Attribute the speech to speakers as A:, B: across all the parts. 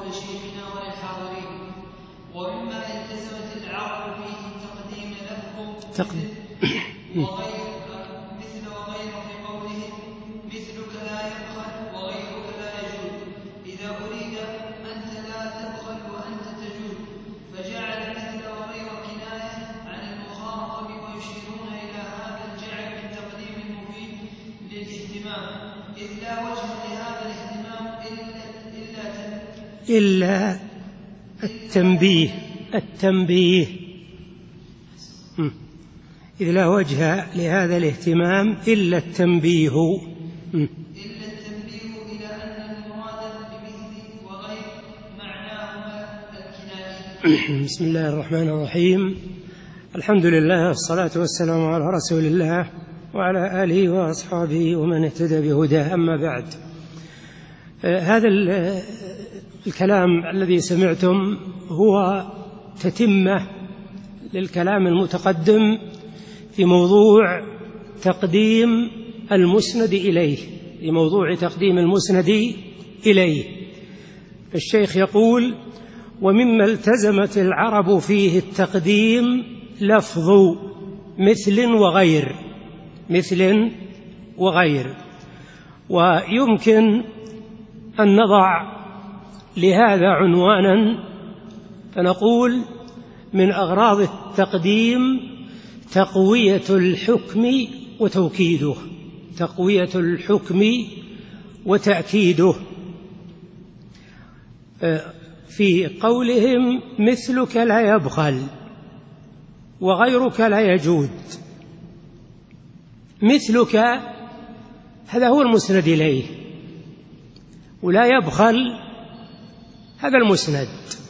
A: شيخنا وللحاضرين. ومما التزمت العرب فيه تقديم لفظ وغير مثل وغير في قولهم مثلك لا يبخل وغيرك لا يجود، إذا أريد أنت لا تبخل وأنت تجود، فجعل مثل وغير كناية عن المخاطب، ويشيرون إلى هذا الجعل من تقديم مفيد للاهتمام، إذ لا وجه لهذا الاهتمام
B: إلا التنبيه إذ لا وجه لهذا الاهتمام إلا التنبيه
A: إلى أن المراد بمثل وغير معناهما الكنائي.
B: بسم الله الرحمن الرحيم. الحمد لله والصلاة والسلام على رسول الله وعلى آله وأصحابه ومن اهتدى بهداه، أما بعد. هذا الكلام الذي سمعتم هو تتمة للكلام المتقدم في موضوع تقديم المسند إليه. الشيخ يقول: ومما التزمت العرب فيه التقديم لفظ مثل وغير. ويمكن أن نضع لهذا عنوانا فنقول: من أغراض التقديم تقوية الحكم وتأكيده، في قولهم مثلك لا يبخل وغيرك لا يجود. مثلك هذا هو المسند إليه، ولا يبخل هذا المسند،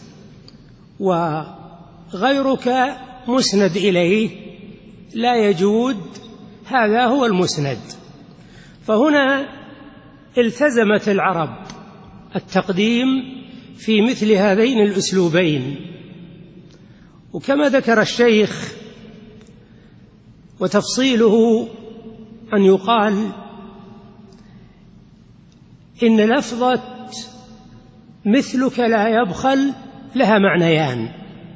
B: وغيرك مسند إليه لا يجود هذا هو المسند. فهنا التزمت العرب التقديم في مثل هذين الأسلوبين. وكما ذكر الشيخ، وتفصيله أن يقال إن لفظة مثلك لا يبخل لها معنيان: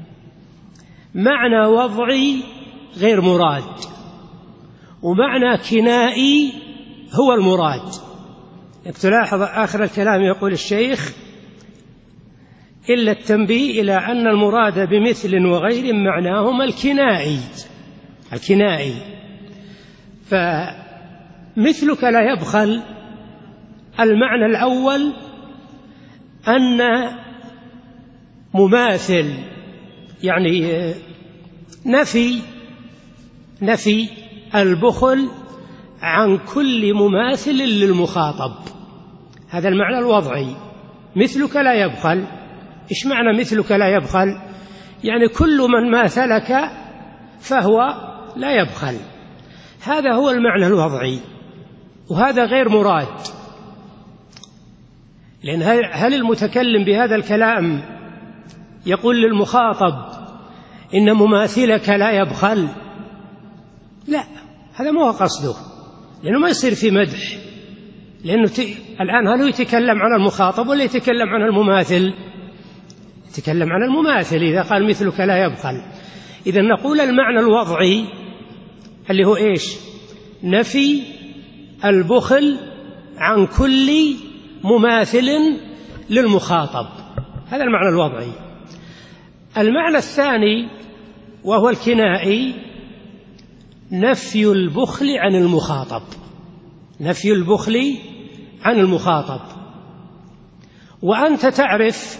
B: معنى وضعي غير مراد، ومعنى كنائي هو المراد. تلاحظ آخر الكلام يقول الشيخ: إلا التنبيه إلى أن المراد بمثل وغير معناهما الكنائي. فمثلك لا يبخل المعنى الأول أن مماثل، يعني نفي البخل عن كل مماثل للمخاطب، هذا المعنى الوضعي. مثلك لا يبخل، إيش معنى مثلك لا يبخل؟ يعني كل من ماثلك فهو لا يبخل، هذا هو المعنى الوضعي، وهذا غير مراد. لأن هل المتكلم بهذا الكلام يقول للمخاطب إن مماثلك لا يبخل؟ لا، هذا ما هو قصده، لأنه ما يصير في مدح. لأنه الآن هل هو يتكلم عن المخاطب ولا يتكلم عن المماثل؟ يتكلم عن المماثل إذا قال مثلك لا يبخل. إذا نقول المعنى الوضعي اللي هو إيش؟ نفي البخل عن كل مماثل للمخاطب، هذا المعنى الوضعي. المعنى الثاني وهو الكنائي: نفي البخل عن المخاطب. وأنت تعرف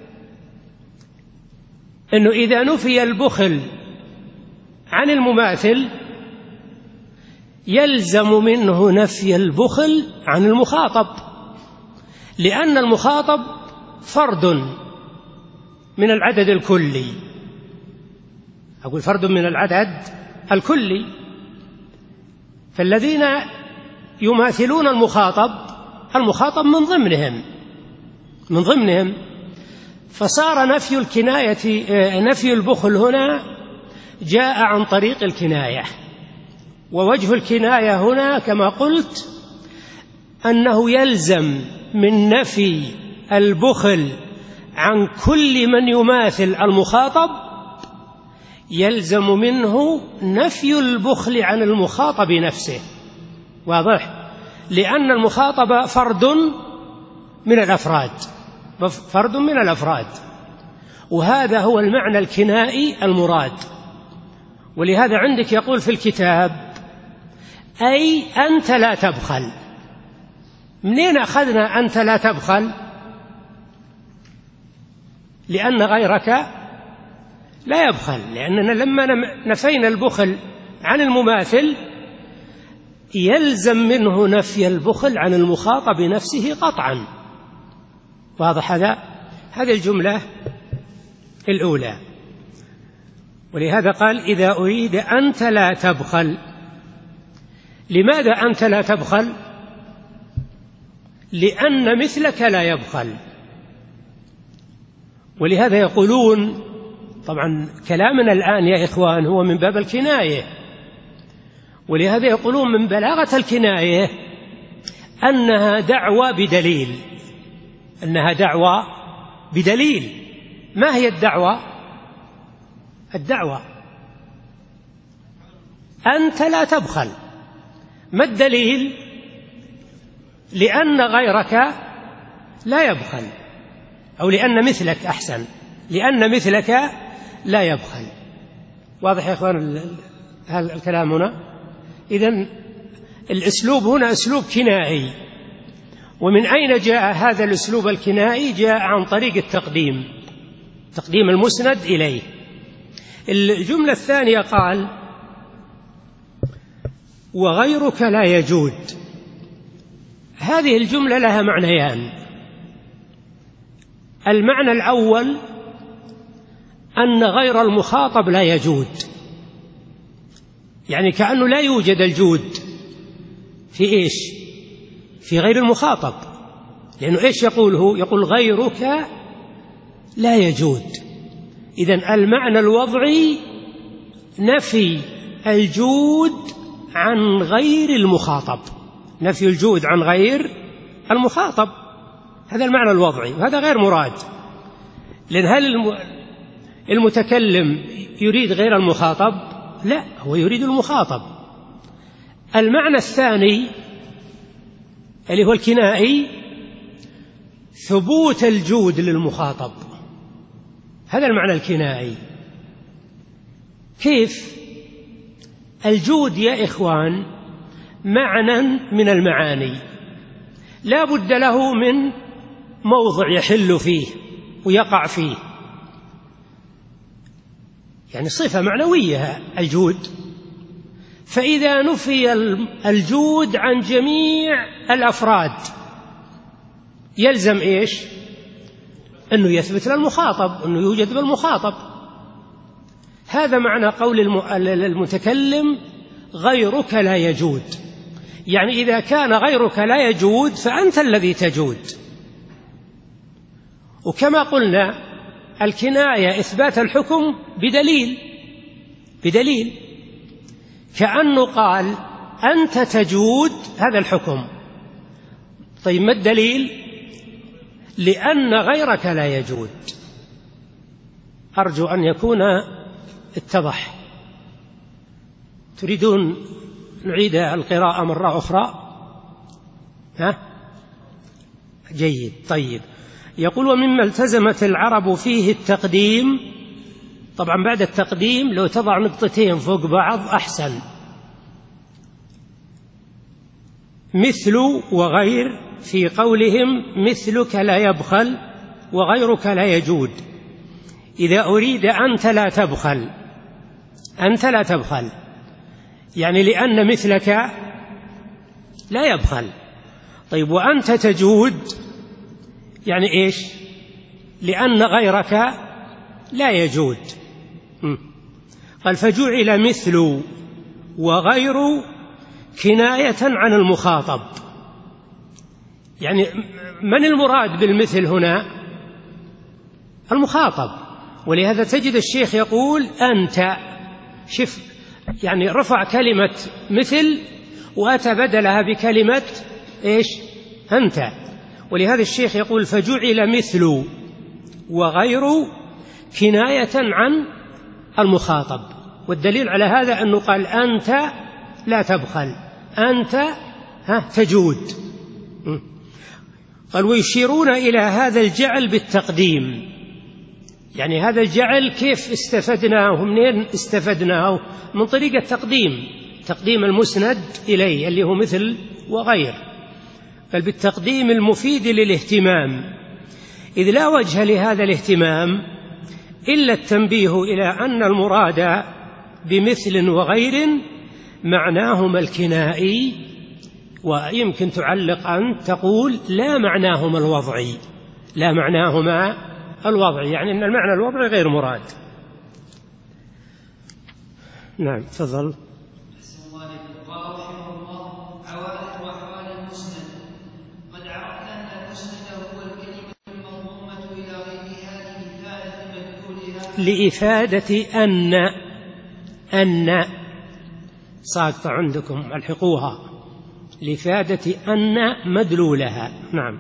B: أنه إذا نفي البخل عن المماثل يلزم منه نفي البخل عن المخاطب، لأن المخاطب فرد من العدد الكلي. أقول فرد من العدد الكلي، فالذين يماثلون المخاطب من ضمنهم. فصار نفي البخل هنا جاء عن طريق الكناية. ووجه الكناية هنا كما قلت أنه يلزم من نفي البخل عن كل من يماثل المخاطب يلزم منه نفي البخل عن المخاطب نفسه. واضح؟ لأن المخاطب فرد من الأفراد، وهذا هو المعنى الكنائي المراد. ولهذا عندك يقول في الكتاب أي أنت لا تبخل. منين أخذنا أنت لا تبخل؟ لأن غيرك لا يبخل، لأننا لما نفينا البخل عن المماثل يلزم منه نفي البخل عن المخاطب نفسه قطعا. واضح هذا؟ هذه الجملة الأولى. ولهذا قال إذا أريد أنت لا تبخل. لماذا أنت لا تبخل؟ لأن مثلك لا يبخل. ولهذا يقولون، طبعا كلامنا الآن يا إخوان هو من باب الكناية، ولهذا يقولون من بلاغة الكناية أنها دعوة بدليل، أنها دعوة بدليل. ما هي الدعوة؟ الدعوة أنت لا تبخل. ما الدليل؟ لأن غيرك لا يبخل، أو لأن مثلك، أحسن، لأن مثلك لا يبخل. واضح يا أخوان هذا الكلام هنا؟ إذن الأسلوب هنا أسلوب كنائي. ومن أين جاء هذا الأسلوب الكنائي؟ جاء عن طريق التقديم، تقديم المسند إليه. الجملة الثانية قال وغيرك لا يجود. هذه الجملة لها معنيان. المعنى الأول أن غير المخاطب لا يجود، يعني كأنه لا يوجد الجود في إيش؟ في غير المخاطب. لأنه إيش يقول هو؟ يقول غيرك لا يجود. إذن المعنى الوضعي نفي الجود عن غير المخاطب، نفي الجود عن غير المخاطب، هذا المعنى الوضعي، وهذا غير مراد. لأن هل المتكلم يريد غير المخاطب؟ لا، هو يريد المخاطب. المعنى الثاني اللي هو الكنائي ثبوت الجود للمخاطب، هذا المعنى الكنائي. كيف؟ الجود يا إخوان معنى من المعاني لا بد له من موضع يحل فيه ويقع فيه، يعني صفة معنوية الجود. فإذا نفي الجود عن جميع الأفراد يلزم إيش؟ أنه يثبت للمخاطب، أنه يوجد بالمخاطب. هذا معنى قول المتكلم غيرك لا يجود، يعني إذا كان غيرك لا يجود فأنت الذي تجود. وكما قلنا الكناية إثبات الحكم بدليل، كأنه قال أنت تجود هذا الحكم. طيب ما الدليل؟ لأن غيرك لا يجود. أرجو أن يكون اتضح. تريدون نعيد القراءة مرة أخرى؟ جيد. طيب، يقول ومما التزمت العرب فيه التقديم. طبعا بعد التقديم لو تضع نقطتين فوق بعض أحسن. مثل وغير في قولهم مثلك لا يبخل وغيرك لا يجود. إذا أريد أنت لا تبخل، أنت لا تبخل يعني لأن مثلك لا يبخل. طيب وأنت تجود يعني إيش؟ لأن غيرك لا يجود. قال فجعل مثل وغير كناية عن المخاطب. يعني من المراد بالمثل هنا؟ المخاطب. ولهذا تجد الشيخ يقول أنت، شف يعني رفع كلمة مثل وأتى بدلها بكلمة إيش؟ أنت. ولهذا الشيخ يقول فجعل مثل وغير كناية عن المخاطب. والدليل على هذا أنه قال أنت لا تبخل، أنت تجود. قال ويشيرون إلى هذا الجعل بالتقديم، يعني هذا الجعل كيف استفدناه؟ منين استفدناه؟ من طريق تقديم المسند إليه اللي هو مثل وغير، بل بالتقديم المفيد للاهتمام، إذ لا وجه لهذا الاهتمام إلا التنبيه إلى أن المراد بمثل وغير معناهما الكنائي، ويمكن تعلق أن تقول لا معناهما الوضعي، لا معناهما الوضعي، يعني أن المعنى الوضعي غير مراد. نعم تفضل.
A: قال رحمه الله: عوائد وأحوال المسند. قد عرفت أن المسند هو الكلمة المضمومة إلى غيرها
B: لإفادة أن ساقطة عندكم ألحقوها، لإفادة أن مدلولها. نعم.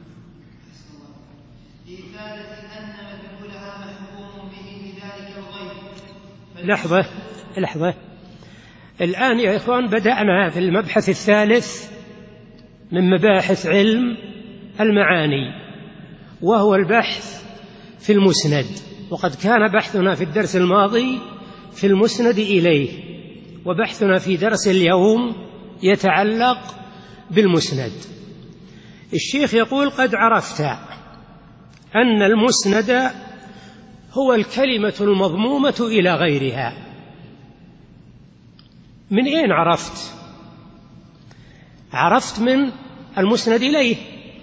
A: لإفادة أن مدلولها محكوم به بذلك الغير.
B: لحظة الآن يا إخوان بدأنا في المبحث الثالث من مباحث علم المعاني، وهو البحث في المسند، وقد كان بحثنا في الدرس الماضي في المسند إليه، وبحثنا في درس اليوم يتعلق بالمسند. الشيخ يقول: قد عرفت أن المسند هو الكلمة المضمومة إلى غيرها. من أين عرفت؟ عرفت من المسند إليه،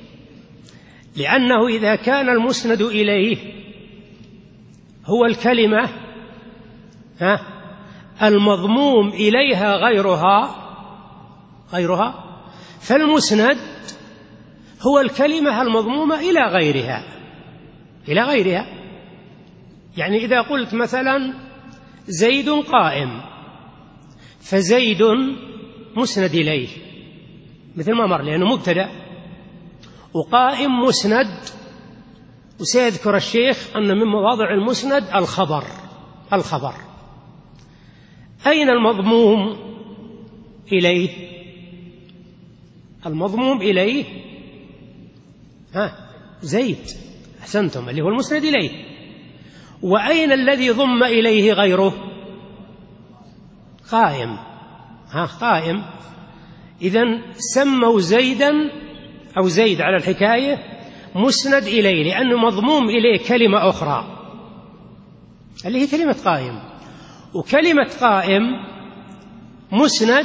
B: لأنه إذا كان المسند إليه هو الكلمة المضموم إليها غيرها، فالمسند هو الكلمة المضمومة إلى غيرها. يعني إذا قلت مثلا زيد قائم، فزيد مسند إليه مثل ما مر، لأنه مبتدأ، وقائم مسند، وسيذكر الشيخ أن من مواضع المسند الخبر. أين المضموم إليه؟ المضموم إليه زيد، أحسنتم، اللي هو المسند إليه. وأين الذي ضم إليه غيره؟ قائم. إذن سموا زيدا أو زيد على الحكاية مسند إليه، لأنه مضموم إليه كلمة أخرى اللي هي كلمة قائم، وكلمة قائم مسند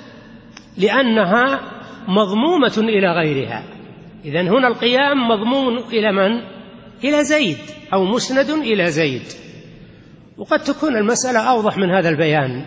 B: لأنها مضمومة إلى غيرها. إذن هنا القيام مضمون إلى من؟ إلى زيد، أو مسند إلى زيد. وقد تكون المسألة أوضح من هذا البيان،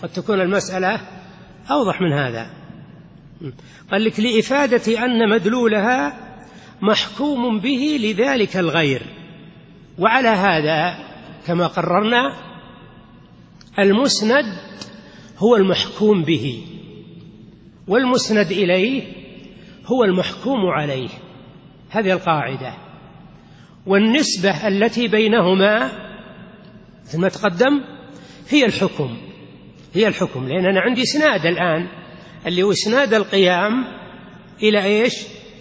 B: من هذا. قال لك: لإفادة أن مدلولها محكوم به لذلك الغير. وعلى هذا كما قررنا المسند هو المحكوم به، والمسند إليه هو المحكوم عليه، هذه القاعدة. والنسبة التي بينهما مثل ما تقدم هي الحكم، لأن أنا عندي إسناد الآن اللي هو إسناد القيام إلى إيش؟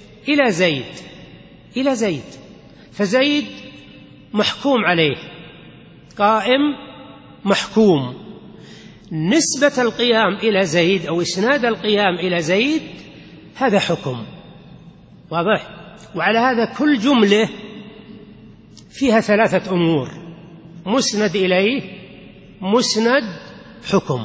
B: إلى زيد، فزيد محكوم عليه، قائم محكوم. نسبة القيام إلى زيد أو إسناد القيام إلى زيد هذا حكم، واضح؟ وعلى هذا كل جملة فيها 3 أمور: مسند إليه، مسند، حكم.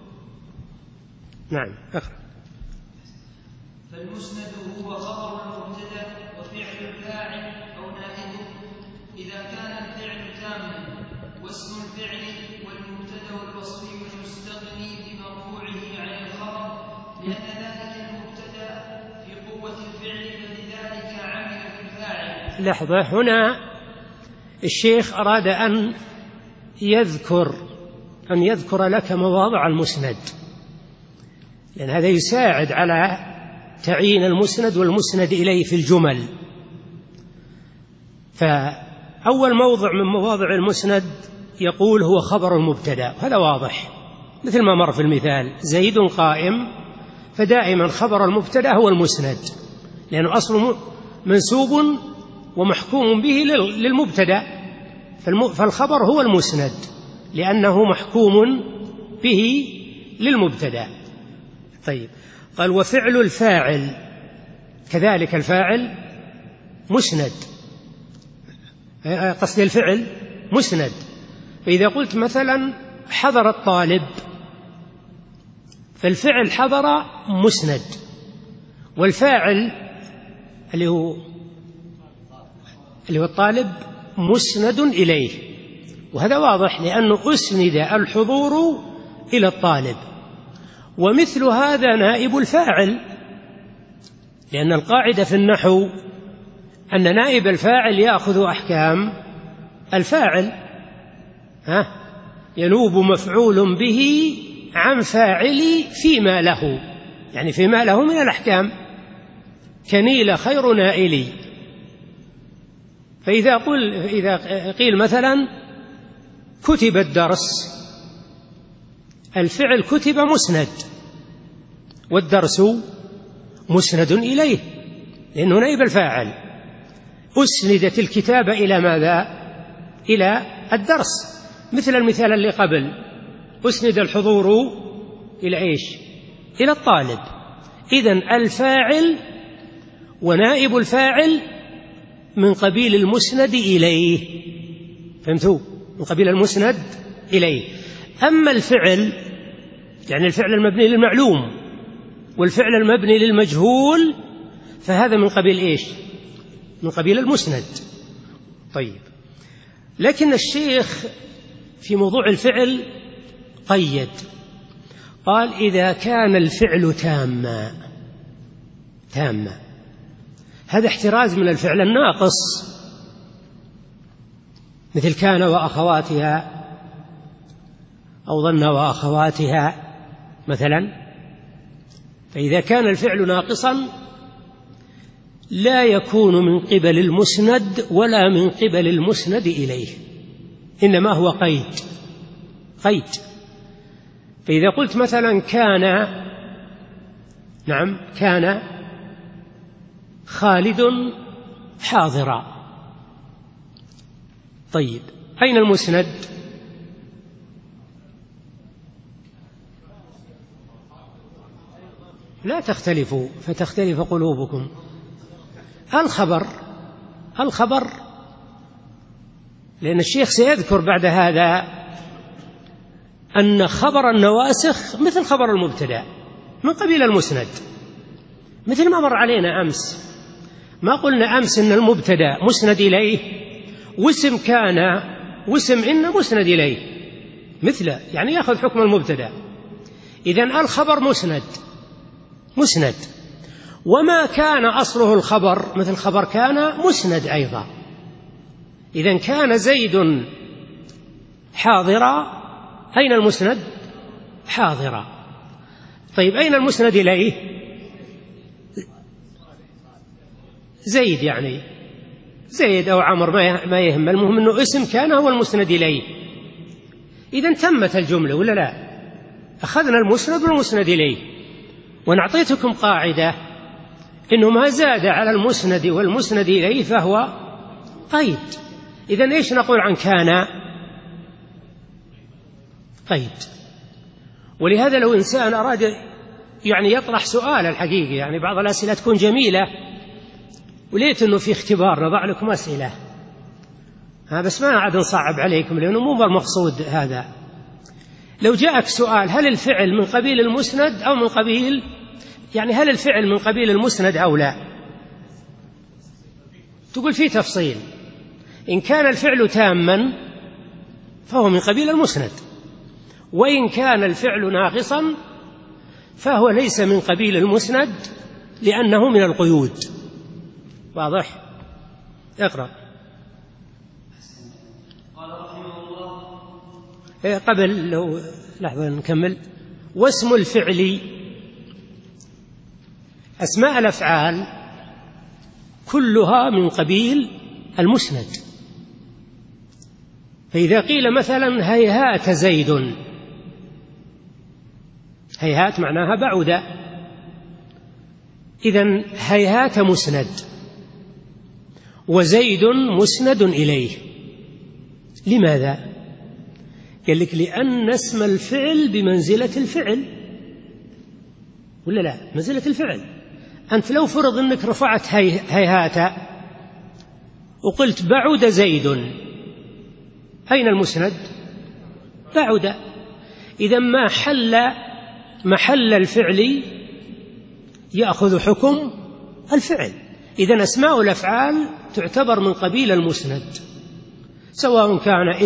B: نعم أخرى.
A: فالمسند هو خبر المبتدأ وفعل الفاعل أو نائبه إذا كان الفعل تاما، واسم الفعل والمبتدأ والوصف المستغني بمرفوعه عن الخبر، لأن ذلك المبتدأ في قوة الفعل، فلذلك عمل في الفاعل.
B: لحظة، هنا الشيخ أراد أن يذكر لك مواضع المسند، لأن هذا يساعد على تعيين المسند والمسند إليه في الجمل. أول موضع من مواضع المسند يقول هو خبر المبتدأ، هذا واضح مثل ما مر في المثال، زيد قائم، فدائما خبر المبتدأ هو المسند، لأنه أصله منسوب ومحكوم به للمبتدأ، فالخبر هو المسند لأنه محكوم به للمبتدأ. طيب، قال وفعل الفاعل كذلك، الفاعل مسند، قصد الفعل مسند. فإذا قلت مثلا حضر الطالب، فالفعل حضر مسند، والفاعل اللي هو الطالب مسند إليه، وهذا واضح لأنه أسند الحضور إلى الطالب. ومثل هذا نائب الفاعل، لأن القاعدة في النحو أن نائب الفاعل يأخذ أحكام الفاعل، ينوب مفعول به عن فاعل فيما له، يعني فيما له من الأحكام، كنيل خير نائلي. فإذا قيل مثلا كتب الدرس، الفعل كتب مسند، والدرس مسند إليه لأنه نائب الفاعل. أسندت الكتابة إلى ماذا؟ إلى الدرس، مثل المثال اللي قبل، أسند الحضور إلى إيش؟ إلى الطالب. إذن الفاعل ونائب الفاعل من قبيل المسند إليه، فهمتوا؟ من قبيل المسند إليه. أما الفعل، يعني الفعل المبني للمعلوم والفعل المبني للمجهول، فهذا من قبيل إيش؟ من قبيل المسند. طيب، لكن الشيخ في موضوع الفعل قيد، قال إذا كان الفعل تاما، هذا احتراز من الفعل الناقص، مثل كان وأخواتها أو ظن وأخواتها مثلا. فإذا كان الفعل ناقصا لا يكون من قبل المسند ولا من قبل المسند إليه، إنما هو قيد. فإذا قلت مثلا كان خالد حاضرا، طيب أين المسند؟ لا تختلفوا فتختلف قلوبكم. الخبر، لأن الشيخ سيذكر بعد هذا أن خبر النواسخ مثل خبر المبتدأ من قبيل المسند، مثل ما مر علينا أمس. ما قلنا أمس إن المبتدأ مسند إليه، واسم كان واسم إن مسند إليه مثله، يعني يأخذ حكم المبتدأ. إذن الخبر مسند، وما كان أصله الخبر مثل خبر كان مسند أيضا. إذن كان زيد حاضرا، أين المسند؟ حاضرا. طيب أين المسند إليه؟ زيد، يعني زيد أو عمر ما يهم، المهم أنه اسم كان هو المسند إليه. إذن تمت الجملة ولا لا؟ أخذنا المسند والمسند إليه. ونعطيتكم قاعدة إنه ما زاد على المسند والمسند إليه فهو قيد. إذن إيش نقول عن كان؟ قيد. ولهذا لو إنسان أراد يعني يطرح سؤال الحقيقة، يعني بعض الأسئلة تكون جميلة، وليت أنه في اختبار نضع لكم أسئلة، بس ما عاد نصعب عليكم لأنه مو بالمقصود هذا. لو جاءك سؤال هل الفعل من قبيل المسند أو من قبيل، يعني هل الفعل من قبيل المسند أو لا، تقول فيه تفصيل. إن كان الفعل تاما فهو من قبيل المسند، وإن كان الفعل ناقصا فهو ليس من قبيل المسند لأنه من القيود. واضح؟ اقرأ.
A: قال رحمه الله
B: قبل لو لحظة نكمل. واسم الفعل، أسماء الأفعال كلها من قبيل المسند، فإذا قيل مثلا هيهات زيد، هيهات معناها بعد، إذن هيهات مسند وزيد مسند إليه. لماذا؟ قال لك لأن اسم الفعل بمنزلة الفعل، ولا لا؟ منزلة الفعل. أنت لو فرض أنك رفعت هيهات وقلت بعد زيد، أين المسند؟ بعد. إذا ما حل محل الفعل يأخذ حكم الفعل. إذن أسماء الأفعال تعتبر من قبيل المسند، سواء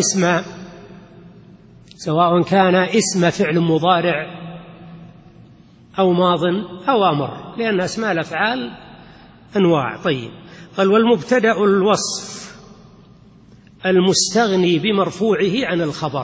B: كان اسم فعل مضارع أو ماض أو أمر، لأن أسماء الأفعال أنواع. طيب، قال والمبتدأ الوصف المستغني بمرفوعه عن الخبر.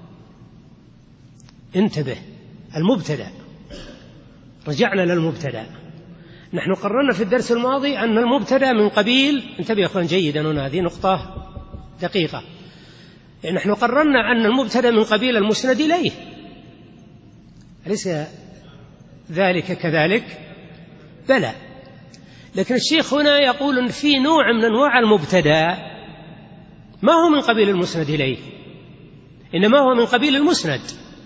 B: انتبه، المبتدأ، رجعنا للمبتدأ. نحن قررنا في الدرس الماضي أن المبتدأ من قبيل، انتبه يا أخوان جيدا، هنا هذه نقطة دقيقة. نحن قررنا أن المبتدأ من قبيل المسند إليه، أليس ذلك كذلك؟ بلى. لكن الشيخ هنا يقول أن في نوع من أنواع المبتدأ ما هو من قبيل المسند إليه، إنما هو من قبيل المسند،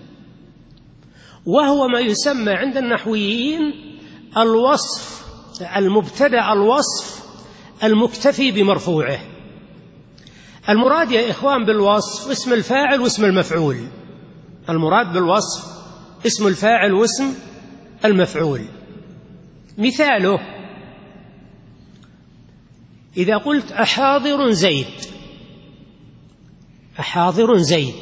B: وهو ما يسمى عند النحويين الوصف، المبتدأ الوصف المكتفي بمرفوعه. المراد يا إخوان بالوصف اسم الفاعل واسم المفعول، المراد بالوصف اسم الفاعل واسم المفعول. مثاله إذا قلت أحاضر زيد، أحاضر زيد،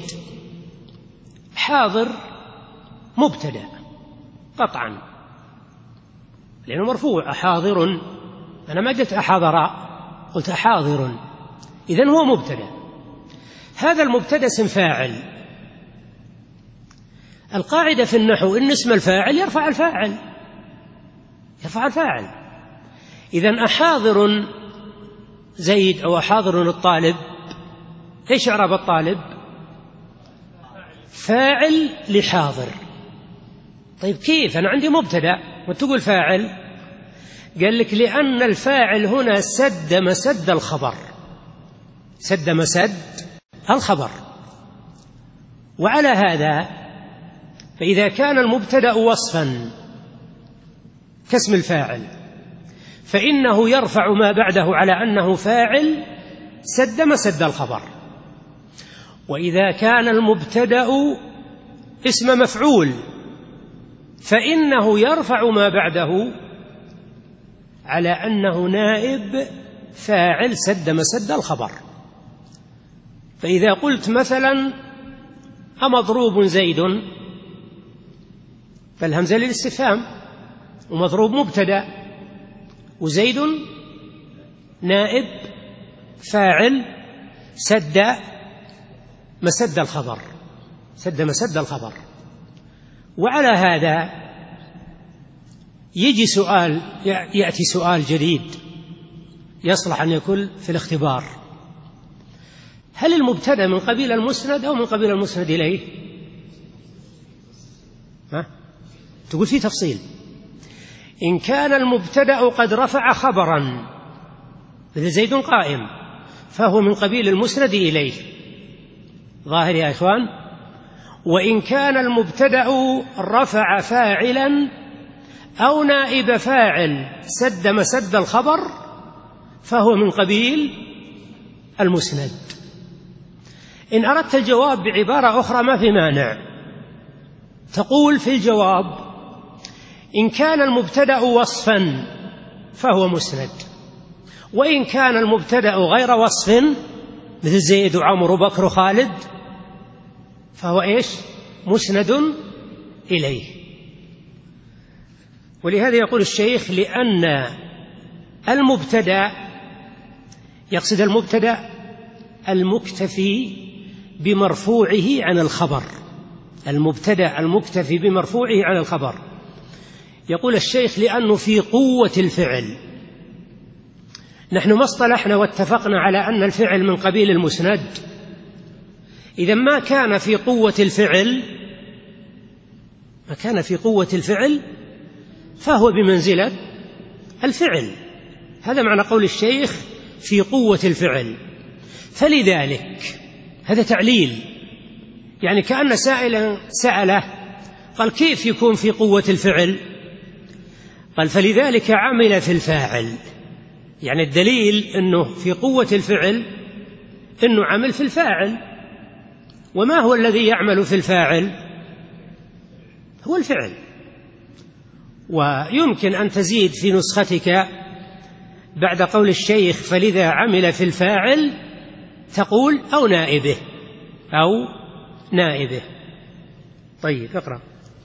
B: حاضر مبتدأ قطعا لأنه مرفوع، أحاضر، أنا ما قلت أحاضر، قلت أحاضر، إذن هو مبتدأ. هذا المبتدأ اسم فاعل. القاعدة في النحو إن اسم الفاعل يرفع الفاعل، يرفع الفاعل. إذن أحاضر زيد أو أحاضر الطالب، إيش إعراب الطالب؟ فاعل لحاضر. طيب كيف؟ أنا عندي مبتدأ وتقول فاعل. قال لك لأن الفاعل هنا سد مسد الخبر، سد مسد الخبر. وعلى هذا فإذا كان المبتدأ وصفا كاسم الفاعل فإنه يرفع ما بعده على أنه فاعل سد مسد الخبر. وإذا كان المبتدأ اسم مفعول فإنه يرفع ما بعده على أنه نائب فاعل سد مسد الخبر. فإذا قلت مثلا أمضروب زيد، فالهمزة للاستفهام، ومضروب مبتدأ، وزيد نائب فاعل سد مسد الخبر، سد مسد الخبر. وعلى هذا يأتي سؤال جديد يصلح أن يكون في الاختبار: هل المبتدأ من قبيل المسند أو من قبيل المسند إليه؟ تقول فيه تفصيل. إن كان المبتدأ قد رفع خبرا مثل زيد قائم فهو من قبيل المسند إليه، ظاهر يا إخوان. وإن كان المبتدأ رفع فاعلا أو نائب فاعل سد مسد الخبر فهو من قبيل المسند. إن أردت الجواب بعبارة أخرى ما في مانع، تقول في الجواب: إن كان المبتدأ وصفا فهو مسند، وإن كان المبتدأ غير وصف مثل زيد وعمر وبكر وخالد فهو إيش؟ مسند إليه. ولهذا يقول الشيخ: لأن المبتدأ، يقصد المبتدأ المكتفي بمرفوعه عن الخبر، المبتدأ المكتفي بمرفوعه عن الخبر. يقول الشيخ: لأنه في قوة الفعل. نحن ما اصطلحنا واتفقنا على أن الفعل من قبيل المسند، إذا ما كان في قوة الفعل فهو بمنزلة الفعل. هذا معنى قول الشيخ في قوة الفعل. فلذلك هذا تعليل، يعني كأن سائلا سأله قال كيف يكون في قوة الفعل؟ قال فلذلك عمل في الفاعل، يعني الدليل أنه في قوة الفعل أنه عمل في الفاعل. وما هو الذي يعمل في الفاعل؟ هو الفعل. ويمكن أن تزيد في نسختك بعد قول الشيخ فلذا عمل في الفاعل تقول أو نائبه. طيب اقرأ.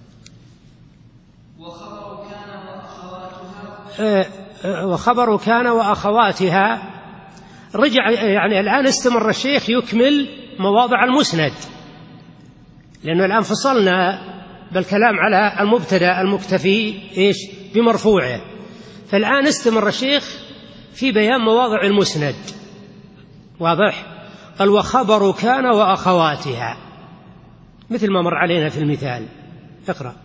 B: وخبر كان وأخواتها رجع، يعني الآن استمر الشيخ يكمل مواضع المسند، لأنه الآن فصلنا بالكلام على المبتدأ المكتفي بمرفوعه، فالآن استمر الشيخ في بيان مواضع المسند. واضح؟ قال وخبر كان وأخواتها، مثل ما مر علينا في المثال. اقرأ.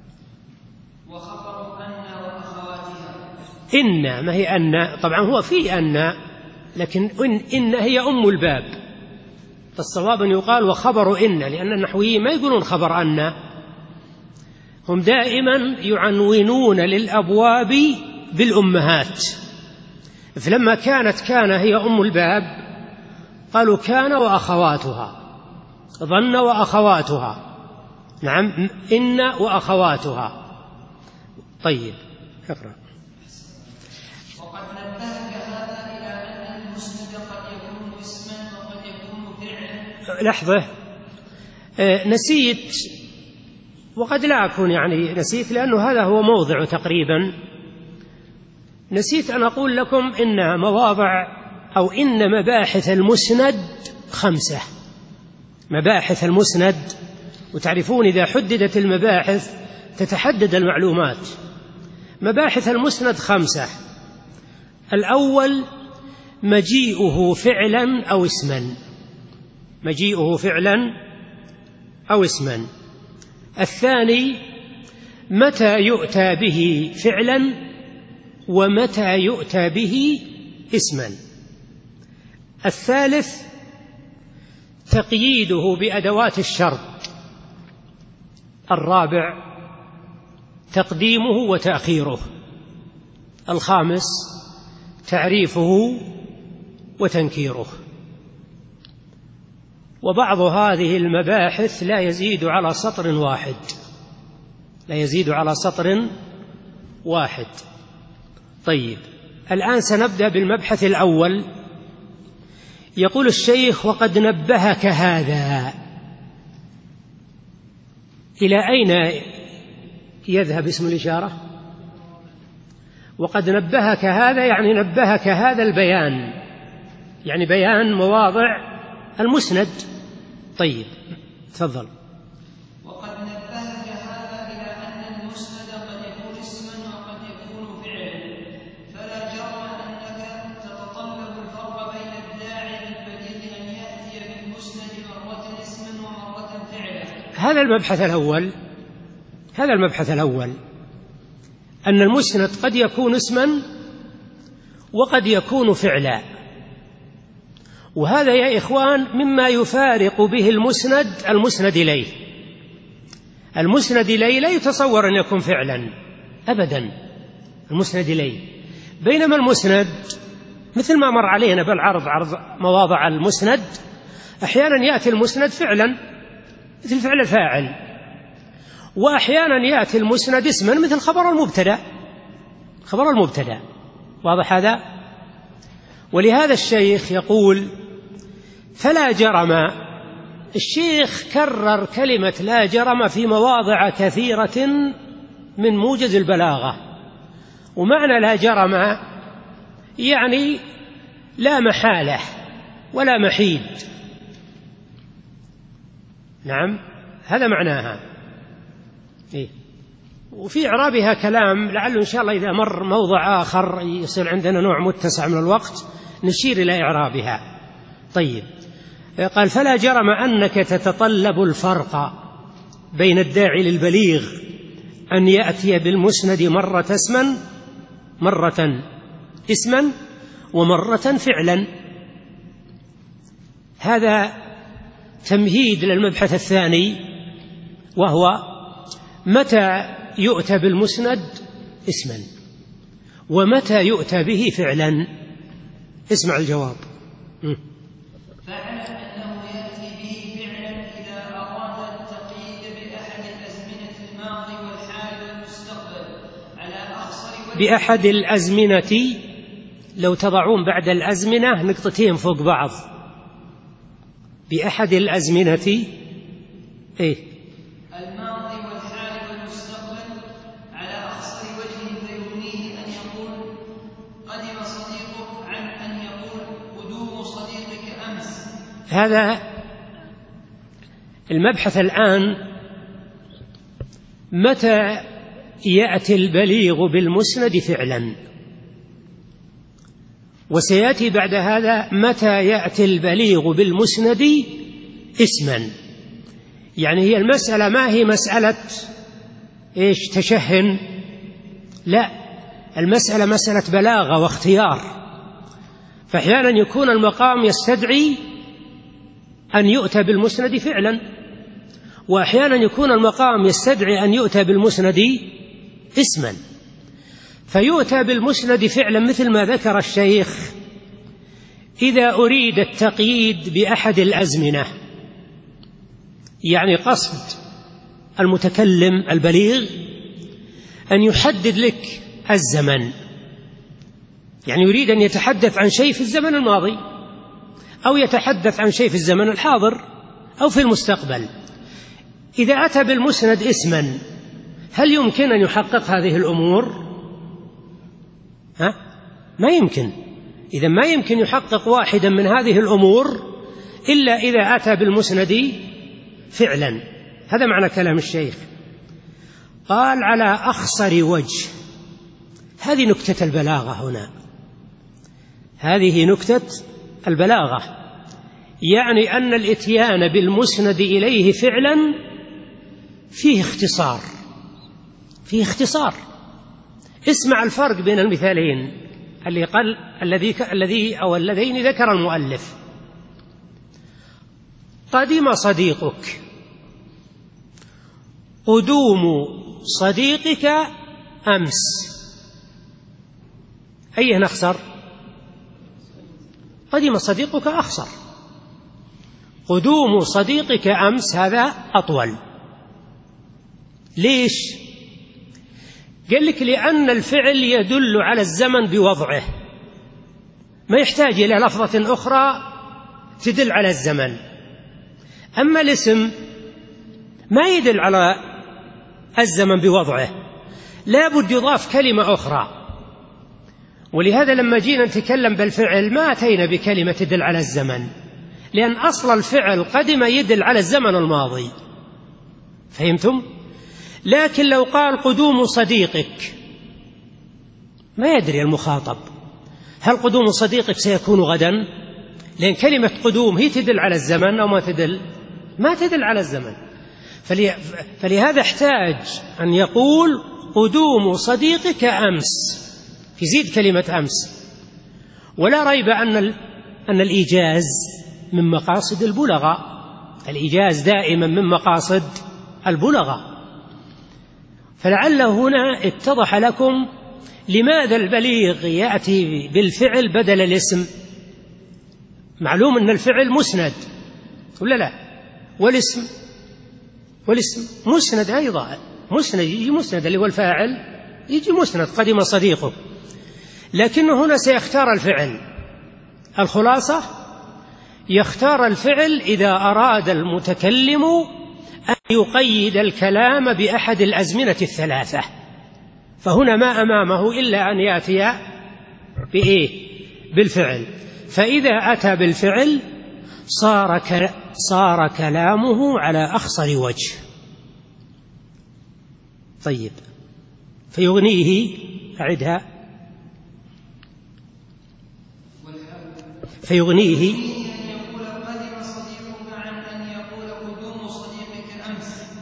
A: وخبر أن وأخواتها.
B: إن ما هي أن، طبعا هو في أن، لكن إن هي أم الباب. الصواب أن يقال وخبر إن، لأن النحويين ما يقولون خبر أن، هم دائما يعنونون للأبواب بالأمهات. فلما كان هي أم الباب قالوا كان وأخواتها، ظن وأخواتها، نعم إن وأخواتها. طيب اقرأ.
A: وقد نبهك هذا إلى أن المسند قد يكون اسما وقد يكون فعلا.
B: لحظة، نسيت، وقد لا أكون يعني نسيت، لأنه هذا هو موضع تقريبا. نسيت أن أقول لكم إن مواضع أو إن مباحث المسند 5. مباحث المسند، وتعرفون إذا حددت المباحث تتحدد المعلومات. مباحث المسند 5. الأول مجيئه فعلا أو اسما، مجيئه فعلا أو اسما. الثاني متى يؤتى به فعلا ومتى يؤتى به اسما. الثالث تقييده بأدوات الشرط. الرابع تقديمه وتأخيره. الخامس تعريفه وتنكيره. وبعض هذه المباحث لا يزيد على سطر واحد، لا يزيد على سطر واحد. طيب الآن سنبدأ بالمبحث الأول. يقول الشيخ وقد نبهك هذا. إلى أين يذهب اسم الإشارة؟ وقد نبهك هذا يعني نبهك هذا البيان، يعني بيان مواضع المسند. طيب تفضل.
A: وقد نبهك هذا إلى أن المسند قد يكون اسما وقد يكون فعلا، فلا جرم أنك تتطلب الفرق بين الداعي للبديل أن يأتي بالمسند مرة اسما ومرة فعلا.
B: هذا المبحث الأول، أن المسند قد يكون اسما وقد يكون فعلا. وهذا يا إخوان مما يفارق به المسند إليه. المسند إليه لا يتصور أن يكون فعلا أبدا، المسند إليه. بينما المسند مثل ما مر علينا بالعرض مواضع المسند، أحيانا يأتي المسند فعلا مثل فعل الفاعل، وأحيانا يأتي المسند اسما مثل خبر المبتدأ. واضح هذا؟ ولهذا الشيخ يقول فلا جرم. الشيخ كرر كلمة لا جرم في مواضع كثيرة من موجز البلاغة. ومعنى لا جرم يعني لا محالة ولا محيد. نعم هذا معناها. وفي إعرابها كلام لعله إن شاء الله إذا مر موضع آخر يصير عندنا نوع متسع من الوقت نشير إلى إعرابها. طيب قال فلا جرم أنك تتطلب الفرق بين الداعي للبليغ أن يأتي بالمسند مرة اسما ومرة فعلا. هذا تمهيد للمبحث الثاني، وهو متى يؤتى بالمسند اسما ومتى يؤتى به فعلا. اسمع الجواب.
A: فاعلم أنه يأتي به فعلا إذا أراد التقييد بأحد الأزمنة الماضي والحال والمستقبل على أقصر وجه.
B: بأحد الأزمنة، لو تضعون بعد الأزمنة نقطتين فوق بعض. بأحد الأزمنة
A: الماضي والحال والمستقبل على أقصر وجه، فيغنيه أن يقول قدم صديقك عن أن يقول قدوم صديقك أمس.
B: هذا المبحث الآن متى يأتي البليغ بالمسند فعلا، وسيأتي بعد هذا متى يأتي البليغ بالمسند اسما. يعني هي المسألة ما هي مسألة تشهن، لا، المسألة مسألة بلاغة واختيار. فأحيانا يكون المقام يستدعي أن يؤتى بالمسند فعلا، وأحيانا يكون المقام يستدعي أن يؤتى بالمسند اسما. فيؤتى بالمسند فعلا مثل ما ذكر الشيخ إذا أريد التقييد بأحد الأزمنة، يعني قصد المتكلم البليغ أن يحدد لك الزمن، يعني يريد أن يتحدث عن شيء في الزمن الماضي أو يتحدث عن شيء في الزمن الحاضر أو في المستقبل. إذا أتى بالمسند اسما هل يمكن أن يحقق هذه الأمور؟ ما يمكن. إذا ما يمكن يحقق واحدا من هذه الأمور إلا إذا أتى بالمسند فعلا. هذا معنى كلام الشيخ. قال على أخصر وجه. هذه نكتة البلاغة هنا، هذه نكتة البلاغة، يعني أن الإتيان بالمسند إليه فعلا فيه اختصار، فيه اختصار. اسمع الفرق بين المثالين اللذين ذكر المؤلف. قدم صديقك، قدوم صديقك أمس، أيه نخسر؟ قدم صديقك أخسر. قدوم صديقك أمس هذا أطول. ليش؟ قال لك لأن الفعل يدل على الزمن بوضعه، ما يحتاج إلى لفظة أخرى تدل على الزمن. أما الاسم ما يدل على الزمن بوضعه، لا بد يضاف كلمة أخرى. ولهذا لما جينا نتكلم بالفعل ما أتينا بكلمة تدل على الزمن، لأن أصل الفعل قدم يدل على الزمن الماضي. فهمتم؟ لكن لو قال قدوم صديقك ما يدري المخاطب هل قدوم صديقك سيكون غدا، لأن كلمة قدوم هي تدل على الزمن أو ما تدل على الزمن. فلهذا احتاج أن يقول قدوم صديقك أمس، يزيد كلمة أمس. ولا ريب أن الإيجاز من مقاصد البلغة، الإيجاز دائما من مقاصد البلغة. فلعله هنا اتضح لكم لماذا البليغ يأتي بالفعل بدل الاسم. معلوم أن الفعل مسند ولا لا؟ والاسم مسند أيضا، مسند يجي مسند اللي هو الفاعل يجي مسند قدم صديقه، لكنه هنا سيختار الفعل. الخلاصة يختار الفعل إذا أراد المتكلم أن يقيد الكلام بأحد الأزمنة الثلاثة، فهنا ما أمامه إلا أن يأتي بالفعل. فإذا أتى بالفعل صار كلامه على أخصر وجه. طيب، فيغنيه، أعدها، فيغنيه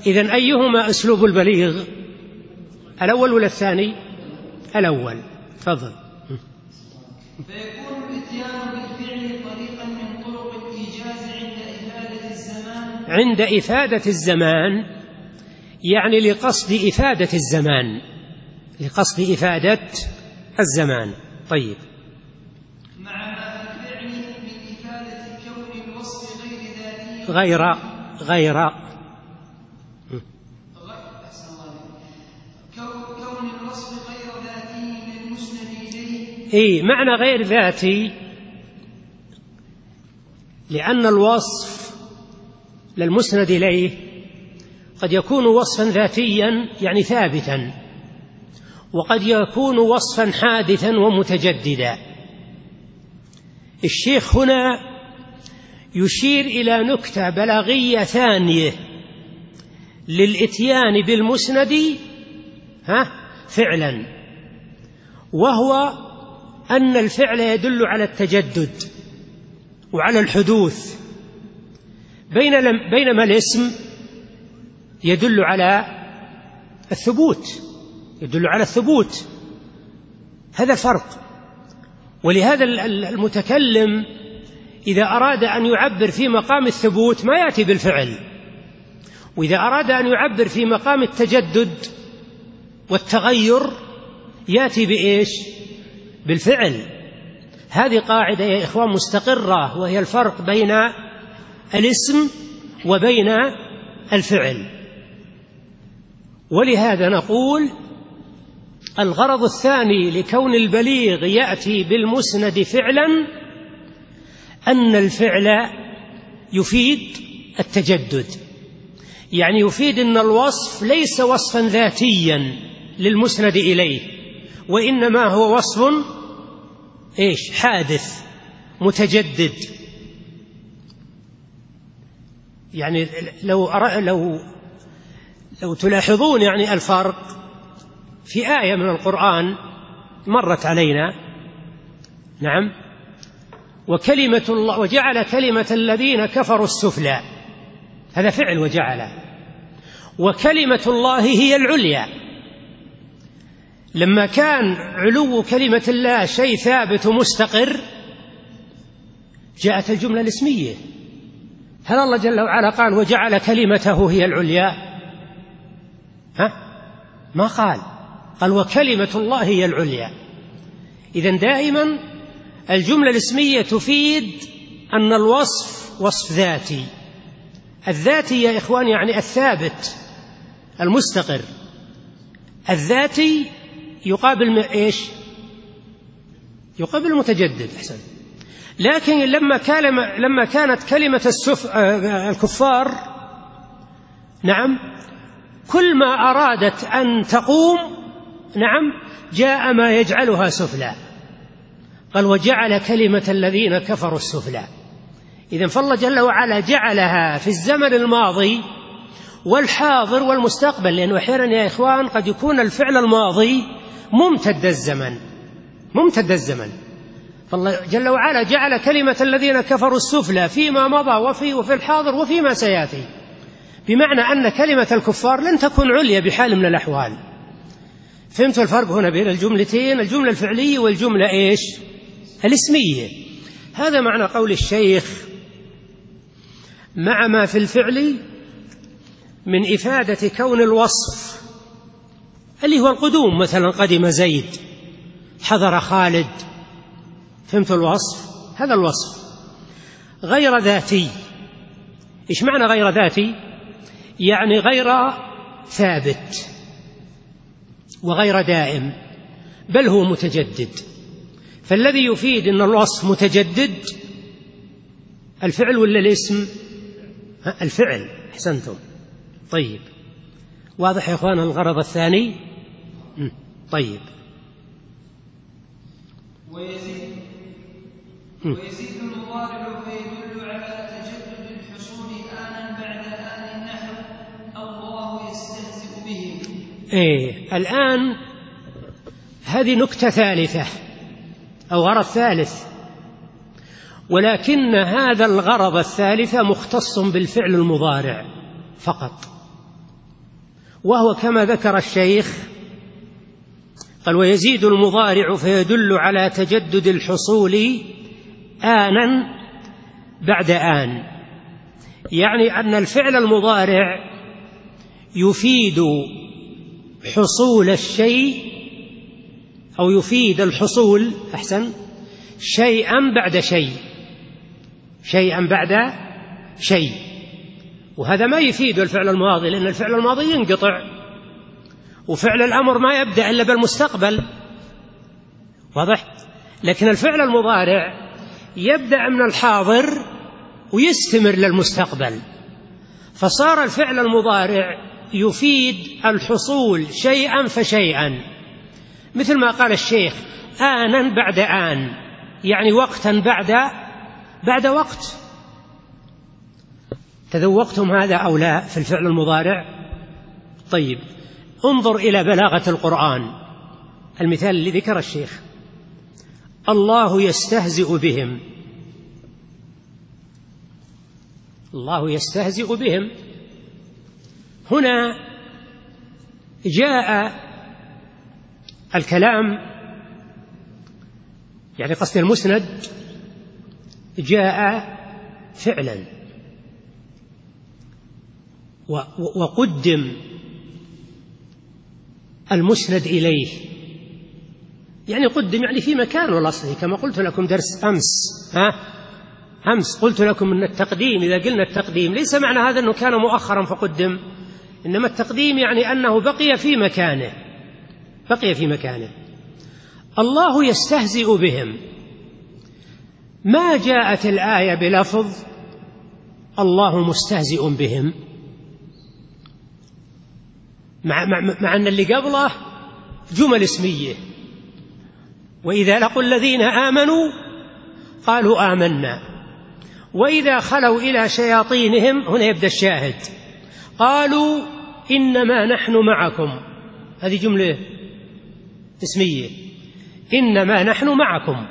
B: إذن أيهما أسلوب البليغ؟ الأول ولا الثاني؟ الأول. تفضل.
A: فيكون الإتيان بالفعل طريقا من طرق الإيجاز
B: عند إفادة الزمان، يعني لقصد إفادة الزمان، لقصد إفادة الزمان. طيب.
A: مع ما في الفعل من إفادة كون الوصف غير ذاتي كون الوصف غير ذاتي من المسند إليه.
B: معنى غير ذاتي لأن الوصف للمسند إليه قد يكون وصفا ذاتيا يعني ثابتا، وقد يكون وصفا حادثا ومتجددا. الشيخ هنا يشير إلى نكتة بلاغية ثانية للإتيان بالمسند فعلا، وهو أن الفعل يدل على التجدد وعلى الحدوث، بينما الاسم يدل على الثبوت، يدل على الثبوت. هذا الفرق. ولهذا المتكلم إذا أراد أن يعبر في مقام الثبوت ما يأتي بالفعل، وإذا أراد أن يعبر في مقام التجدد والتغير يأتي بإيش؟ بالفعل. هذه قاعدة يا إخوان مستقرة، وهي الفرق بين الاسم وبين الفعل. ولهذا نقول الغرض الثاني لكون البليغ يأتي بالمسند فعلا أن الفعل يفيد التجدد، يعني يفيد أن الوصف ليس وصفا ذاتيا للمسند إليه، وإنما هو وصف حادث متجدد. يعني لو تلاحظون يعني الفرق في آية من القرآن مرت علينا، نعم، وكلمة الله وجعل كلمة الذين كفروا السفلى، هذا فعل وجعل، وكلمة الله هي العليا. لما كان علو كلمة الله شيء ثابت ومستقر جاءت الجملة الاسمية. هل الله جل وعلا قال وجعل كلمته هي العليا؟ ما قال وكلمة الله هي العليا. إذن دائما الجملة الاسمية تفيد أن الوصف وصف ذاتي. الذاتي يا إخوان يعني الثابت المستقر. الذاتي يقابل إيش؟ يقابل المتجدد. أحسن. لكن لما كانت كلمة الكفار، نعم، كل ما أرادت أن تقوم، نعم، جاء ما يجعلها سفلى. قال وجعل كلمة الذين كفروا السفلى. إذن فالله جل وعلا جعلها في الزمن الماضي والحاضر والمستقبل، لأنه أحيانا يا إخوان قد يكون الفعل الماضي ممتد الزمن، فالله جل وعلا جعل كلمة الذين كفروا السفلى فيما مضى وفي الحاضر وفيما سيأتي، بمعنى أن كلمة الكفار لن تكون عليا بحال من الأحوال. فهمتوا الفرق هنا بين الجملتين، الجملة الفعلية والجملة الاسمية. هذا معنى قول الشيخ مع ما في الفعل من إفادة كون الوصف، اللي هو القدوم، مثلا قدم زيد، حضر خالد. فهمتوا الوصف؟ هذا الوصف غير ذاتي. إيش معنى غير ذاتي؟ يعني غير ثابت وغير دائم، بل هو متجدد. فالذي يفيد أن الوصف متجدد الفعل ولا الاسم؟ الفعل. أحسنتم. طيب، واضح يا إخوان الغرض الثاني؟ طيب.
A: ويزيد المضارع فيدل على تجدد الحصول آنا بعد آن، نحو الله يستهزئ بهم.
B: الآن هذه نكتة ثالثة أو غرض ثالث، ولكن هذا الغرض الثالث مختص بالفعل المضارع فقط، وهو كما ذكر الشيخ قال: ويزيد المضارع فيدل على تجدد الحصول آنا بعد آن، يعني أن الفعل المضارع يفيد حصول الشيء، أو يفيد الحصول شيئا بعد شيء، شيئا بعد شيء. وهذا ما يفيد الفعل الماضي، لأن الفعل الماضي ينقطع، وفعل الأمر ما يبدأ إلا بالمستقبل، واضح؟ لكن الفعل المضارع يبدأ من الحاضر ويستمر للمستقبل، فصار الفعل المضارع يفيد الحصول شيئا فشيئا، مثل ما قال الشيخ: آنا بعد آن، يعني وقتا بعد وقت. تذوقتم هذا أو لا في الفعل المضارع؟ طيب، انظر إلى بلاغة القرآن. المثال اللي ذكر الشيخ: الله يستهزئ بهم، الله يستهزئ بهم. هنا جاء الكلام، يعني قصد المسند، جاء فعلا وقدم المسند إليه، يعني قدم يعني في مكانه الأصلي، كما قلت لكم درس أمس قلت لكم أن التقديم، إذا قلنا التقديم ليس معنى هذا أنه كان مؤخرا فقدم، إنما التقديم يعني أنه بقي في مكانه، بقي في مكانه. الله يستهزئ بهم، ما جاءت الآية بلفظ الله مستهزئ بهم، مع أن اللي قبله جمل اسمية: وإذا لقوا الذين آمنوا قالوا آمنا، وإذا خلوا إلى شياطينهم، هنا يبدأ الشاهد، قالوا إنما نحن معكم، هذه جملة اسمية، إنما نحن معكم،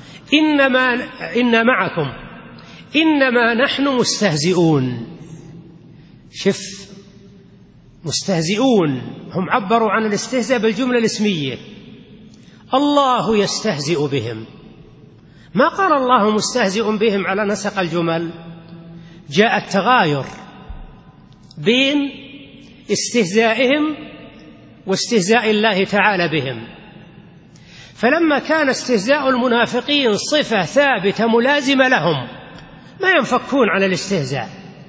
B: إن معكم، إنما نحن مستهزئون. شف، مستهزئون، هم عبروا عن الاستهزاء بالجملة الاسمية. الله يستهزئ بهم، ما قال الله مستهزئ بهم على نسق الجمل، جاء التغاير بين استهزائهم واستهزاء الله تعالى بهم. فلما كان استهزاء المنافقين صفة ثابتة ملازمة لهم ما ينفكون على الاستهزاء.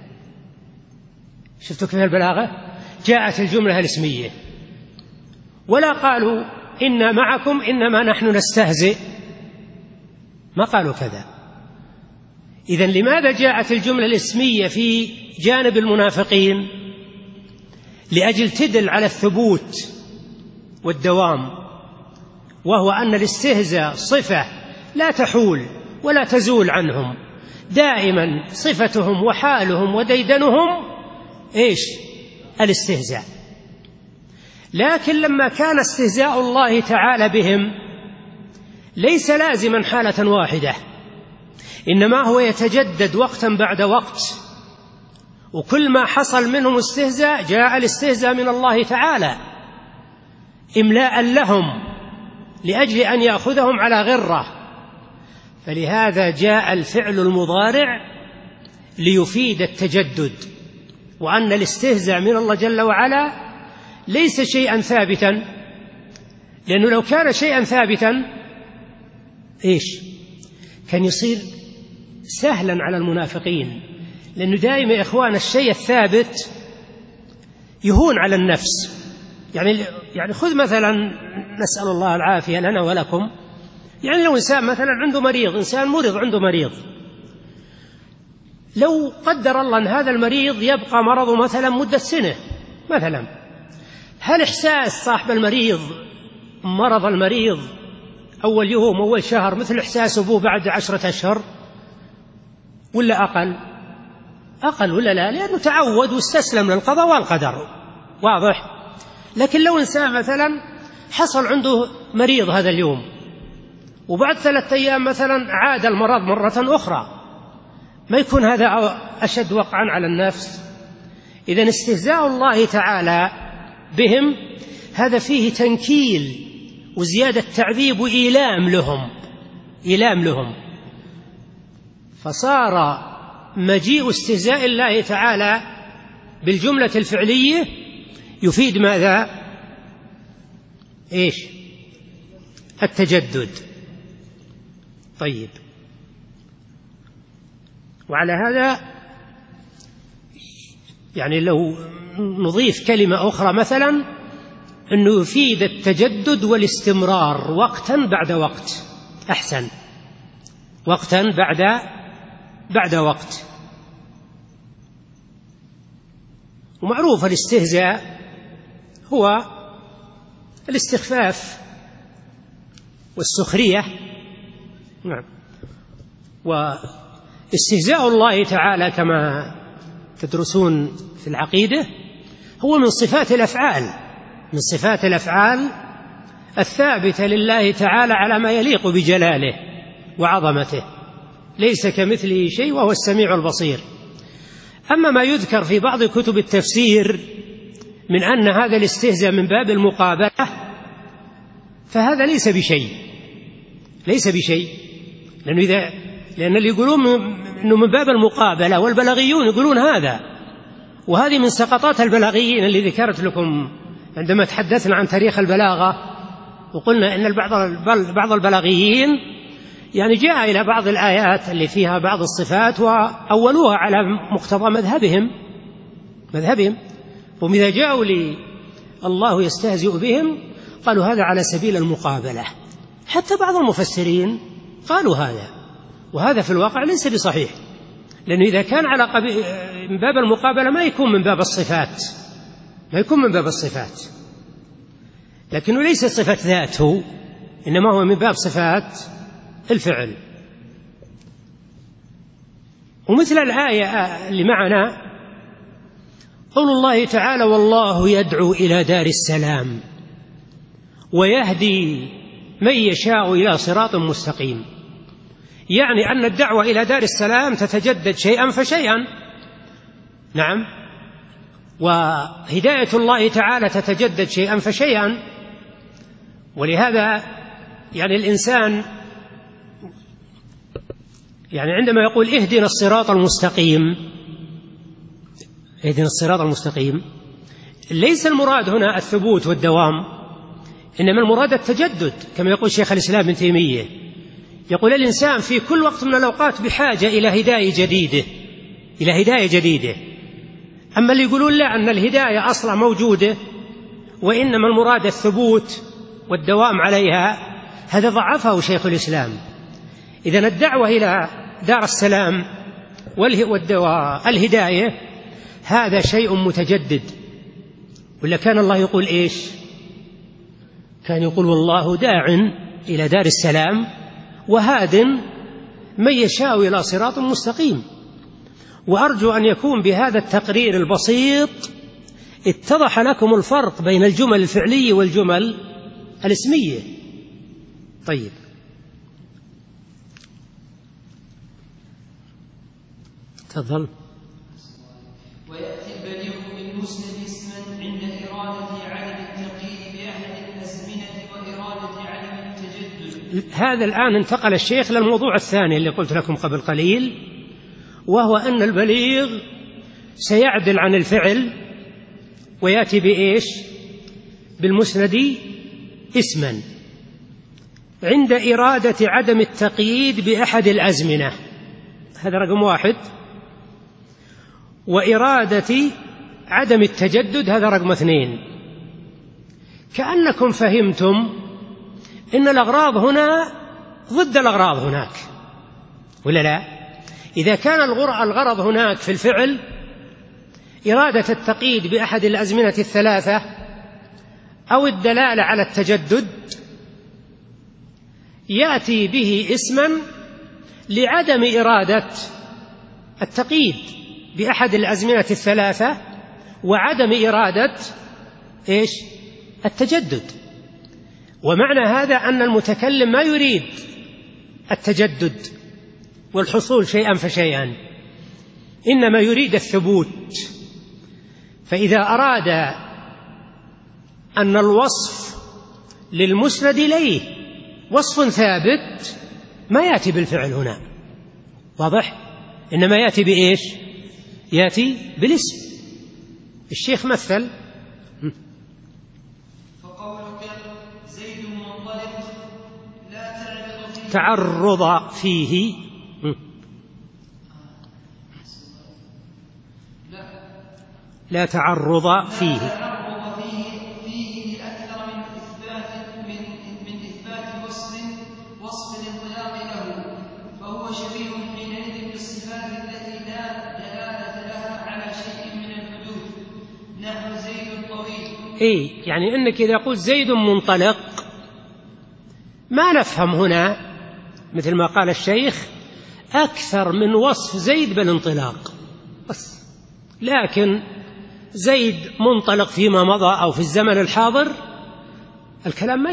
B: شفتوا كيف البلاغة؟ جاءت الجملة الاسمية، ولا قالوا إنا معكم إنما نحن نستهزئ، ما قالوا كذا. إذن لماذا جاءت الجملة الاسمية في جانب المنافقين؟ لأجل تدل على الثبوت والدوام، وهو أن الاستهزاء صفة لا تحول ولا تزول عنهم، دائما صفتهم وحالهم وديدنهم الاستهزاء. لكن لما كان استهزاء الله تعالى بهم ليس لازما حالة واحدة، إنما هو يتجدد وقتا بعد وقت، وكل ما حصل منهم استهزاء جاء الاستهزاء من الله تعالى إملاء لهم لأجل أن يأخذهم على غرة. فلهذا جاء الفعل المضارع ليفيد التجدد، وأن الاستهزاء من الله جل وعلا ليس شيئا ثابتا، لأنه لو كان شيئا ثابتا كان يصير سهلا على المنافقين، لأنه دائما يا إخوان الشيء الثابت يهون على النفس. يعني خذ مثلا، نسأل الله العافية لنا ولكم، يعني لو إنسان مثلا عنده مريض، إنسان مرض عنده مريض، لو قدر الله أن هذا المريض يبقى مرضه مثلا مدة سنة مثلا، هل إحساس صاحب المريض مرض المريض أول يوم أول شهر مثل إحساس أبوه بعد 10 أشهر، ولا أقل ولا لا؟ لأنه تعود واستسلم للقضاء والقدر، واضح؟ لكن لو إنسان مثلا حصل عنده مريض هذا اليوم، وبعد 3 أيام مثلا عاد المرض مرة أخرى، ما يكون هذا أشد وقعا على النفس؟ إذن استهزاء الله تعالى بهم هذا فيه تنكيل وزيادة تعذيب وإيلام لهم، فصار مجيء استهزاء الله تعالى بالجملة الفعلية يفيد ماذا؟ إيش؟ التجدد. طيب، وعلى هذا يعني لو نضيف كلمة أخرى مثلا أنه يفيد التجدد والاستمرار وقتا بعد وقت، أحسن، وقتا بعد وقت. ومعروف الاستهزاء هو الاستخفاف والسخرية. نعم. واستهزاء الله تعالى كما تدرسون في العقيدة هو من صفات الأفعال الثابتة لله تعالى على ما يليق بجلاله وعظمته، ليس كمثله شيء وهو السميع البصير. أما ما يذكر في بعض كتب التفسير من أن هذا الاستهزاء من باب المقابلة فهذا ليس بشيء، لأن اللي يقولون أنه من باب المقابلة والبلاغيون يقولون هذا، وهذه من سقطات البلاغيين اللي ذكرت لكم عندما تحدثنا عن تاريخ البلاغة، وقلنا أن بعض البلاغيين يعني جاء إلى بعض الآيات اللي فيها بعض الصفات وأولوها على مقتضى مذهبهم، وإذا جاءوا الله يستهزئ بهم قالوا هذا على سبيل المقابلة. حتى بعض المفسرين قالوا هذا، وهذا في الواقع ليس بصحيح، لأنه إذا كان من باب المقابلة ما يكون من باب الصفات، لكنه ليس صفة ذاته، إنما هو من باب صفات الفعل. ومثل الآية اللي معنا قول الله تعالى: والله يدعو إلى دار السلام ويهدي من يشاء إلى صراط مستقيم. يعني أن الدعوة إلى دار السلام تتجدد شيئا فشيئا. نعم. وهداية الله تعالى تتجدد شيئا فشيئا. ولهذا يعني الإنسان يعني عندما يقول اهدنا الصراط المستقيم، ليس المراد هنا الثبوت والدوام، إنما المراد التجدد، كما يقول شيخ الإسلام ابن تيمية، يقول الإنسان في كل وقت من الأوقات بحاجة إلى هداية جديدة. أما اللي يقولون لا، أن الهداية أصلا موجودة وإنما المراد الثبوت والدوام عليها، هذا ضعفه شيخ الإسلام. إذن الدعوة إلى دار السلام والهداية هذا شيء متجدد. ولا كان الله يقول إيش؟ كان يقول: والله داع إلى دار السلام وهاد من يشاء إلى صراط مستقيم. وأرجو أن يكون بهذا التقرير البسيط اتضح لكم الفرق بين الجمل الفعلية والجمل الاسمية. طيب، تفضل.
A: ويأتي البليغ بالمسند اسما عند إرادة عدم التقييد بأحد الأزمنة وإرادة عدم التجدد.
B: هذا الآن انتقل الشيخ للموضوع الثاني اللي قلت لكم قبل قليل، وهو أن البليغ سيعدل عن الفعل ويأتي بإيش؟ بالمسند اسما عند إرادة عدم التقييد بأحد الأزمنة، هذا رقم 1. وإرادة عدم التجدد هذا رقم 2. كأنكم فهمتم إن الأغراض هنا ضد الأغراض هناك، ولا لا؟ إذا كان الغرض هناك في الفعل إرادة التقييد بأحد الأزمنة 3 أو الدلالة على التجدد، يأتي به اسما لعدم إرادة التقييد بأحد الأزمنة 3 وعدم إرادة إيش؟ التجدد. ومعنى هذا أن المتكلم ما يريد التجدد والحصول شيئا فشيئا، إنما يريد الثبوت. فإذا أراد أن الوصف للمسند إليه وصف ثابت ما يأتي بالفعل هنا، واضح؟ إنما يأتي بإيش؟ يأتي بالاسم. الشيخ مثل
A: فقولك زيد منطلق لا
B: تعرض فيه لا تعرض فيه
A: لأكثر من إثبات وصف الانطلاق له، فهو شبيه حينئذ بالصفات التي لا دلالة لها على شيء من الحدوث، نحو زيد طويل.
B: يعني أنك إذا قلت زيد منطلق ما نفهم هنا مثل ما قال الشيخ أكثر من وصف زيد بالانطلاق بس، لكن زيد منطلق فيما مضى أو في الزمن الحاضر الكلام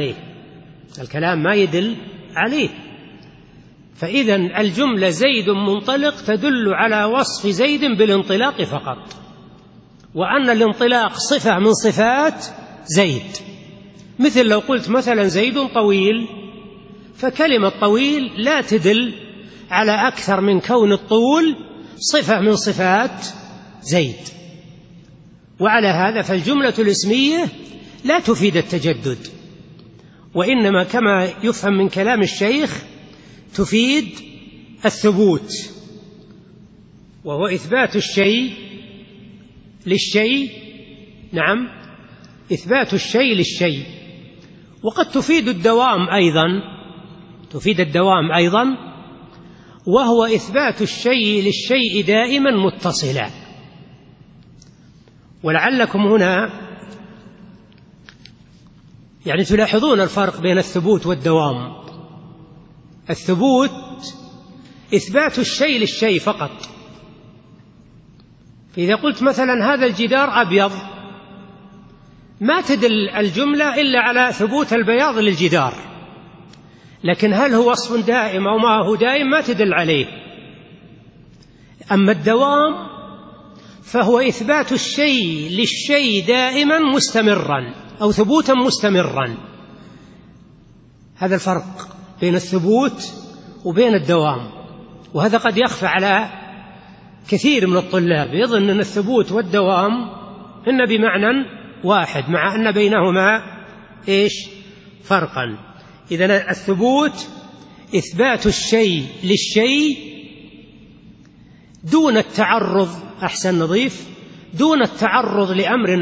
B: ما يدل عليه. فإذا الجملة زيد منطلق تدل على وصف زيد بالانطلاق فقط، وأن الانطلاق صفة من صفات زيد. مثل لو قلت مثلا زيد طويل، فكلمة طويل لا تدل على أكثر من كون الطول صفة من صفات زيد. وعلى هذا فالجملة الاسمية لا تفيد التجدد، وإنما كما يفهم من كلام الشيخ تفيد الثبوت، وهو إثبات الشيء للشيء. نعم، إثبات الشيء للشيء. وقد تفيد الدوام أيضا، وهو إثبات الشيء للشيء دائما متصلا. ولعلكم هنا يعني تلاحظون الفرق بين الثبوت والدوام. الثبوت إثبات الشيء للشيء فقط، فإذا قلت مثلا هذا الجدار أبيض ما تدل الجملة إلا على ثبوت البياض للجدار، لكن هل هو وصف دائم أو ما هو دائم ما تدل عليه. أما الدوام فهو إثبات الشيء للشيء دائما مستمرا أو ثبوتا مستمرا. هذا الفرق بين الثبوت وبين الدوام، وهذا قد يخفى على كثير من الطلاب، يظن أن الثبوت والدوام إن بمعنى واحد، مع أن بينهما فرقا. إذن الثبوت إثبات الشيء للشيء دون التعرض، أحسن نضيف، دون التعرض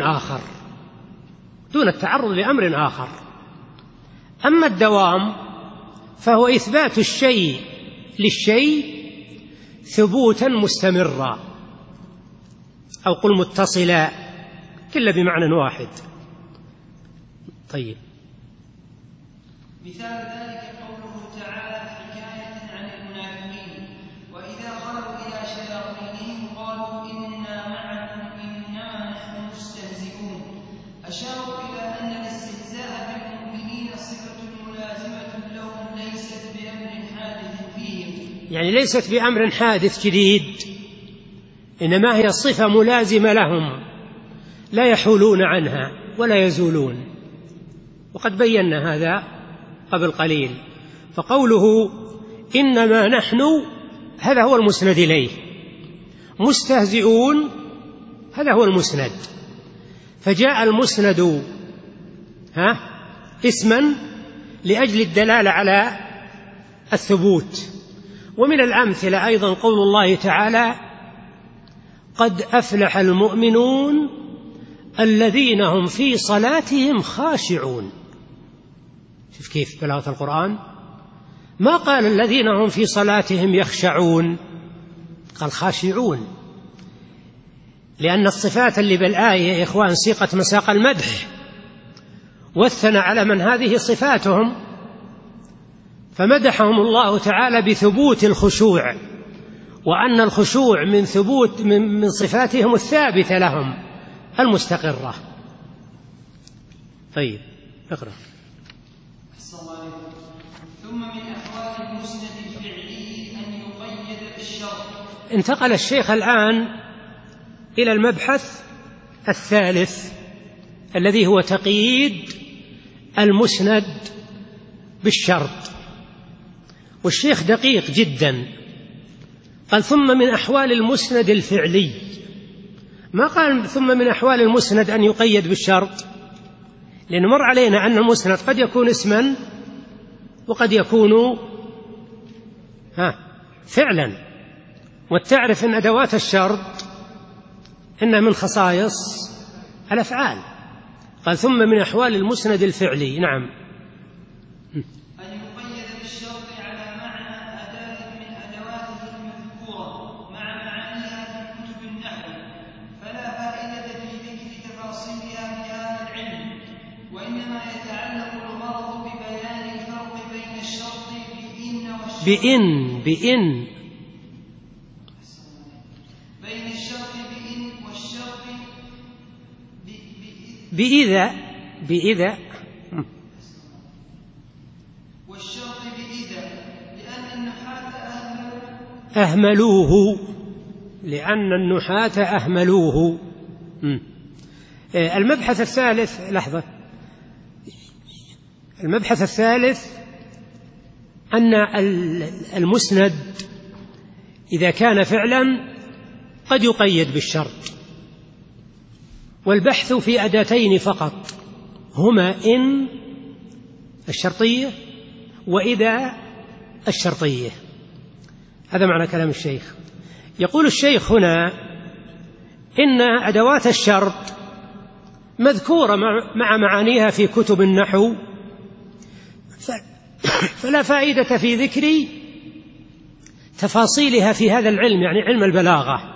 B: لأمر آخر. أما الدوام فهو إثبات الشيء للشيء ثبوتا مستمرا، أو قل متصلا، كلا بمعنى واحد. طيب،
A: مثال ذلك قوله تعالى حكاية عن المنافقين: وإذا خلوا إلى شياطينهم قالوا إنا معكم إنما نحن مستهزئون. أشاروا إلى أن الاستهزاء بالمؤمنين صفة ملازمة لهم ليست بأمر حادث فيهم،
B: يعني ليست بأمر حادث جديد، إنما هي صفة ملازمة لهم لا يحولون عنها ولا يزولون، وقد بينا هذا قبل قليل. فقوله إنما نحن هذا هو المسند إليه، مستهزئون هذا هو المسند، فجاء المسند اسما لأجل الدلالة على الثبوت. ومن الأمثلة أيضا قول الله تعالى: قد أفلح المؤمنون الذين هم في صلاتهم خاشعون. شوف كيف بلاغة القرآن، ما قال الذين هم في صلاتهم يخشعون، قال خاشعون، لأن الصفات اللي بالآية يا إخوان سيقة مساق المدح، والثنى على من هذه صفاتهم، فمدحهم الله تعالى بثبوت الخشوع، وأن الخشوع من صفاتهم الثابتة لهم المستقرة. طيب، اقرأ.
A: ثم من أحوال المسند الفعلي أن يقيد بالشرط.
B: انتقل الشيخ الآن إلى المبحث الثالث الذي هو تقييد المسند بالشرط. والشيخ دقيق جدا، قال ثم من أحوال المسند الفعلي، ما قال ثم من أحوال المسند أن يقيد بالشرط، لأن مر علينا أن المسند قد يكون اسما وقد يكون فعلا، وتعرف أن أدوات الشرط إنها من خصائص الأفعال. قال ثم من أحوال المسند الفعلي. نعم.
A: أن يقيد بالشرط على معنى أداة من أدواته المذكورة مع معانيها في كتب النحو، فلا فائدة في ذكر تفاصيلها في هذا العلم، وإنما يتعلق الغرض ببيان الفرق بين الشرط بإن بين الشرط بإن والشرط
B: بإذا
A: والشرط بإذا، لأن النحاة
B: أهملوه. المبحث الثالث، لحظة، المبحث الثالث أن المسند إذا كان فعلا قد يقيد بالشرط، والبحث في أداتين فقط هما إن الشرطية وإذا الشرطية. هذا معنى كلام الشيخ. يقول الشيخ هنا إن أدوات الشرط مذكورة مع معانيها في كتب النحو، فلا فائدة في ذكر تفاصيلها في هذا العلم، يعني علم البلاغة،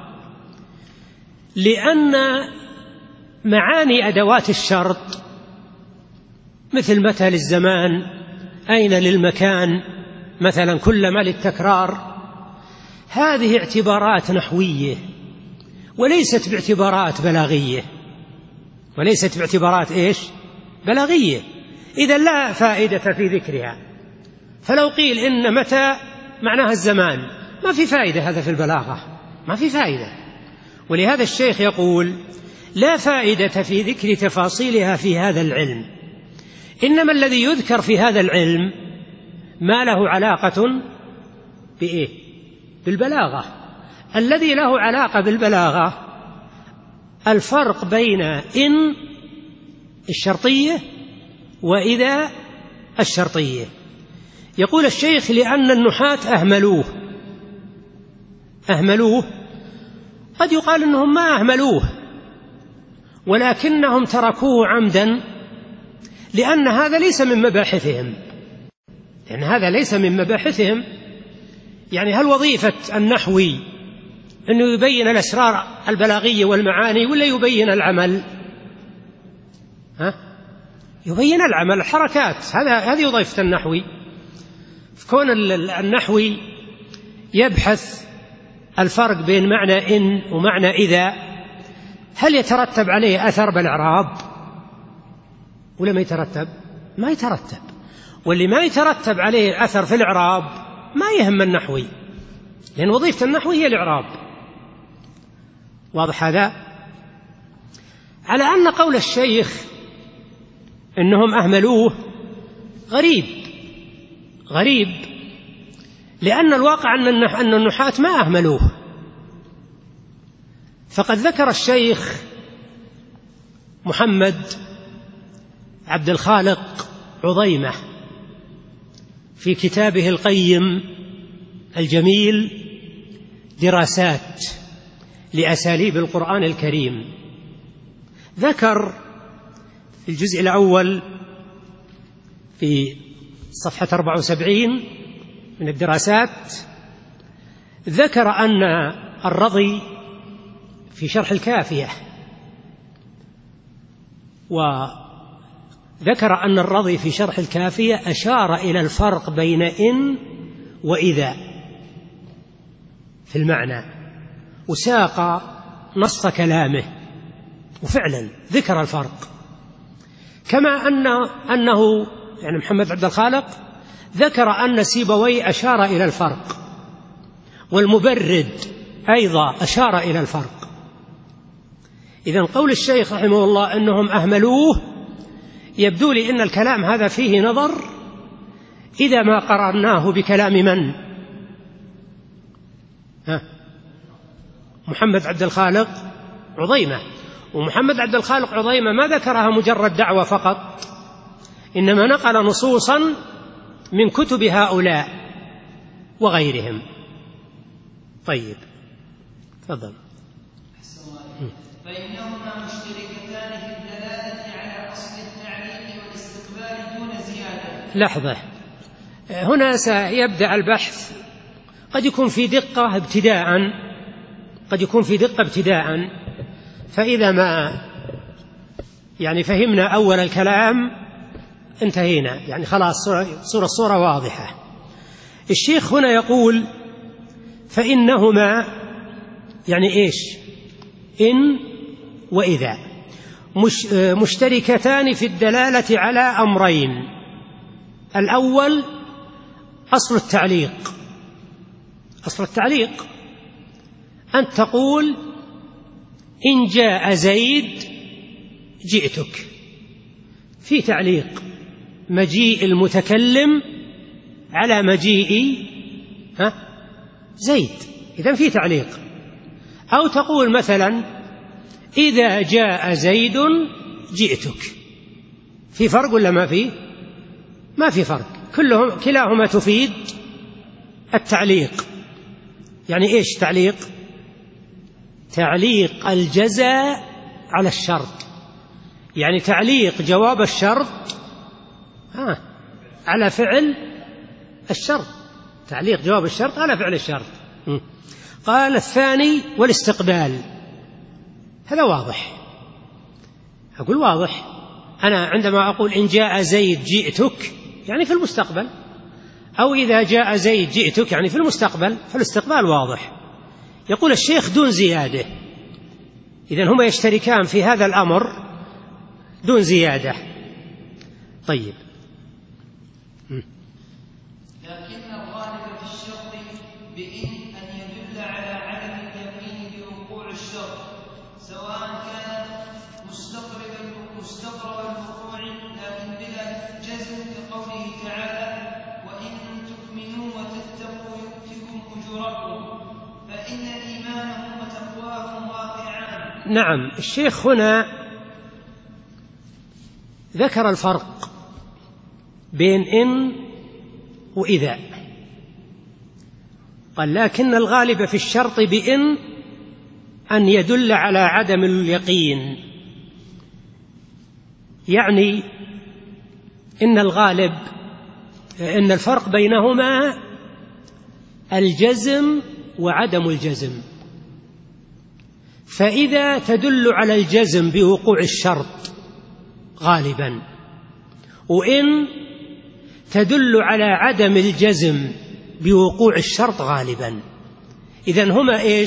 B: لأن معاني أدوات الشرط مثل متى للزمان، أين للمكان، مثلا كلما للتكرار، هذه اعتبارات نحوية وليست باعتبارات بلاغية، وليست باعتبارات بلاغية. إذا لا فائدة في ذكرها. فلو قيل إن متى معناها الزمان، ما في فائدة، هذا في البلاغة ما في فائدة. ولهذا الشيخ يقول لا فائدة في ذكر تفاصيلها في هذا العلم، إنما الذي يذكر في هذا العلم ما له علاقة بالبلاغة. الذي له علاقة بالبلاغة الفرق بين إن الشرطية وإذا الشرطية. يقول الشيخ لأن النحاة أهملوه. قد يقال أنهم ما أهملوه، ولكنهم تركوه عمدا، لأن هذا ليس من مباحثهم، يعني هل وظيفة النحوي أنه يبين الأسرار البلاغية والمعاني، ولا يبين العمل؟ يبين العمل، الحركات، هذه وظيفة النحوي. كون النحوي يبحث الفرق بين معنى إن ومعنى إذا، هل يترتب عليه أثر بالإعراب ولا ما يترتب؟ ما يترتب. واللي ما يترتب عليه أثر في الإعراب ما يهم النحوي، لأن وظيفة النحوي هي الإعراب. واضح هذا؟ على أن قول الشيخ إنهم أهملوه غريب، لأن الواقع أن النحاة ما أهملوه. فقد ذكر الشيخ محمد عبد الخالق عضيمة في كتابه القيم الجميل دراسات لأساليب القرآن الكريم، ذكر في الجزء الأول في صفحة 74 من الدراسات، ذكر أن الرضي في شرح الكافية، وذكر أن الرضي في شرح الكافية أشار إلى الفرق بين إن وإذا في المعنى، وساق نص كلامه، وفعلا ذكر الفرق. كما أنه يعني محمد عبد الخالق ذكر أن سيبوي أشار إلى الفرق، والمبرد أيضا أشار إلى الفرق. إذن قول الشيخ رحمه الله أنهم أهملوه يبدو لي أن الكلام هذا فيه نظر إذا ما قررناه بكلام من؟ محمد عبد الخالق عضيمة. ومحمد عبد الخالق عضيمة ما ذكرها مجرد دعوة فقط، إنما نقل نصوصا من كتب هؤلاء وغيرهم. طيب تفضل.
A: فإنهما مشتركتان في الدلالة على أصل التعليق والاستقبال دون زيادة.
B: لحظة، هنا سيبدأ البحث، قد يكون في دقة ابتداء، فإذا ما فهمنا أول الكلام انتهينا، خلاص الصورة واضحة. الشيخ هنا يقول فإنهما إيش؟ إن وإذا مشتركتان في الدلالة على أمرين. الأول أصل التعليق أن تقول إن جاء زيد جئتك، في تعليق مجيء المتكلم على مجيء زيد، إذن في تعليق. أو تقول مثلا إذا جاء زيد جئتك، في فرق ولا ما في؟ ما في فرق، كلاهما تفيد التعليق. إيش تعليق؟ تعليق الجزاء على الشرط، تعليق جواب الشرط على فعل الشرط، تعليق جواب الشرط على فعل الشرط. قال الثاني والاستقبال، هذا واضح. أقول واضح، أنا عندما أقول إن جاء زيد جئتك في المستقبل، أو إذا جاء زيد جئتك في المستقبل، فالاستقبال واضح. يقول الشيخ دون زيادة، إذن هما يشتركان في هذا الأمر دون زيادة. طيب،
A: لكن الغالب في الشرط بإن أن يدل على عدم اليقين بوقوع الشرط، سواء كان مستقرب الوقوع لكن بلا جزم، كقوله تعالى وإن تؤمنوا وتتقوا يؤتكم أجوركم، فإن إيمانهم وتقواهم واقعان.
B: نعم، الشيخ هنا ذكر الفرق بين إن وإذا. قال لكن الغالب في الشرط بإن أن يدل على عدم اليقين، إن الغالب إن الفرق بينهما الجزم وعدم الجزم. فإذا تدل على الجزم بوقوع الشرط غالبا، وإن تدل على عدم الجزم بوقوع الشرط غالبا، إذن هما إيش؟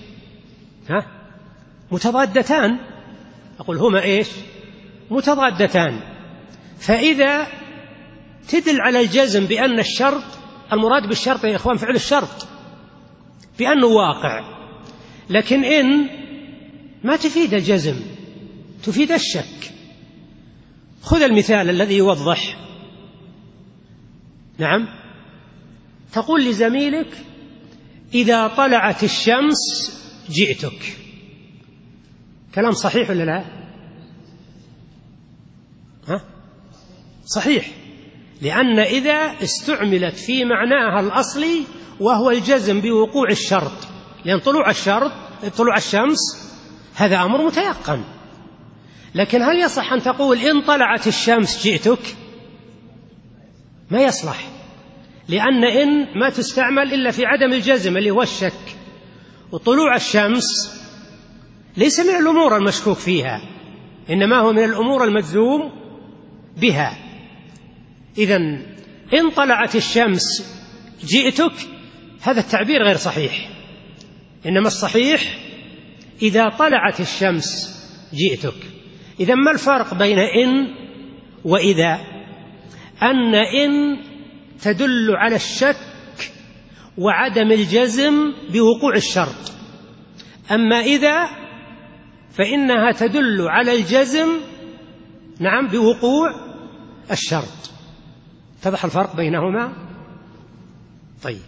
B: متضادتان. أقول هما إيش؟ متضادتان. فإذا تدل على الجزم بأن الشرط، المراد بالشرط يا إخوان فعل الشرط بأنه واقع، لكن إن ما تفيد الجزم، تفيد الشك. خذ المثال الذي يوضح. نعم، تقول لزميلك إذا طلعت الشمس جئتك، كلام صحيح ولا لا؟ صحيح، لأن إذا استعملت في معناها الأصلي وهو الجزم بوقوع الشرط، لأن طلوع الشمس هذا أمر متيقن. لكن هل يصح أن تقول إن طلعت الشمس جئتك؟ ما يصلح، لأن إن ما تستعمل إلا في عدم الجزم اللي هو الشك، وطلوع الشمس ليس من الأمور المشكوك فيها، إنما هو من الأمور المجزوم بها. إذن إن طلعت الشمس جئتك هذا التعبير غير صحيح، إنما الصحيح إذا طلعت الشمس جئتك. إذن ما الفرق بين إن وإذا؟ أن إن تدل على الشك وعدم الجزم بوقوع الشرط، أما إذا فإنها تدل على الجزم، نعم، بوقوع الشرط. اتضح الفرق بينهما؟ طيب.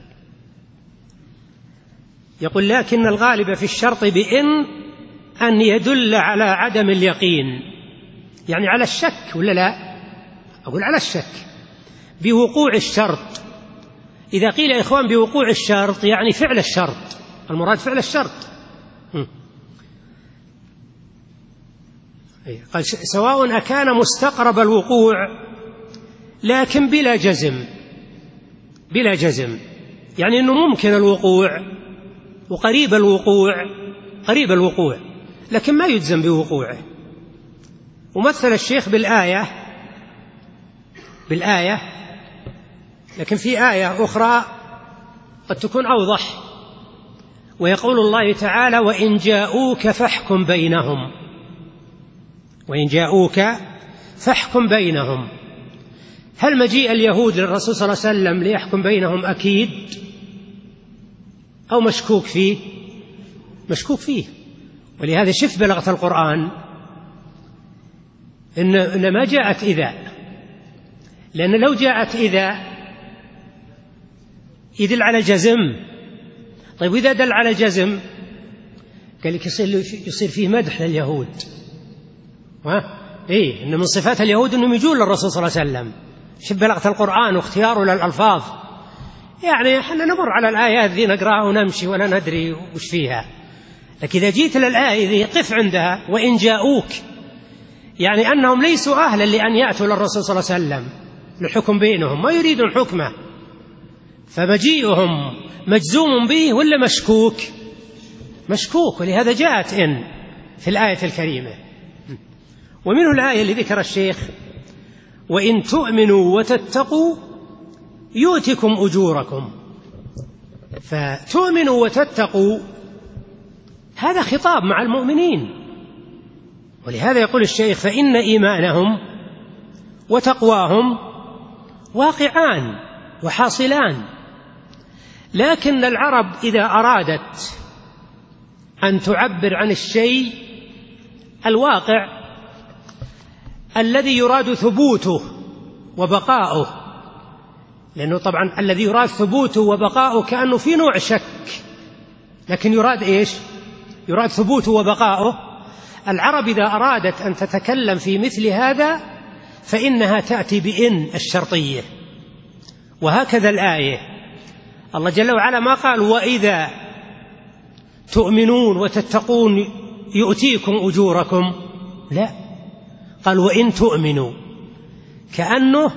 B: يقول لكن الغالب في الشرط بإن أن يدل على عدم اليقين، يعني على الشك، ولا لا؟ أقول على الشك بوقوع الشرط. إذا قيل يا إخوان بوقوع الشرط يعني فعل الشرط، المراد فعل الشرط. قال سواء أكان مستقرب الوقوع لكن بلا جزم، بلا جزم يعني أنه ممكن الوقوع وقريب الوقوع، قريب الوقوع لكن ما يجزم بوقوعه. ومثل الشيخ بالآية، لكن في آية أخرى قد تكون أوضح، ويقول الله تعالى وإن جاءوك فاحكم بينهم، وإن جاءوك فاحكم بينهم. هل مجيء اليهود للرسول صلى الله عليه وسلم ليحكم بينهم أكيد أو مشكوك فيه؟ مشكوك فيه. ولهذا شف بلغة القرآن إن ما جاءت إذا، لأن لو جاءت إذا يدل على جزم. طيب وإذا دل على جزم قال لك يصير فيه مدح لليهود، إيه إن من صفات اليهود أنهم يجون للرسول صلى الله عليه وسلم. شف بلغة القرآن واختياره للألفاظ، يعني احنا نمر على الآيات ذي نقرأها ونمشي ولا ندري وش فيها، لكن إذا جيت للآية ذي قف عندها وإن جاءوك، يعني أنهم ليسوا أهلا لأن يأتوا للرسول صلى الله عليه وسلم للحكم بينهم، ما يريدون حكمه، فمجيئهم مجزوم به ولا مشكوك؟ مشكوك. ولهذا جاءت إن في الآية الكريمة. ومنه الآية اللي ذكر الشيخ وإن تؤمنوا وتتقوا يؤتكم أجوركم. فتؤمنوا وتتقوا هذا خطاب مع المؤمنين، ولهذا يقول الشيخ فإن إيمانهم وتقواهم واقعان وحاصلان. لكن العرب إذا أرادت أن تعبر عن الشيء الواقع الذي يراد ثبوته وبقاؤه، لأنه طبعا الذي يراد ثبوته وبقاؤه كأنه في نوع شك، لكن يراد إيش؟ يراد ثبوته وبقاؤه. العرب إذا أرادت أن تتكلم في مثل هذا فإنها تأتي بإن الشرطية. وهكذا الآية الله جل وعلا ما قال وإذا تؤمنون وتتقون يؤتيكم أجوركم، لا، قال وإن تؤمنوا، كأنه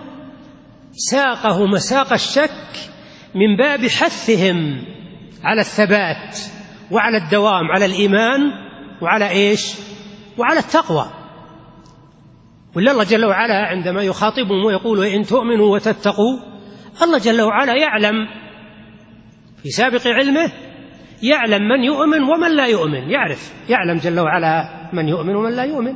B: ساقه مساق الشك من باب حثهم على الثبات وعلى الدوام على الإيمان وعلى إيش؟ وعلى التقوى. ولا الله جل وعلا عندما يخاطبهم ويقول وإن تؤمنوا وتتقوا، الله جل وعلا يعلم في سابق علمه، يعلم من يؤمن ومن لا يؤمن، يعلم جل وعلا من يؤمن ومن لا يؤمن.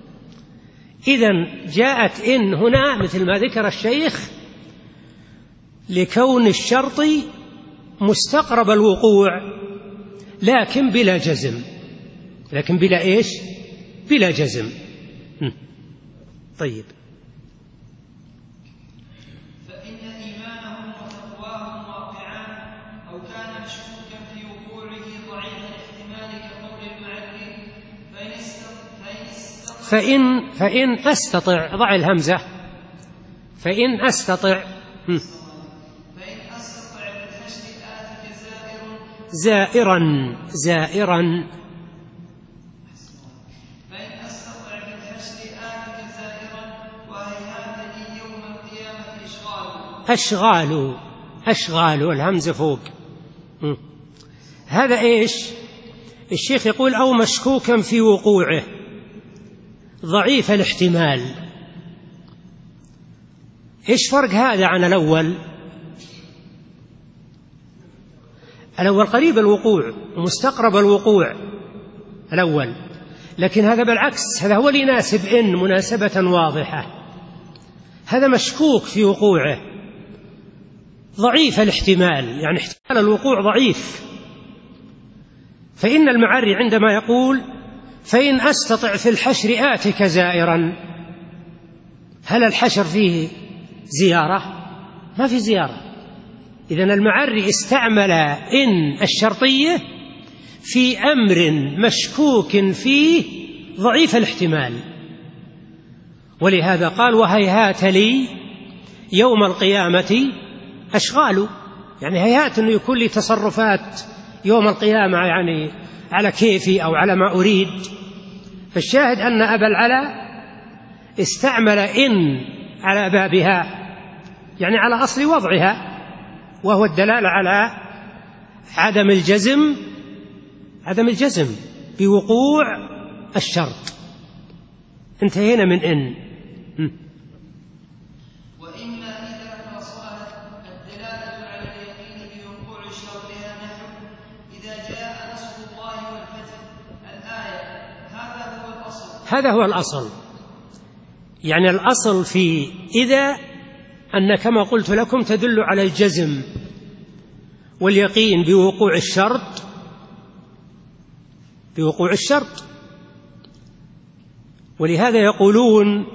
B: إذن جاءت إن هنا مثل ما ذكر الشيخ لكون الشرط مستقرب الوقوع لكن بلا جزم، لكن بلا إيش؟ بلا جزم. طيب.
A: فإن إيمانهم وتقواهم واقعان أو كان مشكوكا في وقوعه ضعيف الاحتمال كقول المعري
B: فإن أستطع، ضع الهمزة، فإن أستطع
A: بالحشد آتك
B: زائرا
A: فإن أستطع بالحشد آتك زائرا وهيهات لي يوم القيامة
B: أشغال الهمزة فوق. هذا إيش؟ الشيخ يقول أو مشكوكا في وقوعه ضعيف الاحتمال. إيش فرق هذا عن الأول؟ الأول قريب الوقوع ومستقرب الوقوع الأول، لكن هذا بالعكس، هذا هو اللي يناسب إن مناسبة واضحة. هذا مشكوك في وقوعه ضعيف الاحتمال، يعني احتمال الوقوع ضعيف. فإن المعري عندما يقول فإن أستطع في الحشر آتك زائرا. هل الحشر فيه زيارة؟ ما في زيارة. إذن المعري استعمل إن الشرطية في أمر مشكوك فيه ضعيف الاحتمال، ولهذا قال وهيهات لي يوم القيامة أشغال، يعني هيهات أنه يكون لي تصرفات يوم القيامة يعني على كيفي أو على ما أريد. فالشاهد أن أبا العلا استعمل إن على بابها، يعني على أصل وضعها، وهو الدلالة على عدم الجزم بوقوع الشرط. انتهينا من إن.
A: وإما إذا فصلت الدلالة على اليقين بوقوع شرطها نحو إذا جاء نصر الله والفتح الآية. هذا هو الأصل.
B: يعني الأصل في إذا أن كما قلت لكم تدل على الجزم واليقين بوقوع الشرط، ولهذا يقولون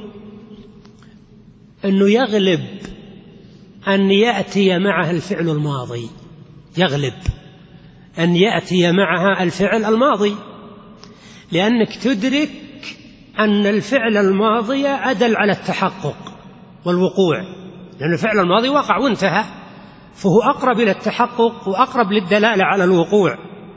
B: أنه يغلب أن يأتي معها الفعل الماضي، يغلب أن يأتي معها الفعل الماضي، لأنك تدرك أن الفعل الماضي أدل على التحقق والوقوع، لأن الفعل الماضي وقع وانتهى، فهو أقرب إلى التحقق وأقرب للدلالة على الوقوع.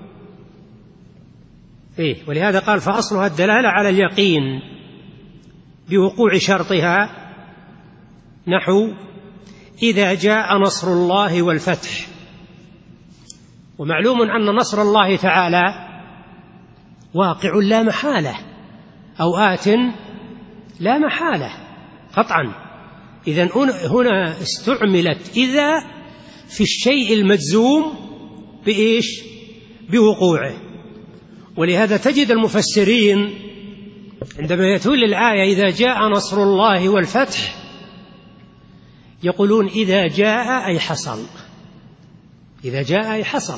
B: ولهذا قال فأصلها الدلالة على اليقين بوقوع شرطها نحو إذا جاء نصر الله والفتح. ومعلوم أن نصر الله تعالى واقع لا محالة، أو آت لا محالة قطعا. إذن هنا استعملت إذا في الشيء المجزوم بإيش؟ بوقوعه. ولهذا تجد المفسرين عندما يأتون للآية إذا جاء نصر الله والفتح يقولون إذا جاء أي حصل، إذا جاء أي حصل.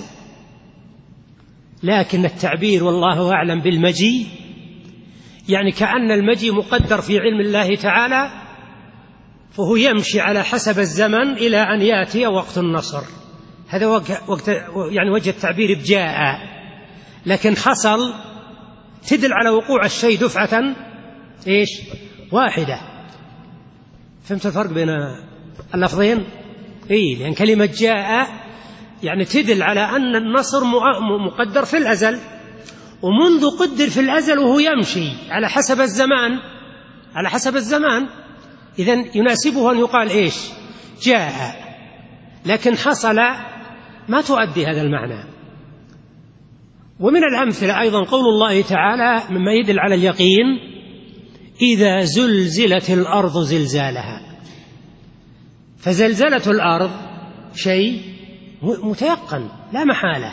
B: لكن التعبير والله أعلم بالمجيء يعني كأن المجيء مقدر في علم الله تعالى، فهو يمشي على حسب الزمن إلى أن يأتي وقت النصر. هذا وقت يعني وجه التعبير بجاء. لكن حصل تدل على وقوع الشيء دفعة إيش؟ واحدة. فهمت الفرق بين اللفظين؟ لأن كلمة جاء يعني تدل على أن النصر مقدر في الأزل، ومنذ قدر في الأزل وهو يمشي على حسب الزمان، على حسب الزمان. إذن يناسبه أن يقال إيش؟ جاء. لكن حصل ما تؤدي هذا المعنى. ومن الأمثلة أيضا قول الله تعالى مما يدل على اليقين إذا زلزلت الأرض زلزالها. فزلزلة الأرض شيء متيقن لا محالة،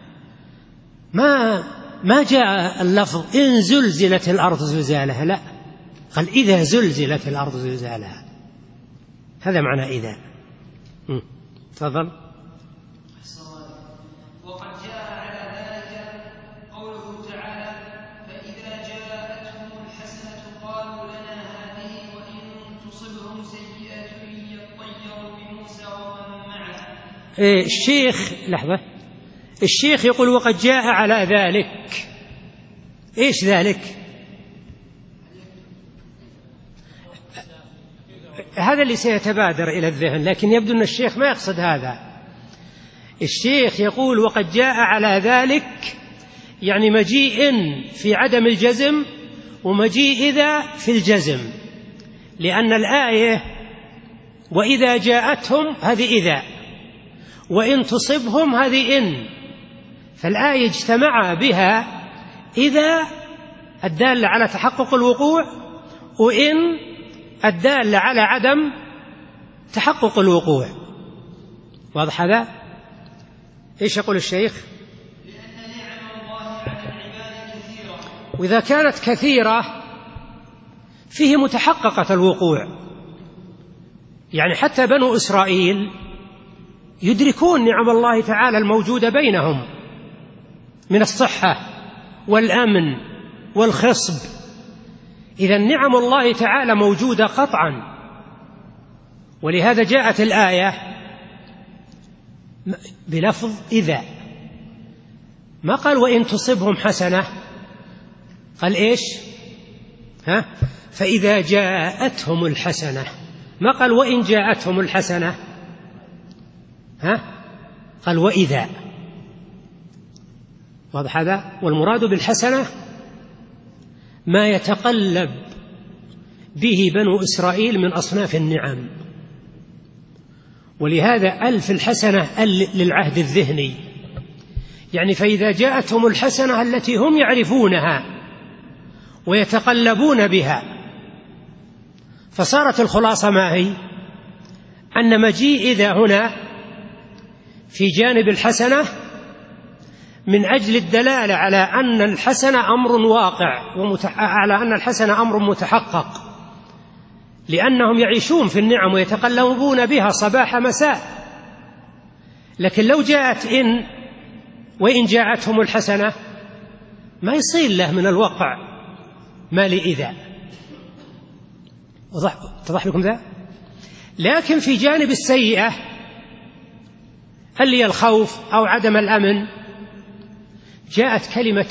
B: ما جاء اللفظ إن زلزلت الأرض زلزالها، لا، قال إذا زلزلت الأرض زلزالها. هذا معنى إذا. تفضل.
A: وقد جاء على ذلك قوله تعالى فإذا جاءتهم الحسنة قالوا لنا هذه وإن تصبهم سيئة يطيروا بموسى ومن معه.
B: الشيخ يقول وقد جاء على ذلك. إيش ذلك؟ هذا اللي سيتبادر إلى الذهن، لكن يبدو أن الشيخ ما يقصد هذا. الشيخ يقول وقد جاء على ذلك يعني مجيء في عدم الجزم ومجيء إذا في الجزم، لأن الآية وإذا جاءتهم هذه إذا، وإن تصبهم هذه إن، فالآية اجتمع بها إذا الدالة على تحقق الوقوع وإن الدالة على عدم تحقق الوقوع. واضح هذا؟ إيش يقول الشيخ؟
A: لأن نعم الله على العباد كثيرة،
B: وإذا كانت كثيرة فيه متحققة الوقوع. يعني حتى بنو إسرائيل يدركون نعم الله تعالى الموجودة بينهم من الصحة والأمن والخصب. إذا نعم الله تعالى موجودة قطعا، ولهذا جاءت الآية بلفظ إذا، ما قال وإن تصبهم حسنة، قال إيش؟ فإذا جاءتهم الحسنة، ما قال وإن جاءتهم الحسنة، قال وإذا. واضح هذا؟ والمراد بالحسنة ما يتقلب به بنو إسرائيل من أصناف النعم، ولهذا ألف الحسنة للعهد الذهني، يعني فإذا جاءتهم الحسنة التي هم يعرفونها ويتقلبون بها، فصارت الخلاصة ما هي؟ أن مجيء إذا هنا في جانب الحسنة من أجل الدلالة على أن الحسنة أمر واقع، على أن الحسنة أمر متحقق، لأنهم يعيشون في النعم ويتقلبون بها صباح مساء. لكن لو جاءت إن وإن جاءتهم الحسنة ما يصير له من الوقع ما لإذا. اتضح لكم ذا؟ لكن في جانب السيئة اللي هي الخوف أو عدم الأمن جاءت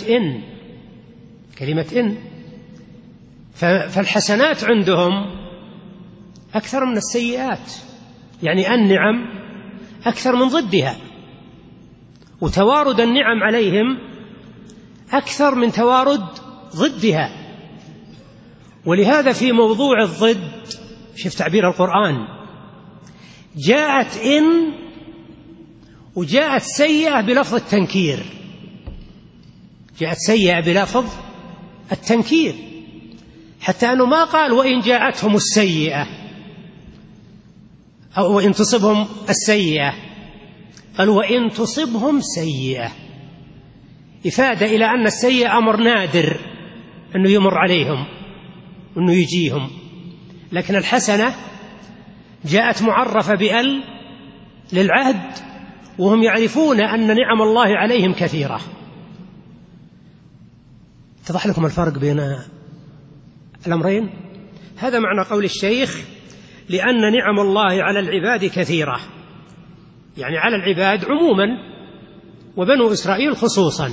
B: كلمة إن، فالحسنات عندهم أكثر من السيئات، يعني النعم أكثر من ضدها، وتوارد النعم عليهم أكثر من توارد ضدها. ولهذا في موضوع الضد، شوف تعبير القرآن، جاءت إن وجاءت سيئة بلفظ التنكير، جاءت سيئة بلفظ التنكير، حتى أنه ما قال وإن جاءتهم السيئة أو وإن تصبهم السيئة، قال وإن تصبهم سيئة، إفادة إلى أن السيئة أمر نادر أنه يمر عليهم وأنه يجيهم. لكن الحسنة جاءت معرفة بأل للعهد، وهم يعرفون أن نعم الله عليهم كثيرة. اتضح لكم الفرق بين الأمرين؟ هذا معنى قول الشيخ لأن نعم الله على العباد كثيرة، يعني على العباد عموما وبنو إسرائيل خصوصا.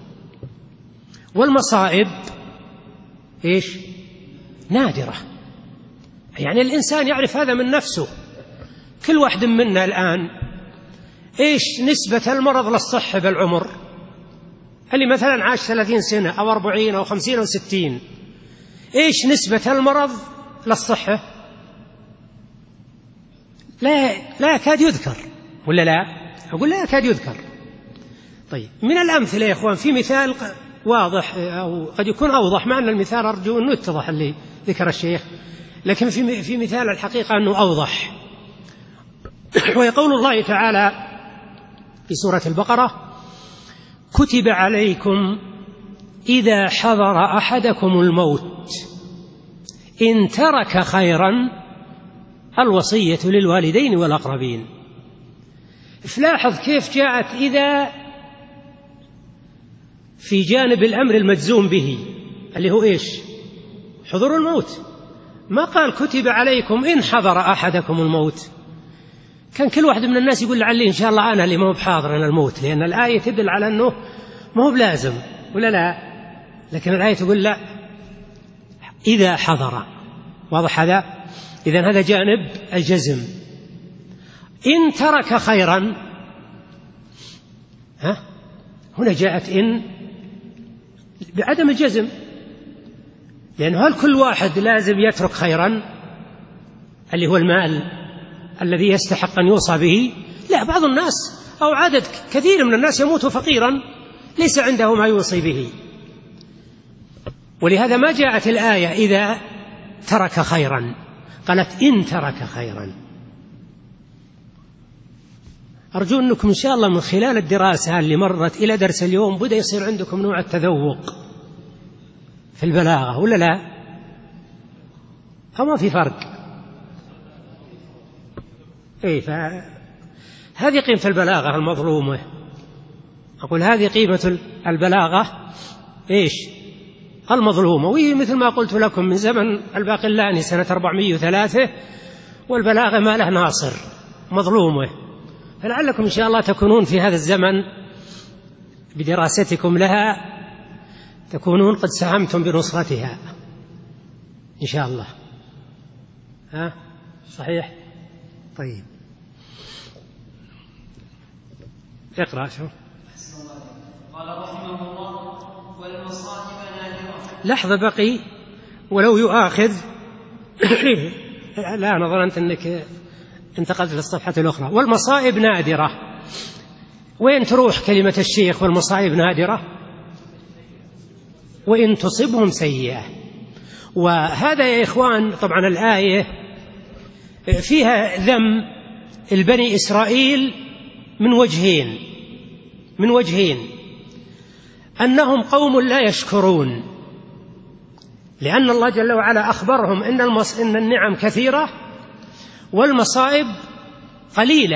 B: والمصائب إيش؟ نادرة، يعني الإنسان يعرف هذا من نفسه. كل واحد منا الآن إيش نسبة المرض للصحة بالعمر؟ اللي مثلا عاش 30 سنة أو 40 أو 50 أو 60، إيش نسبة المرض للصحة؟ لا يكاد يذكر، ولا لا؟ أقول لا يكاد يذكر. طيب من الأمثلة يا إخوان، في مثال واضح أو قد يكون أوضح، مع أن المثال أرجو أنه يتضح اللي ذكر الشيخ، لكن في مثال الحقيقة أنه أوضح، ويقول الله تعالى في سورة البقرة: كتب عليكم إذا حضر أحدكم الموت إن ترك خيرا الوصية للوالدين والأقربين. فلاحظ كيف جاءت إذا في جانب الأمر المجزوم به اللي هو إيش؟ حضور الموت. ما قال كتب عليكم إن حضر أحدكم الموت. كان كل واحد من الناس يقول لعلي إن شاء الله أنا اللي ما هو بحاضر أنا الموت، لأن الآية تدل على أنه ما هو بلازم ولا لا، لكن الآية تقول لا إذا حضر. واضح هذا؟ إذن هذا جانب الجزم. إن ترك خيرا، هنا جاءت إن بعدم الجزم، لأنه هل كل واحد لازم يترك خيرا اللي هو المال الذي يستحق أن يوصى به؟ لا، بعض الناس أو عدد كثير من الناس يموت فقيرا ليس عنده ما يوصي به، ولهذا ما جاءت الآية إذا ترك خيرا، قالت إن ترك خيرا. أرجو أنكم إن شاء الله من خلال الدراسة اللي مرت إلى درس اليوم بدأ يصير عندكم نوع التذوق في البلاغة، ولا لا؟ أو ما في فرق؟ فهذه قيمة البلاغة المظلومة. أقول هذه قيمة البلاغة، إيش؟ المظلومة. وهي مثل ما قلت لكم من زمن الباقلاني سنة 403، والبلاغة ما له ناصر، مظلومة. فلعلكم إن شاء الله تكونون في هذا الزمن بدراستكم لها تكونون قد ساهمتم بنصرتها إن شاء الله. ها صحيح؟ طيب اقرأ. شو
A: قال رحمه الله: والمصائب نادرة.
B: لحظة بقي، ولو يؤاخذ لا أنا ظننت أنك انتقلت للصفحة الأخرى. والمصائب نادرة، وين تروح كلمة الشيخ والمصائب نادرة؟ وإن تصبهم سيئة. وهذا يا إخوان طبعا الآية فيها ذم البني إسرائيل من وجهين: أنهم قوم لا يشكرون، لأن الله جل وعلا أخبرهم إن النعم كثيرة والمصائب قليلة،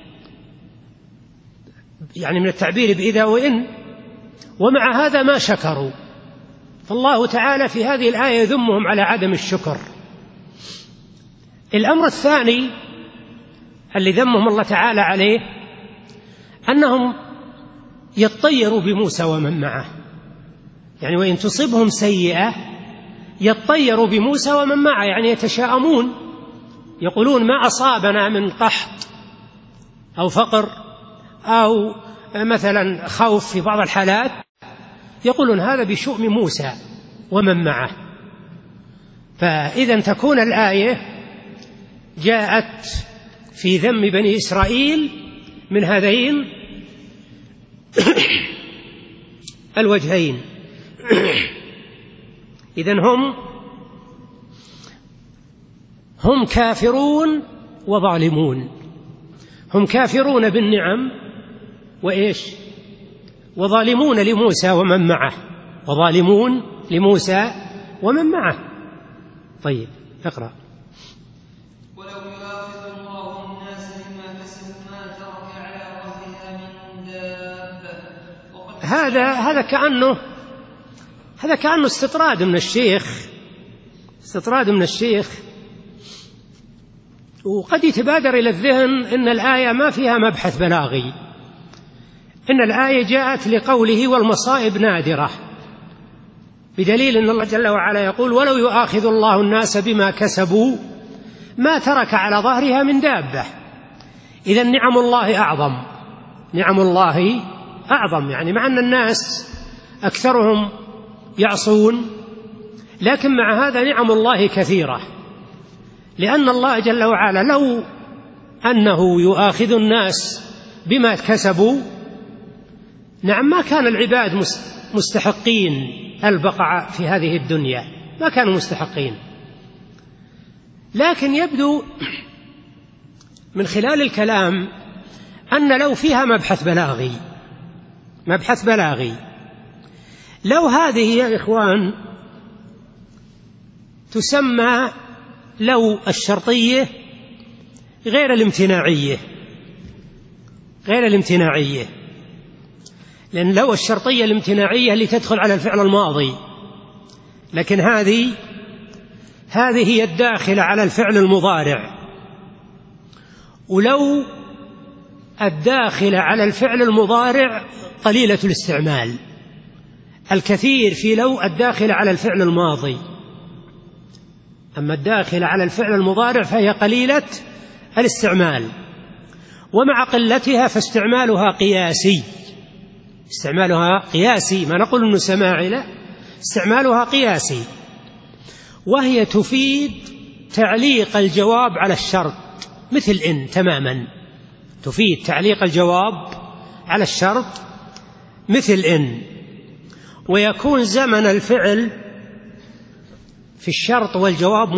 B: يعني من التعبير بإذا وإن، ومع هذا ما شكروا. فالله تعالى في هذه الآية يذمهم على عدم الشكر. الأمر الثاني اللي ذمهم الله تعالى عليه أنهم يطيروا بموسى ومن معه، يعني وإن تصبهم سيئة يطيروا بموسى ومن معه، يعني يتشاءمون، يقولون ما أصابنا من قحط أو فقر أو مثلا خوف في بعض الحالات، يقولون هذا بشؤم موسى ومن معه. فإذا تكون الآية جاءت في ذم بني إسرائيل من هذين الوجهين. إذن هم كافرون وظالمون، هم كافرون بالنعم وإيش؟ وظالمون لموسى ومن معه، وظالمون لموسى ومن معه. طيب اقرأ.
A: ولو يؤاخذ الله الناس بما كسبوا ما ترك على ظهرها من دابة. هذا كأنه استطراد من الشيخ، وقد يتبادر إلى الذهن إن الآية ما فيها مبحث بلاغي، إن الآية جاءت لقوله والمصائب نادرة، بدليل أن الله جل وعلا يقول ولو يؤاخذ الله الناس بما كسبوا ما ترك على ظهرها من دابة. إذن نعم الله أعظم، يعني مع أن الناس أكثرهم يعصون، لكن مع هذا نعم الله كثيرة، لأن الله جل وعلا لو أنه يؤاخذ الناس بما كسبوا نعم ما كان العباد مستحقين البقاء في هذه الدنيا، ما كانوا مستحقين. لكن يبدو من خلال الكلام أن لو فيها مبحث بلاغي، لو هذه يا إخوان تسمى لو الشرطية غير الامتناعية، لأن لو الشرطية الامتناعية اللي تدخل على الفعل الماضي، لكن هذه هي الداخلة على الفعل المضارع. ولو الداخلة على الفعل المضارع قليلة الاستعمال، الكثير في لو الداخلة على الفعل الماضي، أما الداخلة على الفعل المضارع فهي قليلة الاستعمال، ومع قلتها فاستعمالها قياسي، ما نقول أنه سماعي، لا، استعمالها قياسي، وهي تفيد تعليق الجواب على الشرط، مثل إن تماما، تفيد تعليق الجواب على الشرط مثل إن. ويكون زمن الفعل في الشرط والجواب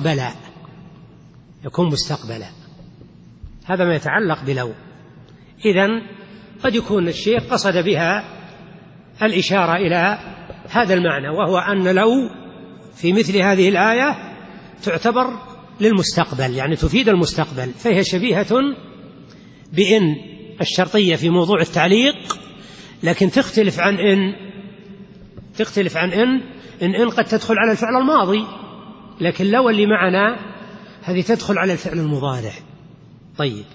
A: يكون مستقبلا، هذا ما يتعلق بلو. إذن قد يكون الشيخ قصد بها الإشارة إلى هذا المعنى، وهو أن لو في مثل هذه الآية تعتبر للمستقبل، يعني تفيد المستقبل، فهي شبيهة بإن الشرطية في موضوع التعليق، لكن تختلف عن إن
B: إن قد تدخل على الفعل الماضي، لكن لو اللي معنا هذه تدخل على الفعل المضارع. طيب.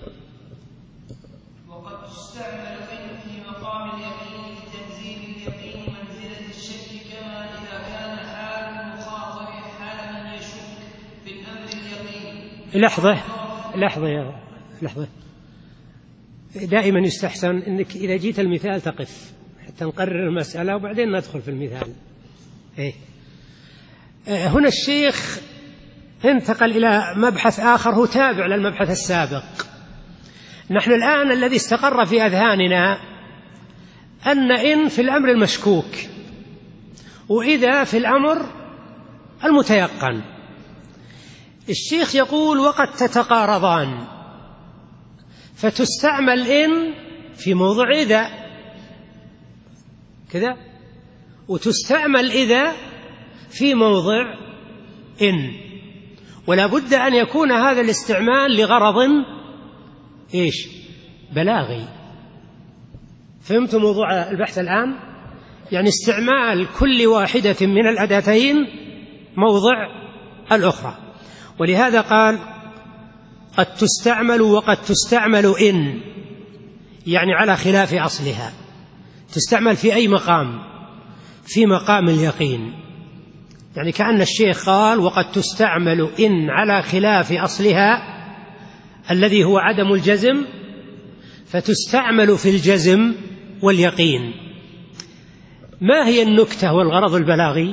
A: وقد تستعمل في مقام اليقين لتنزيل اليقين منزلة الشك، كما إذا كان حال المخاطب حال من يشك في الأمر اليقين.
B: لحظة دائما يستحسن أنك إذا جيت المثال تقف حتى نقرر المسألة وبعدين ندخل في المثال. هنا الشيخ انتقل إلى مبحث آخر هو تابع للمبحث السابق. نحن الآن الذي استقر في أذهاننا أن إن في الأمر المشكوك، وإذا في الأمر المتيقن. الشيخ يقول وقد تتقارضان، فتستعمل إن في موضع إذا كذا، وتستعمل إذا في موضع إن، ولا بد أن يكون هذا الاستعمال لغرض بلاغي. فهمت موضوع البحث الآن؟ يعني استعمال كل واحدة من الأداتين موضع الأخرى. ولهذا قال قد تستعمل وقد تستعمل إن، يعني على خلاف أصلها. تستعمل في أي مقام؟ في مقام اليقين. يعني كأن الشيخ قال وقد تستعمل إن على خلاف أصلها الذي هو عدم الجزم، فتستعمل في الجزم واليقين. ما هي النكتة والغرض البلاغي؟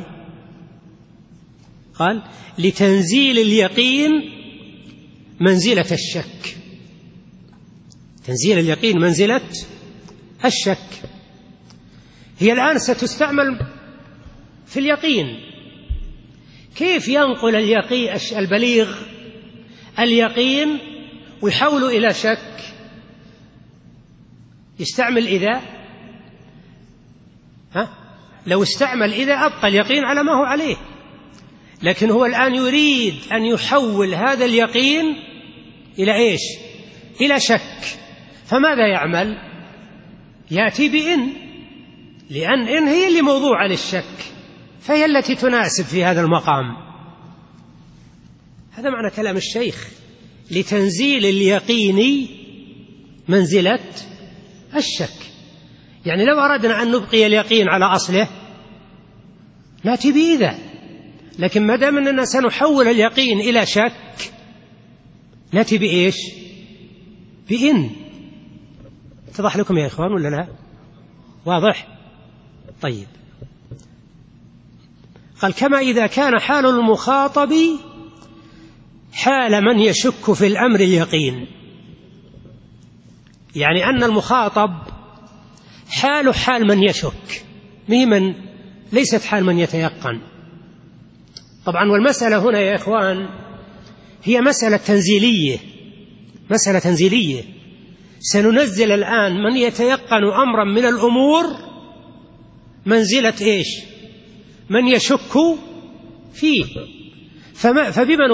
B: قال لتنزيل اليقين منزلة الشك. تنزيل اليقين منزلة الشك. هي الآن ستستعمل في اليقين. كيف ينقل البليغ اليقين ويحول إلى شك؟ يستعمل إذا. لو استعمل إذا أبقى اليقين على ما هو عليه، لكن هو الآن يريد أن يحول هذا اليقين إلى إلى شك. فماذا يعمل؟ يأتي بإن، لأن إن هي اللي موضوعة للشك، فهي التي تناسب في هذا المقام. هذا معنى كلام الشيخ، لتنزيل اليقين منزلة الشك. يعني لو أردنا أن نبقي اليقين على أصله نأتي بإذا، لكن ما دام أننا سنحول اليقين إلى شك نأتي بإن. اتضح لكم يا إخوان ولا لا؟ واضح؟ طيب. قال كما إذا كان حال المخاطب حال من يشك في الأمر اليقين، يعني أن المخاطب حاله حال من يشك، ليست حال من يتيقن. طبعا والمسألة هنا يا إخوان هي مسألة تنزيلية. سننزل الآن من يتيقن أمرا من الأمور منزلة من يشك فيه. فبما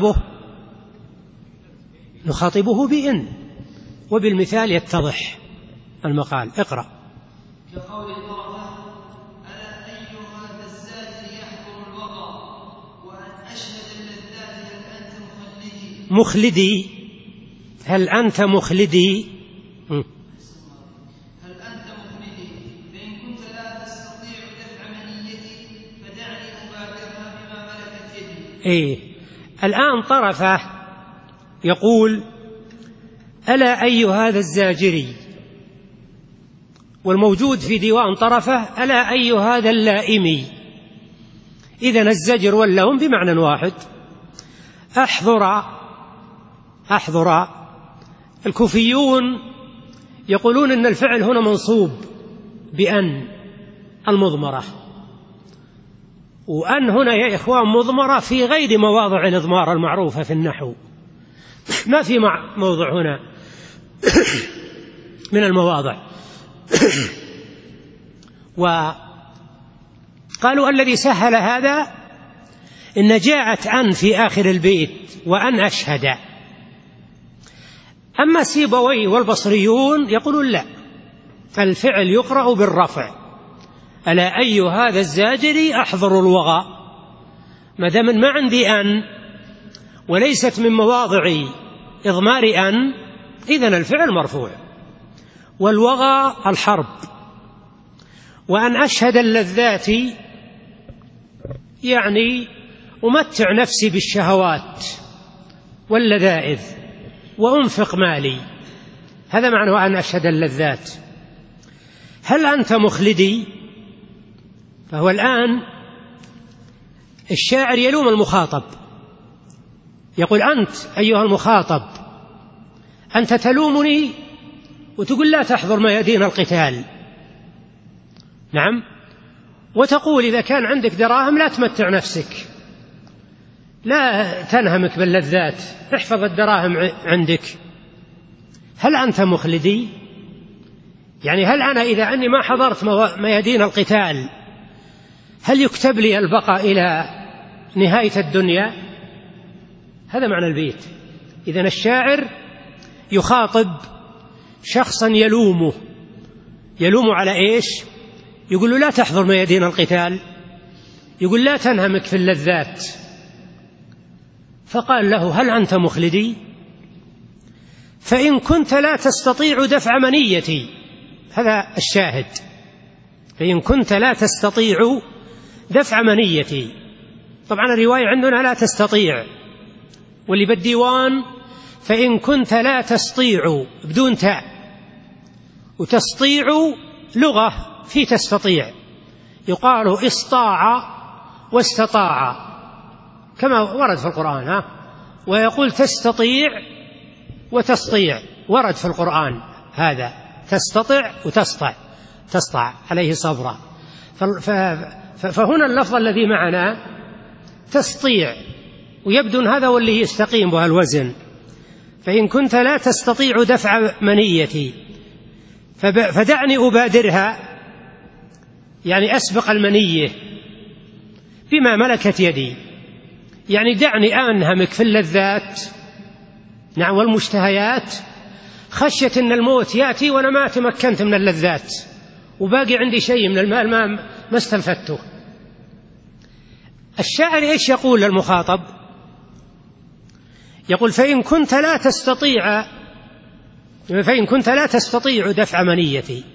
B: نخاطبه بإن، وبالمثال يتضح المقال. اقرأ.
A: كقول الطرفة ألا أي هذا الزاد يحضر الوضع وأن أشهد اللذات هل أنت
B: مخلدي. هل أنت مخلدي؟
A: فإن كنت لا تستطيع دفع منيتي فدعني أبادرها بما ملكت يدي.
B: الآن طرفة يقول ألا أي هذا الزاجري، والموجود في ديوان طرفة ألا أي هذا اللائمي. إذن الزجر واللوم بمعنى واحد. أحضر. الكوفيون يقولون إن الفعل هنا منصوب بأن المضمرة، وأن هنا يا إخوان مضمرة في غير مواضع الإضمار المعروفة في النحو، ما في موضع هنا من المواضع. وقالوا الذي سهل هذا إن جاءت أن في آخر البيت وأن أشهد. أما سيبويه والبصريون يقولون لا، الفعل يقرأ بالرفع، ألا أي هذا الزاجر أحضر الوغى. ما دام ما عندي أن وليست من مواضع إضمار أن، إذن الفعل مرفوع. والوغى الحرب. وأن أشهد اللذات يعني أمتع نفسي بالشهوات واللذائذ وأنفق مالي، هذا معنى وأن أشهد اللذات. هل أنت مخلدي؟ فهو الآن الشاعر يلوم المخاطب، يقول أنت أيها المخاطب أنت تلومني وتقول لا تحضر ميادين القتال، نعم، وتقول إذا كان عندك دراهم لا تمتع نفسك، لا تنهمك باللذات، احفظ الدراهم عندك. هل أنت مخلدي؟ يعني هل أنا إذا أني ما حضرت ميادين القتال هل يكتب لي البقاء إلى نهاية الدنيا؟ هذا معنى البيت. إذن الشاعر يخاطب شخصا يلومه على إيش؟ يقول له لا تحضر ميادين القتال، يقول لا تنهمك في اللذات. فقال له هل أنت مخلدي؟ فإن كنت لا تستطيع دفع منيتي، هذا الشاهد، فإن كنت لا تستطيع دفع منيتي. طبعا الرواية عندنا لا تستطيع، واللي بالديوان فإن كنت لا تستطيع بدون تاء، وتستطيع لغة في تستطيع، يقال استطاع واستطاع كما ورد في القرآن، ويقول تستطيع وتستطيع ورد في القرآن، هذا تستطع تسطع عليه صبرا. فهنا اللفظ الذي معنا تستطيع، ويبدو أن هذا هو اللي يستقيم بها الوزن. فإن كنت لا تستطيع دفع منيتي فدعني أبادرها، يعني أسبق المنية بما ملكت يدي، يعني دعني أنهمك في اللذات نعم والمشتهيات، خشية أن الموت يأتي وأنا ما تمكنت من اللذات وباقي عندي شيء من المال ما استنفدته. الشاعر إيش يقول للمخاطب؟ يقول فإن كنت لا تستطيع دفع منيتي.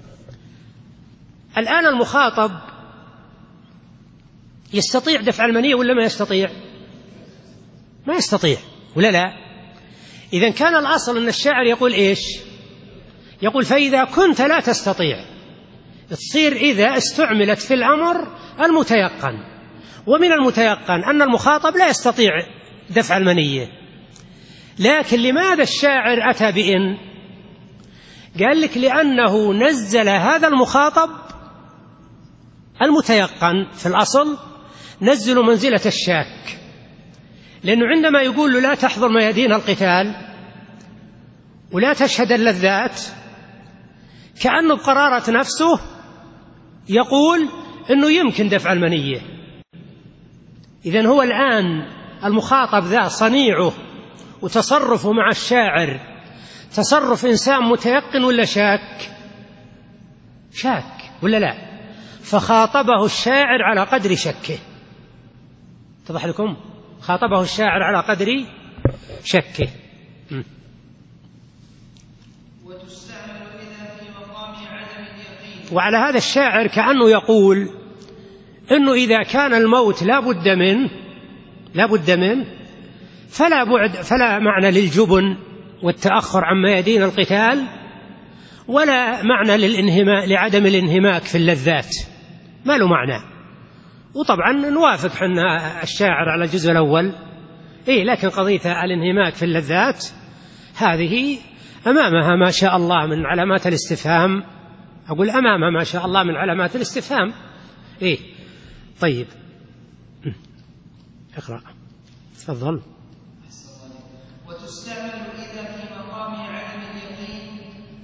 B: الآن المخاطب يستطيع دفع المنية ولا ما يستطيع؟ ما يستطيع ولا لا؟ إذن كان الأصل أن الشاعر يقول إيش؟ يقول فإذا كنت لا تستطيع، تصير إذا استعملت في الأمر المتيقن، ومن المتيقن أن المخاطب لا يستطيع دفع المنية. لكن لماذا الشاعر أتى بإن؟ قال لك لأنه نزل هذا المخاطب المتيقن في الأصل، نزل منزلة الشاك، لأنه عندما يقول له لا تحضر ميادين القتال ولا تشهد اللذات، كأنه بقرارة نفسه يقول أنه يمكن دفع المنية. إذن هو الآن المخاطب ذا صنيعه وتصرفه مع الشاعر تصرف إنسان متيقن ولا شاك ولا لا؟ فخاطبه الشاعر على قدر شكه. اتضح لكم؟ خاطبه الشاعر على قدر شكه.
A: وتستعمل إذا في مقام عدم اليقين. وعلى
B: هذا الشاعر كأنه يقول إنه إذا كان الموت لا بد منه فلا معنى للجبن والتأخر عن ميادين القتال، ولا معنى لعدم الانهماك في اللذات، ما له معنى. وطبعا نوافق حنا الشاعر على الجزء الأول، لكن قضية الانهماك في اللذات هذه أمامها ما شاء الله من علامات الاستفهام، أقول أمامها ما شاء الله من علامات الاستفهام. طيب اقرأ تفضل.
A: وتستعمل إذا في مقام عدم اليقين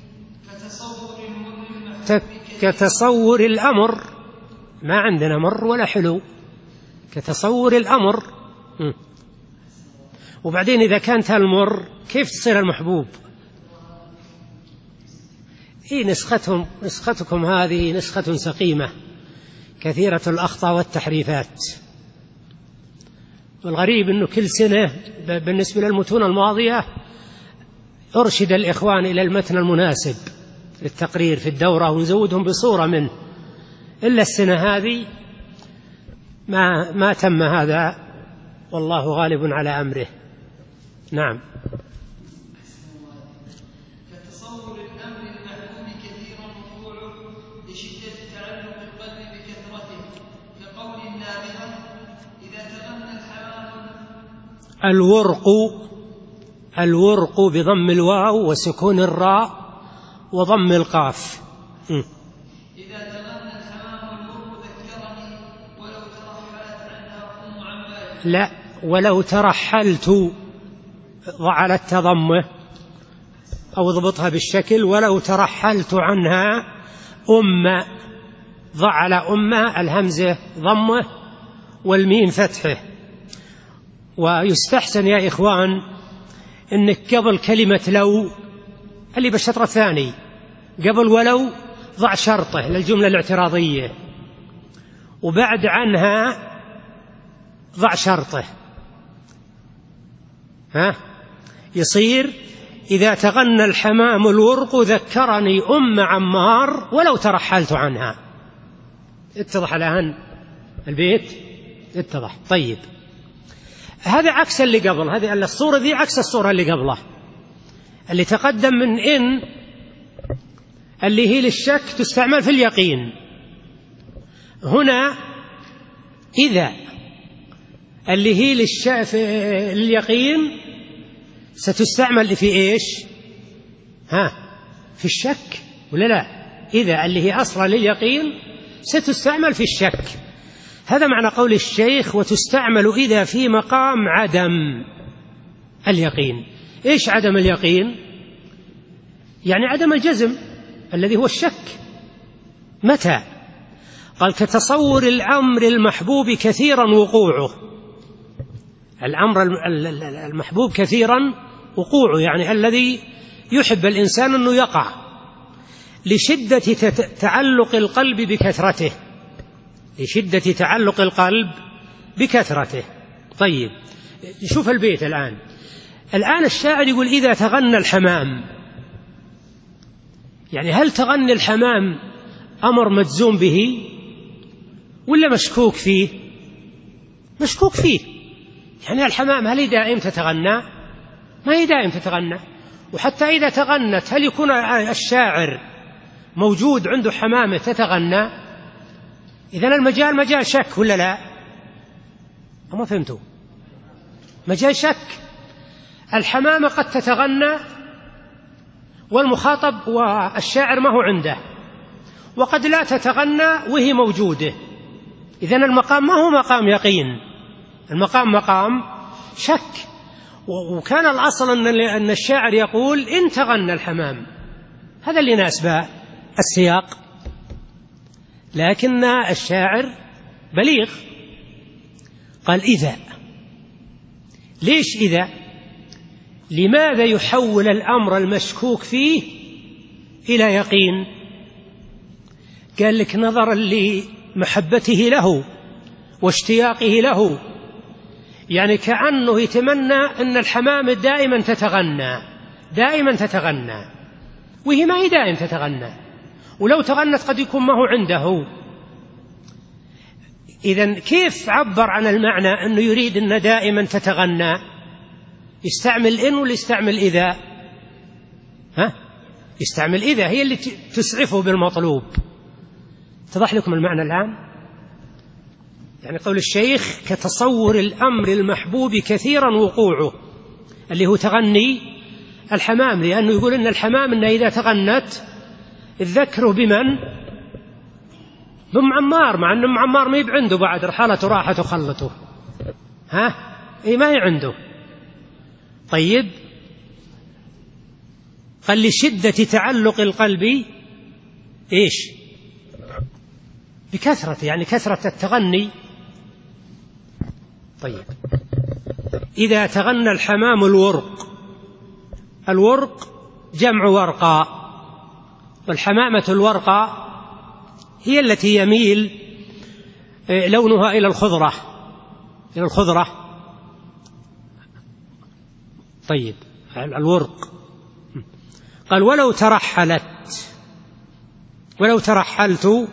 B: كتصور الأمر، ما عندنا مر ولا حلو، كتصور الأمر. وبعدين إذا كانت المر كيف تصير المحبوب؟ نسختكم هذه نسخة سقيمة، كثيرة الأخطاء والتحريفات. والغريب أنه كل سنة بالنسبة للمتون الماضية أرشد الإخوان إلى المتن المناسب للتقرير في الدورة ونزودهم بصورة منه، إلا السنة هذه ما تم هذا، والله غالب على أمره. نعم.
A: كتصور الأمر المحبوب كثيرا وقوعه لشدة تعلق القلب بكثرته، كقول النابغة إذا تغنى الحمام.
B: الورق بضم الواو وسكون الراء وضم القاف.
A: إذا تغنى الحمام الورق ذكرني ولو ترحلت عنها أم عمار.
B: لا، ولو ترحلت ضع على التضمه أو ضبطها بالشكل، ولو ترحلت عنها ضع على الهمزة ضمه والميم فتحه. ويستحسن يا إخوان إنك قبل كلمة لو اللي بالشطر الثاني قبل ولو ضع شرطه للجملة الاعتراضية، وبعد عنها ضع شرطه. يصير إذا تغنى الحمام الورق ذكرني عمار ولو ترحلت عنها. اتضح الآن البيت؟ اتضح. طيب، هذا عكس اللي قبل، هذه الصورة ذي عكس الصورة اللي قبله. اللي تقدم من إن اللي هي للشك تستعمل في اليقين، هنا إذا اللي هي لليقين ستستعمل في إيش؟ في الشك ولا لا؟ إذا اللي هي أصلا لليقين ستستعمل في الشك. هذا معنى قول الشيخ وتستعمل إذا في مقام عدم اليقين. إيش عدم اليقين؟ يعني عدم الجزم الذي هو الشك. متى؟ قال كتصور الأمر المحبوب كثيرا وقوعه. الأمر المحبوب كثيرا وقوعه يعني الذي يحب الإنسان أنه يقع، لشدة تعلق القلب بكثرته، لشدة تعلق القلب بكثرته. طيب، شوف البيت الآن الشاعر يقول إذا تغنى الحمام، يعني هل تغني الحمام أمر مجزوم به ولا مشكوك فيه؟ مشكوك فيه. يعني الحمام هل هي دائم تتغنى؟ ما هي دائم تتغنى. وحتى إذا تغنت هل يكون الشاعر موجود عنده حمامة تتغنى؟ إذن المجال مجال شك ولا لا؟ ما فهمتوا؟ مجال شك. الحمامة قد تتغنى والمخاطب والشاعر ما هو عنده، وقد لا تتغنى وهي موجودة. إذن المقام ما هو مقام يقين، المقام مقام شك. وكان الأصل أن الشاعر يقول إن تغنى الحمام، هذا اللي يناسب السياق. لكن الشاعر بليغ قال إذا. ليش إذا؟ لماذا يحول الأمر المشكوك فيه إلى يقين؟ قال لك نظرا لمحبته له واشتياقه له، يعني كأنه يتمنى أن الحمام دائما تتغنى، دائما تتغنى، وهي ما هي دائما تتغنى، ولو تغنت قد يكون ما هو عنده. إذن كيف عبر عن المعنى أنه يريد أن دائما تتغنى؟ يستعمل إن ولا يستعمل إذا؟ يستعمل إذا، هي اللي تسعفه بالمطلوب. اتضح لكم المعنى الآن؟ يعني قول الشيخ كتصور الأمر المحبوب كثيرا وقوعه، اللي هو تغني الحمام، لأنه يقول إن الحمام إنها إذا تغنت تذكره بمن؟ بأم عمار، مع أن أم عمار ما يبقى عنده بعد، رحلته راحت وخلته، ما هي عنده. طيب، قال لشدة تعلق القلب إيش؟ بكثرة، يعني كثرة التغني. طيب، إذا تغنى الحمام الورق جمع ورقاء، والحمامة الورقاء هي التي يميل لونها إلى الخضرة، إلى الخضرة. طيب الورق، قال ولو ترحلت، ولو ترحلت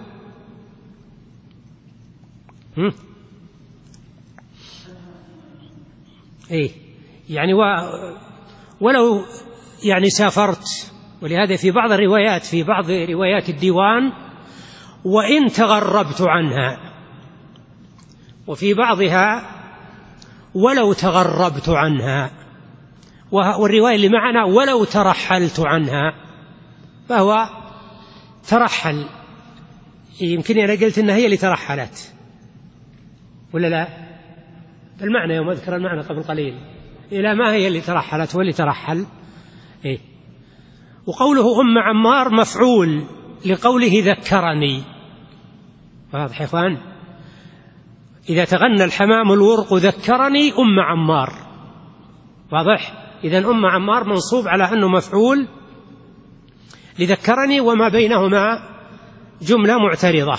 B: إيه يعني ولو يعني سافرت. ولهذا في بعض الروايات، في بعض روايات الديوان وإن تغربت عنها، وفي بعضها ولو تغربت عنها، والرواية اللي معنا ولو ترحلت عنها، فهو ترحل. يمكن أنا قلت إنها هي اللي ترحلت ولا لا؟ المعنى يوم أذكر المعنى قبل قليل، إلى ما هي اللي ترحلت واللي ترحل. إيه؟ وقوله أم عمار مفعول لقوله ذكرني. واضح يا إخوان؟ إذا تغنى الحمام الورق ذكرني أم عمار. واضح؟ إذن أم عمار منصوب على أنه مفعول لذكرني، وما بينهما جملة معترضة.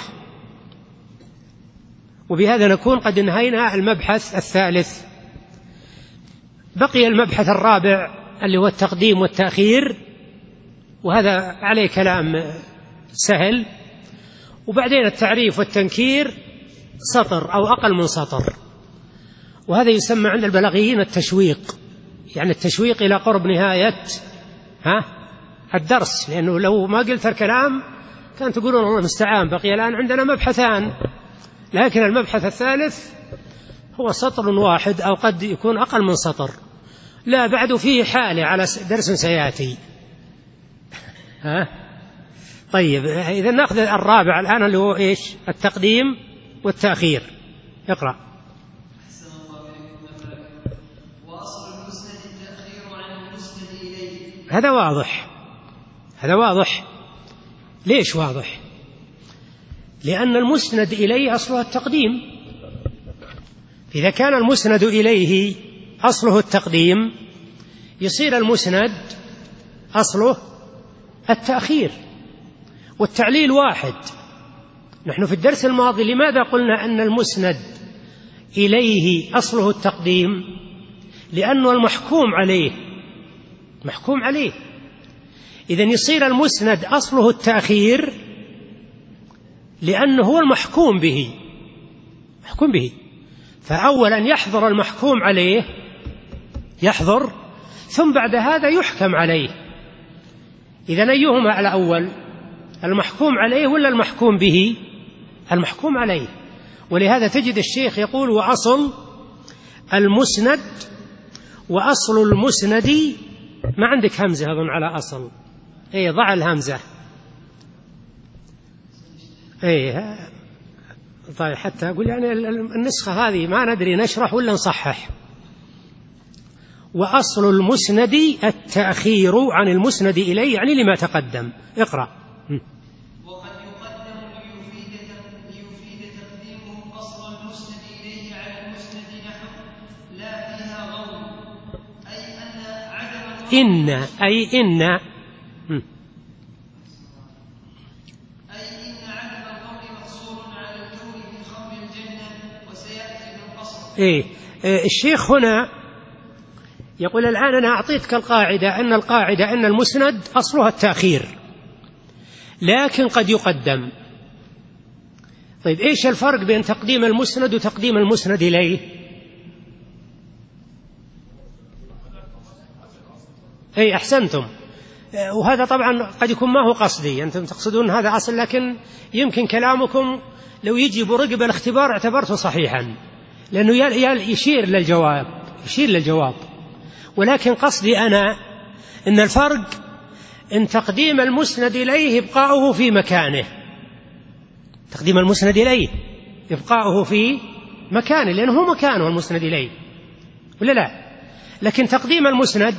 B: وبهذا نكون قد انهينا المبحث الثالث. بقي المبحث الرابع اللي هو التقديم والتأخير، وهذا عليه كلام سهل. وبعدين التعريف والتنكير سطر أو أقل من سطر، وهذا يسمى عند البلاغيين التشويق، يعني التشويق إلى قرب نهاية الدرس. لأنه لو ما قلت الكلام كان تقولون الله المستعان، بقي الآن عندنا مبحثان، لكن المبحث الثالث هو سطر واحد أو قد يكون أقل من سطر، لا بعد فيه حالة على درس سيأتي. طيب إذا نأخذ الرابع الآن اللي هو إيش؟ التقديم والتأخير. اقرأ.
A: وأصل المسند التأخير عن المسند إليه.
B: هذا واضح، هذا واضح. ليش واضح؟ لأن المسند إليه أصله التقديم. إذا كان المسند إليه أصله التقديم يصير المسند أصله التأخير، والتعليل واحد. نحن في الدرس الماضي لماذا قلنا أن المسند إليه أصله التقديم؟ لأنه المحكوم عليه، محكوم عليه. إذن يصير المسند أصله التأخير لأنه هو المحكوم به، محكوم به. فأولا يحضر المحكوم عليه، يحضر، ثم بعد هذا يحكم عليه. إذن أيهما على أول، المحكوم عليه ولا المحكوم به؟ المحكوم عليه. ولهذا تجد الشيخ يقول وأصل المسند، وأصل المسند، ما عندك همزة أظن على أصل، إيه ضع الهمزة، إيه طيب حتى أقول يعني النسخة هذه ما ندري نشرح ولا نصحح. وأصل المسند التأخير عن المسند إليه، يعني لما تقدم. اقرأ.
A: وقد يقدم ليفيد تقديمه أصل المسند إليه على المسند نحو لا فيها غول، أي أن عدم
B: إن أي إن
A: عدم الغول مقصور على الكون في خمر الجنة، وسيأتي بالقصر.
B: إيه الشيخ هنا يقول الآن أنا أعطيتك القاعدة، أن المسند أصلها التأخير لكن قد يقدم. طيب إيش الفرق بين تقديم المسند وتقديم المسند إليه؟ أي أحسنتم. وهذا طبعا قد يكون ما هو قصدي، أنتم تقصدون هذا أصل، لكن يمكن كلامكم لو يجي برقب الاختبار اعتبرته صحيحا، لأنه يشير للجواب. ولكن قصدي أنا إن الفرق إن تقديم المسند إليه إبقاؤه في مكانه، تقديم المسند إليه إبقاؤه في مكانه، لأنه هو مكانه المسند إليه ولا لا؟ لكن تقديم المسند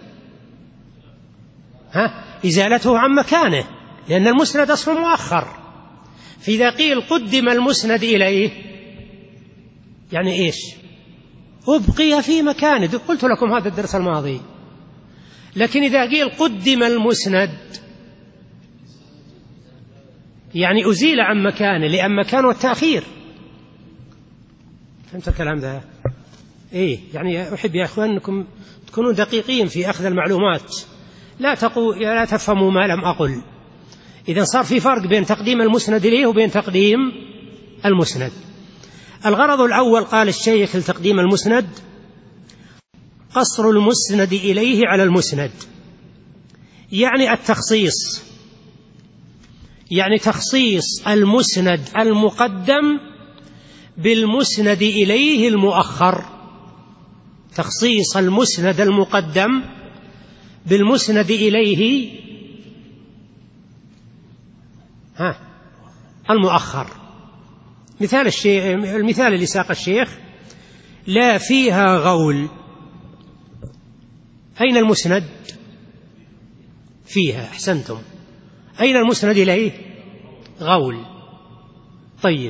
B: إزالته عن مكانه، لأن المسند أصل مؤخر. فإذا قيل قدم المسند إليه يعني إيش؟ أبقي في مكانه، قلت لكم هذا الدرس الماضي. لكن إذا قيل قدم المسند يعني أزيل عن مكانه، لأن مكانه التأخير. فهمت الكلام ذا؟ إيه يعني أحب يا أخوان أنكم تكونوا دقيقين في أخذ المعلومات، لا تفهموا ما لم أقل. إذا صار في فرق بين تقديم المسند إليه وبين تقديم المسند. الغرض الأول قال الشيخ لتقديم المسند قصر المسند إليه على المسند، يعني التخصيص، يعني تخصيص المسند المقدم بالمسند إليه المؤخر، تخصيص المسند المقدم بالمسند إليه المؤخر. المثال اللي ساق الشيخ: لا فيها غول. أين المسند؟ فيها. أحسنتم. أين المسند إليه؟ غول. طيب،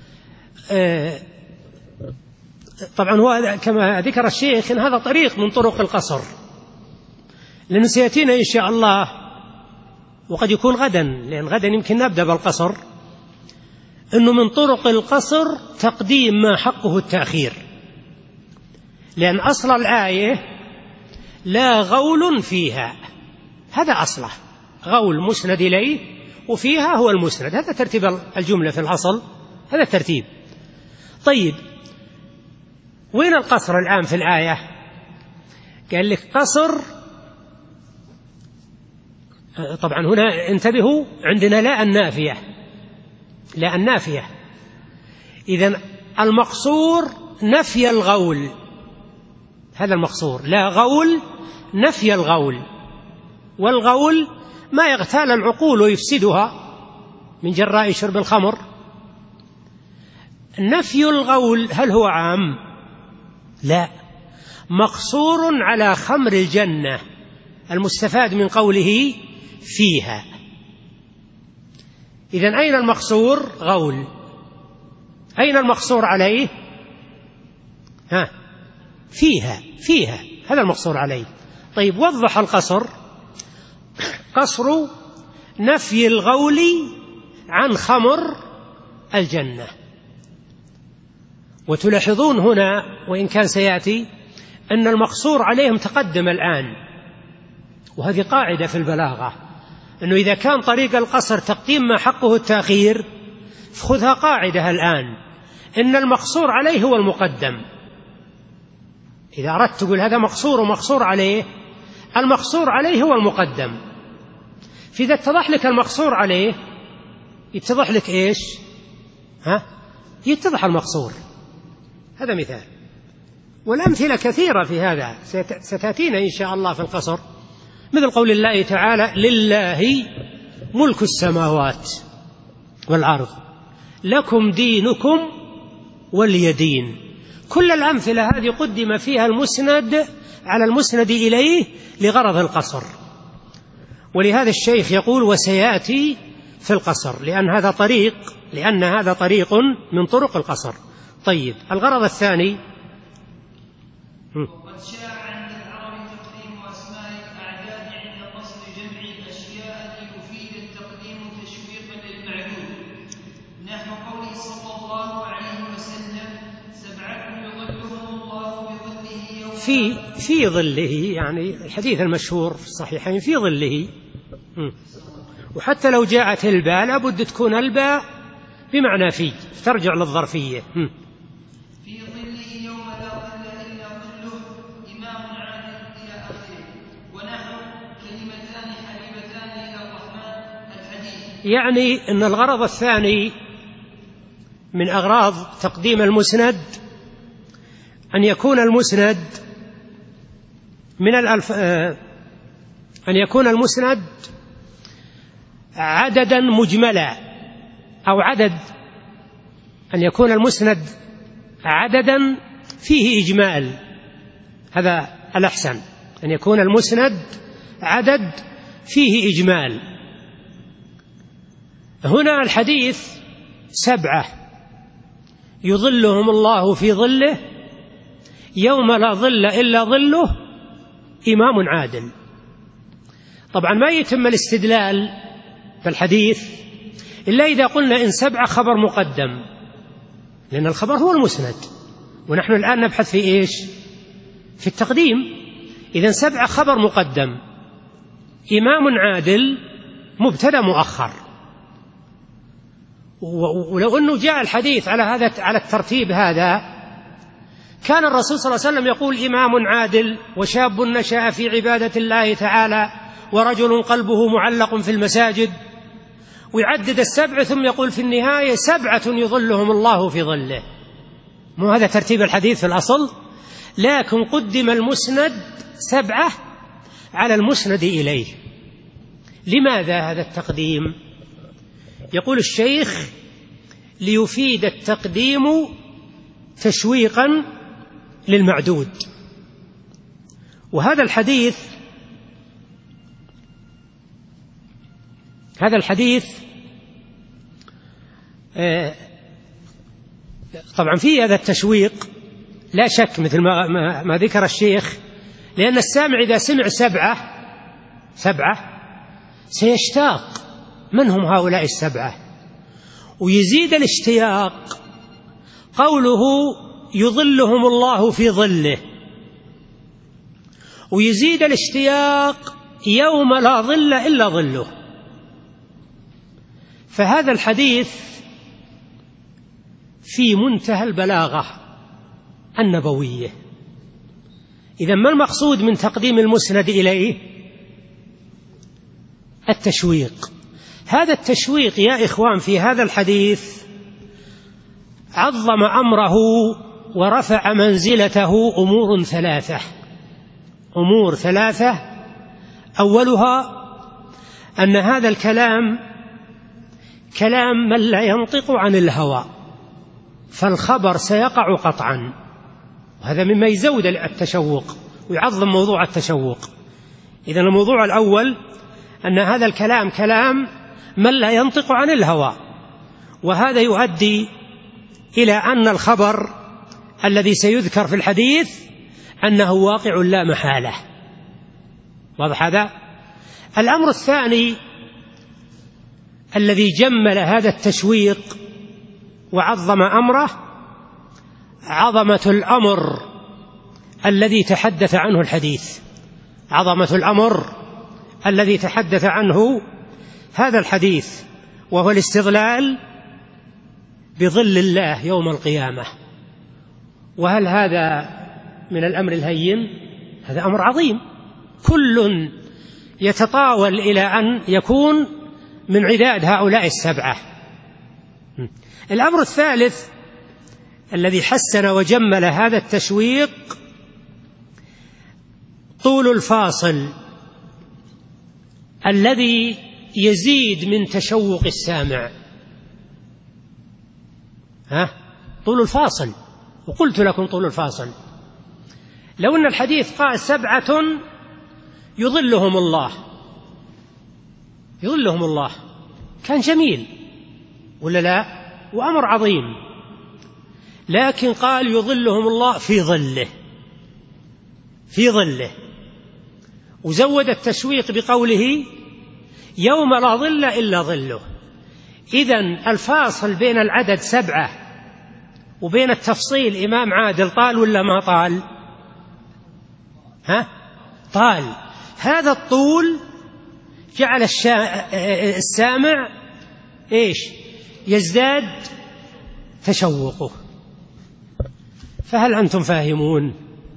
B: طبعا هو كما ذكر الشيخ إن هذا طريق من طرق القصر، لأنه سيأتينا إن شاء الله، وقد يكون غدا، لأن غدا يمكن نبدأ بالقصر، أنه من طرق القصر تقديم ما حقه التأخير، لأن أصل الآية لا غول فيها، هذا أصله، غول مسند إليه وفيها هو المسند، هذا ترتيب الجملة في الأصل، هذا الترتيب. طيب، وين القصر الآن في الآية؟ قال لك قصر، طبعا هنا انتبهوا، عندنا لا النافية، لا النافية، إذن المقصور نفي الغول، هذا المقصور، لا غول نفي الغول، والغول ما يغتال العقول ويفسدها من جراء شرب الخمر. نفي الغول هل هو عام؟ لا، مقصور على خمر الجنة المستفاد من قوله فيها. إذن أين المقصور؟ غول. أين المقصور عليه؟ فيها، هذا المقصور عليه. طيب، وضح القصر: قصر نفي الغول عن خمر الجنة. وتلاحظون هنا، وإن كان سيأتي، أن المقصور عليهم تقدم الآن، وهذه قاعدة في البلاغة، أنه إذا كان طريق القصر تقديم ما حقه التأخير، فخذها قاعدة الآن، إن المقصور عليه هو المقدم. إذا أردت تقول هذا مقصور ومقصور عليه، المقصور عليه هو المقدم. فإذا اتضح لك المقصور عليه، يتضح لك إيش؟ يتضح المقصور. هذا مثال، والأمثلة كثيرة في هذا ستأتينا إن شاء الله في القصر، مثل قول الله تعالى: لله ملك السماوات والأرض لكم دينكم ولي دين. كل الأمثلة هذه قدم فيها المسند على المسند إليه لغرض القصر. ولهذا الشيخ يقول: وسيأتي في القصر، لأن هذا طريق من طرق القصر. طيب، الغرض الثاني:
A: وقد شاع عند العرب تقديم أسماء الأعداد عند قصد جمع الأشياء ليفيد التقديم تشويقا للمعدود، نحو قوله صلى الله عليه وسلم: 7 يظلهم الله بظله يوم
B: في ظله، يعني الحديث المشهور في الصحيحين في ظله. وحتى لو جاءت الباء لابد تكون الباء بمعنى في، ترجع للظرفية.
A: في ظله يوم لا ظل إلا ظله إمام عادل إلى آخره، ونحو كلمتان حبيبتان إلى الرحمن الحديث.
B: يعني أن الغرض الثاني من أغراض تقديم المسند أن يكون المسند أن يكون المسند عددا مجملا، أو أن يكون المسند عددا فيه إجمال، هذا الأحسن، أن يكون المسند عدد فيه إجمال. هنا الحديث 7 يظلهم الله في ظله يوم لا ظل إلا ظله إمام عادل. طبعا ما يتم الاستدلال في الحديث إلا إذا قلنا إن 7 خبر مقدم، لأن الخبر هو المسند، ونحن الآن نبحث في إيش؟ في التقديم. إذن 7 خبر مقدم، إمام عادل مبتدأ مؤخر. ولو أنه جاء الحديث على الترتيب هذا كان الرسول صلى الله عليه وسلم يقول إمام عادل وشاب نشأ في عبادة الله تعالى ورجل قلبه معلق في المساجد، ويعدد 7 ثم يقول في النهاية 7 يظلهم الله في ظله. مو هذا ترتيب الحديث في الأصل، لكن قدم المسند 7 على المسند إليه. لماذا هذا التقديم؟ يقول الشيخ: ليفيد التقديم تشويقا للمعدود. وهذا الحديث طبعا فيه هذا التشويق لا شك، مثل ما ذكر الشيخ، لأن السامع إذا سمع 7 سيشتاق من هم هؤلاء 7، ويزيد الاشتياق قوله يظلهم الله في ظله، ويزيد الاشتياق يوم لا ظل إلا ظله. فهذا الحديث في منتهى البلاغة النبوية. إذن ما المقصود من تقديم المسند إليه؟ التشويق. هذا التشويق يا إخوان في هذا الحديث عظم أمره ورفع منزلته أمور 3. أولها أن هذا الكلام كلام من لا ينطق عن الهوى، فالخبر سيقع قطعا، وهذا مما يزود التشوق ويعظم موضوع التشوق. إذن الموضوع الأول أن هذا الكلام كلام من لا ينطق عن الهوى، وهذا يؤدي إلى أن الخبر الذي سيذكر في الحديث أنه واقع لا محالة. واضح هذا؟ الأمر الثاني الذي جمل هذا التشويق وعظم أمره عظمة الأمر الذي تحدث عنه الحديث، عظمة الأمر الذي تحدث عنه هذا الحديث، وهو الاستظلال بظل الله يوم القيامة. وهل هذا من الأمر الهين؟ هذا أمر عظيم، كل يتطاول إلى أن يكون من عداد هؤلاء 7. الأمر الثالث الذي حسن وجمل هذا التشويق طول الفاصل الذي يزيد من تشوق السامع. طول الفاصل، وقلت لكم طول الفاصل. لو أن الحديث قال 7 يظلهم الله كان جميل ولا لا؟ وأمر عظيم، لكن قال يظلهم الله في ظله، وزود التشويق بقوله يوم لا ظل إلا ظله. إذن الفاصل بين العدد 7 وبين التفصيل إمام عادل طال ولا ما طال؟ طال. هذا الطول جعل السامع يزداد تشوقه. فهل أنتم فاهمون؟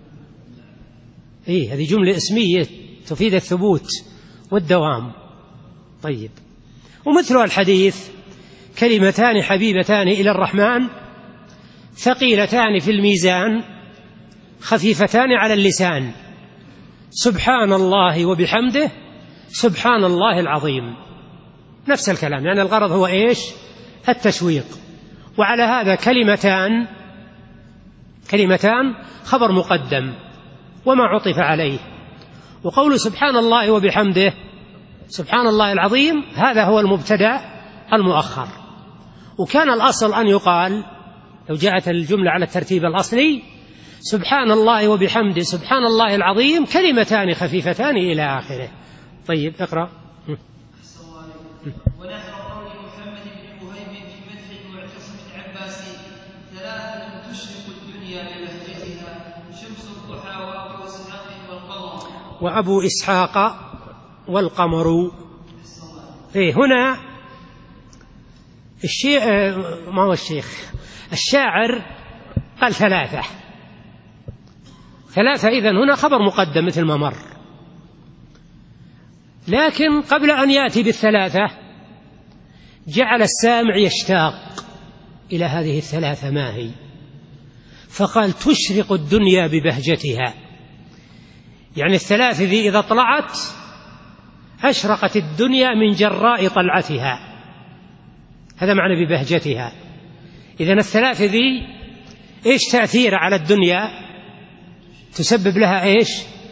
B: هذه جملة اسمية تفيد الثبوت والدوام. طيب، ومثل الحديث كلمتان حبيبتان إلى الرحمن ثقيلتان في الميزان خفيفتان على اللسان، سبحان الله وبحمده سبحان الله العظيم. نفس الكلام، يعني الغرض هو التشويق. وعلى هذا كلمتان خبر مقدم وما عطف عليه، وقول سبحان الله وبحمده سبحان الله العظيم هذا هو المبتدأ المؤخر. وكان الأصل أن يقال لو جاءت الجملة على الترتيب الأصلي سبحان الله وبحمده سبحان الله العظيم كلمتان خفيفتان إلى آخره. طيب اقرأ.
A: ونحن قول محمد بن وهيب في مدحه واعتصم العباسي 3 تشرق الدنيا ببهجتها شمس الضحى وأبو إسحاق والقمر.
B: وأبو إسحاق والقمر. هنا الشاعر قال ثلاثة، إذن هنا خبر مقدم مثل ما مر، لكن قبل أن يأتي بالثلاثة جعل السامع يشتاق إلى هذه الثلاثة ما هي، فقال تشرق الدنيا ببهجتها، يعني الثلاث ذي إذا طلعت أشرقت الدنيا من جراء طلعتها، هذا معنى ببهجتها. إذن الثلاث ذي إيش تأثير على الدنيا؟ تسبب لها إيش؟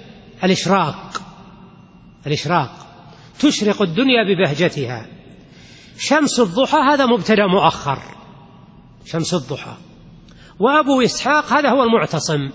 B: الإشراق. تشرق الدنيا ببهجتها. شمس الضحى هذا مبتدأ مؤخر، شمس الضحى. وأبو إسحاق هذا هو المعتصم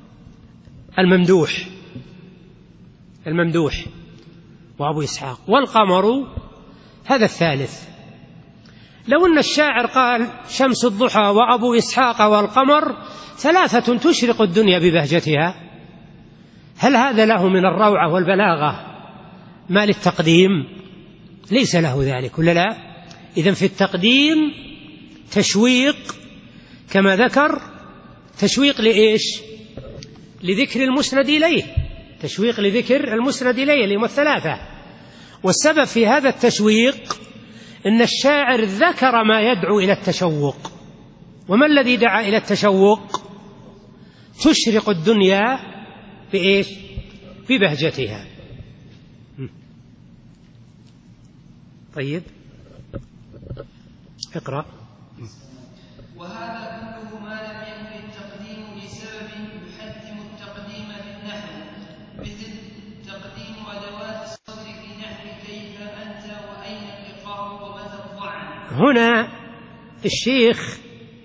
B: الممدوح وأبو إسحاق. والقمر هذا الثالث. لو أن الشاعر قال شمس الضحى وأبو إسحاق والقمر ثلاثة تشرق الدنيا ببهجتها، هل هذا له من الروعة والبلاغة ما للتقديم؟ ليس له ذلك ولا لا؟ إذن في التقديم تشويق كما ذكر، تشويق لإيش؟ لذكر المسند إليه، تشويق لذكر المسند إليه اللي هم الثلاثة. والسبب في هذا التشويق إن الشاعر ذكر ما يدعو إلى التشوق. وما الذي دعا إلى التشوق؟ تشرق الدنيا بإيش؟ ببهجتها. طيب اقرأ.
A: وهذا كله ما لم يكن التقديم لسبب يحتم التقديم في النحو، مثل تقديم أدوات الصدر في نحو كيف أنت وأين اللقاء ومتى الضعن.
B: هنا الشيخ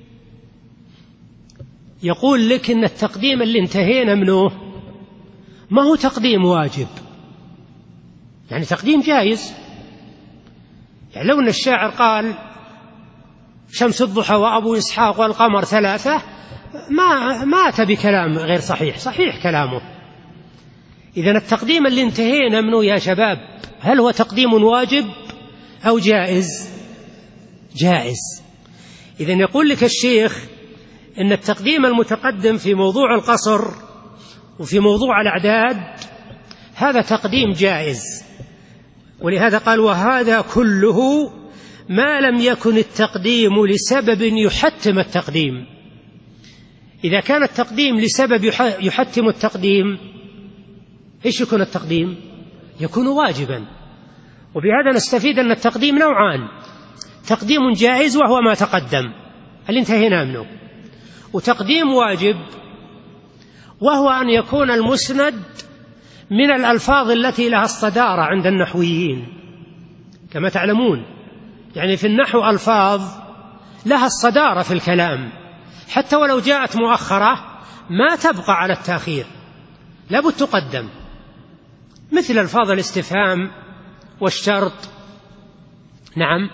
B: يقول لك إن التقديم اللي انتهينا منه ما هو تقديم واجب، يعني تقديم جائز. يعني لو أن الشاعر قال شمس الضحى وأبو إسحاق والقمر ثلاثة ما أتى بكلام غير صحيح، صحيح كلامه. إذن التقديم اللي انتهينا منه يا شباب هل هو تقديم واجب أو جائز؟ جائز. إذن يقول لك الشيخ إن التقديم المتقدم في موضوع القصر وفي موضوع الأعداد هذا تقديم جائز، ولهذا قال وهذا كله ما لم يكن التقديم لسبب يحتم التقديم. إذا كان التقديم لسبب يحتم التقديم إيش يكون التقديم؟ يكون واجبا. وبهذا نستفيد أن التقديم نوعان، تقديم جائز وهو ما تقدم اللي انتهينا منه، وتقديم واجب وهو أن يكون المسند من الألفاظ التي لها الصدارة عند النحويين كما تعلمون. يعني في النحو ألفاظ لها الصدارة في الكلام، حتى ولو جاءت مؤخرة ما تبقى على التأخير، لابد تقدم، مثل ألفاظ الاستفهام والشرط، نعم،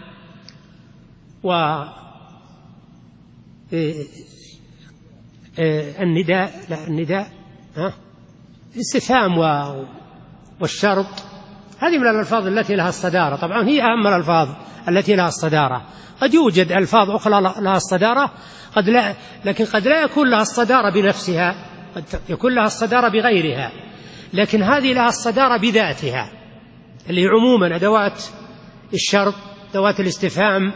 B: النداء الاستفهام والشرط، هذه من الألفاظ التي لها الصدارة. طبعا هي أهم الألفاظ التي لها الصدارة. قد يوجد ألفاظ أخرى لها الصدارة لكن قد لا يكون لها الصدارة بنفسها، قد يكون لها الصدارة بغيرها، لكن هذه لها الصدارة بذاتها اللي عموما أدوات الشرط، أدوات الاستفهام.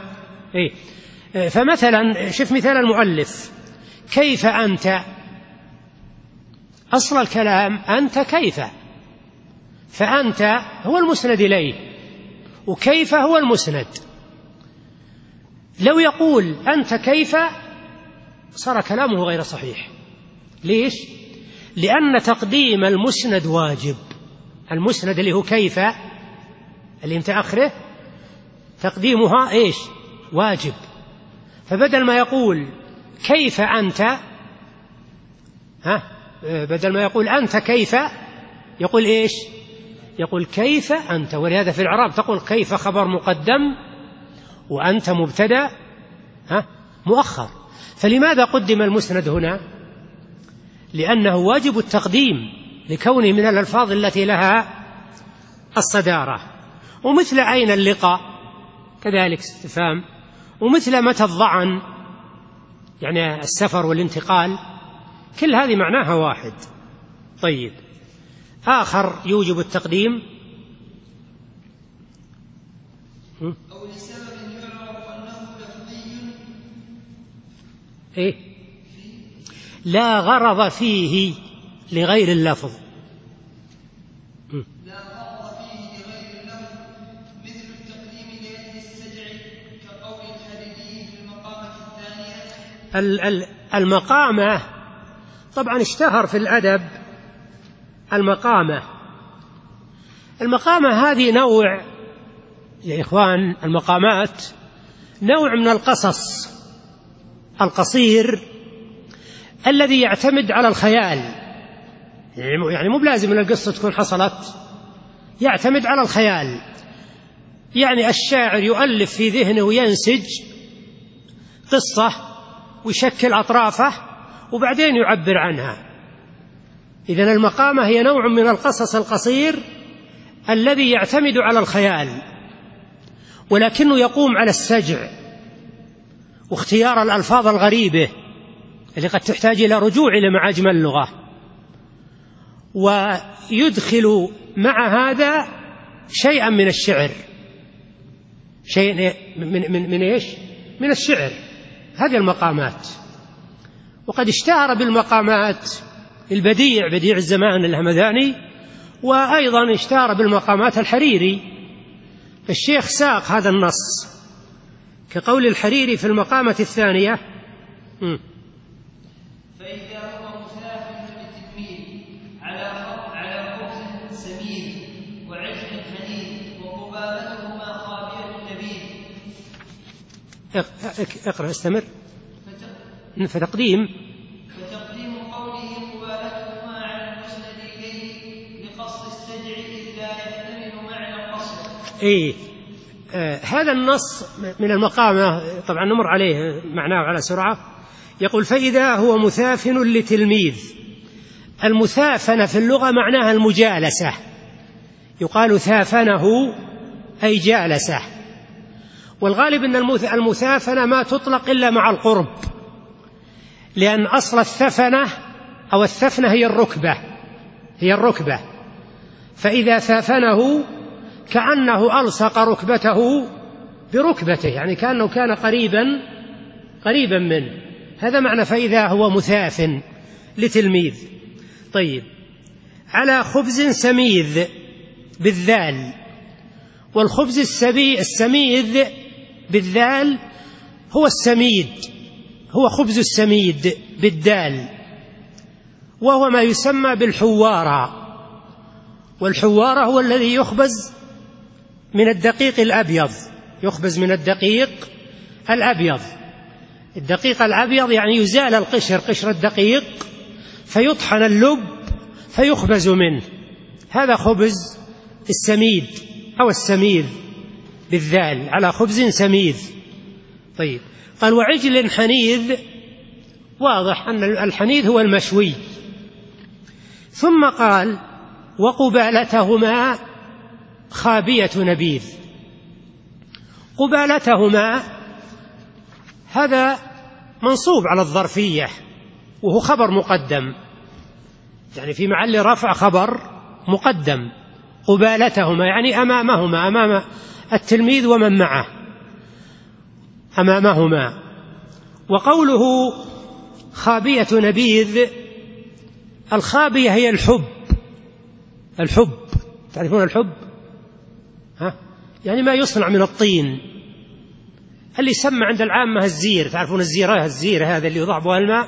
B: فمثلا شوف مثال المؤلف كيف أنت، أصل الكلام أنت كيف، فأنت هو المسند إليه وكيف هو المسند. لو يقول أنت كيف صار كلامه غير صحيح. ليش؟ لأن تقديم المسند واجب. المسند اللي هو كيف اللي انت آخره تقديمها إيش؟ واجب. فبدل ما يقول كيف أنت، بدل ما يقول أنت كيف يقول إيش؟ يقول كيف أنت. ولهذا في الإعراب تقول كيف خبر مقدم وأنت مبتدأ مؤخر. فلماذا قدم المسند هنا؟ لأنه واجب التقديم لكونه من الألفاظ التي لها الصدارة. ومثل أين اللقاء كذلك استفهام، ومثل متى الظعن يعني السفر والانتقال، كل هذه معناها واحد. طيب، آخر يوجب التقديم
A: أو لسبب يعرف أنه لفظي
B: لا غرض فيه لغير اللفظ.
A: لا غرض فيه لغير اللفظ، مثل التقديم لأجل السجع كقول الحريري في المقامة الثانية.
B: المقامة طبعا اشتهر في الأدب المقامة هذه نوع يا إخوان، المقامات نوع من القصص القصير الذي يعتمد على الخيال، يعني مو بلازم أن القصة تكون حصلت، يعتمد على الخيال. يعني الشاعر يؤلف في ذهنه وينسج قصة ويشكل أطرافه وبعدين يعبر عنها. إذن المقامة هي نوع من القصص القصير الذي يعتمد على الخيال، ولكنه يقوم على السجع واختيار الألفاظ الغريبة اللي قد تحتاج إلى رجوع إلى معاجم اللغة، ويدخل مع هذا شيئا من الشعر، شيء من إيش؟ من الشعر. هذه المقامات. وقد اشتهر بالمقامات البديع، بديع الزمان الهمذاني، وأيضا اشتهر بالمقامات الحريري. الشيخ ساق هذا النص كقول الحريري في المقامة الثانية:
A: فإذا هو مسافر بالتكميل على خبز سمين وعجل حنين وقبالتهما خابية نبيل.
B: اقرأ استمر. فتقديم
A: قوله قبالتهما على المسند إليه لقصد السجع إذ لا يحتمل معنى القصد.
B: هذا النص من المقامة طبعا نمر عليه معناه على سرعة. يقول: فإذا هو مثافن لتلميذ. المثافنة في اللغة معناها المجالسة، يقال ثافنه أي جالسه. والغالب أن المثافنة ما تطلق إلا مع القرب، لأن أصل الثفنة أو الثفنة هي الركبة، فإذا ثافنه كأنه ألصق ركبته بركبته، يعني كأنه كان قريبا منه. هذا معنى فإذا هو مثافن لتلميذ. طيب، على خبز سميذ بالذال، والخبز السميذ بالذال هو السميد، هو خبز السميد بالدال، وهو ما يسمى بالحوارة. والحوارة هو الذي يخبز من الدقيق الأبيض، الدقيق الأبيض يعني يزال قشر الدقيق فيطحن اللب فيخبز منه. هذا خبز السميد أو السميذ بالذال، على خبز سميذ. طيب، قال: وعجل حنيذ. واضح أن الحنيذ هو المشوي. ثم قال: وقبالتهما خابية نبيذ. قبالتهما هذا منصوب على الظرفية، وهو خبر مقدم، يعني في محل رفع خبر مقدم. قبالتهما يعني أمامهما، أمام التلميذ ومن معه، أمامهما. وقوله خابية نبيذ، الخابية هي الحب. تعرفون الحب؟ يعني ما يصنع من الطين، اللي يسمى عند العامة الزير. تعرفون الزير هذا اللي يضع به الماء؟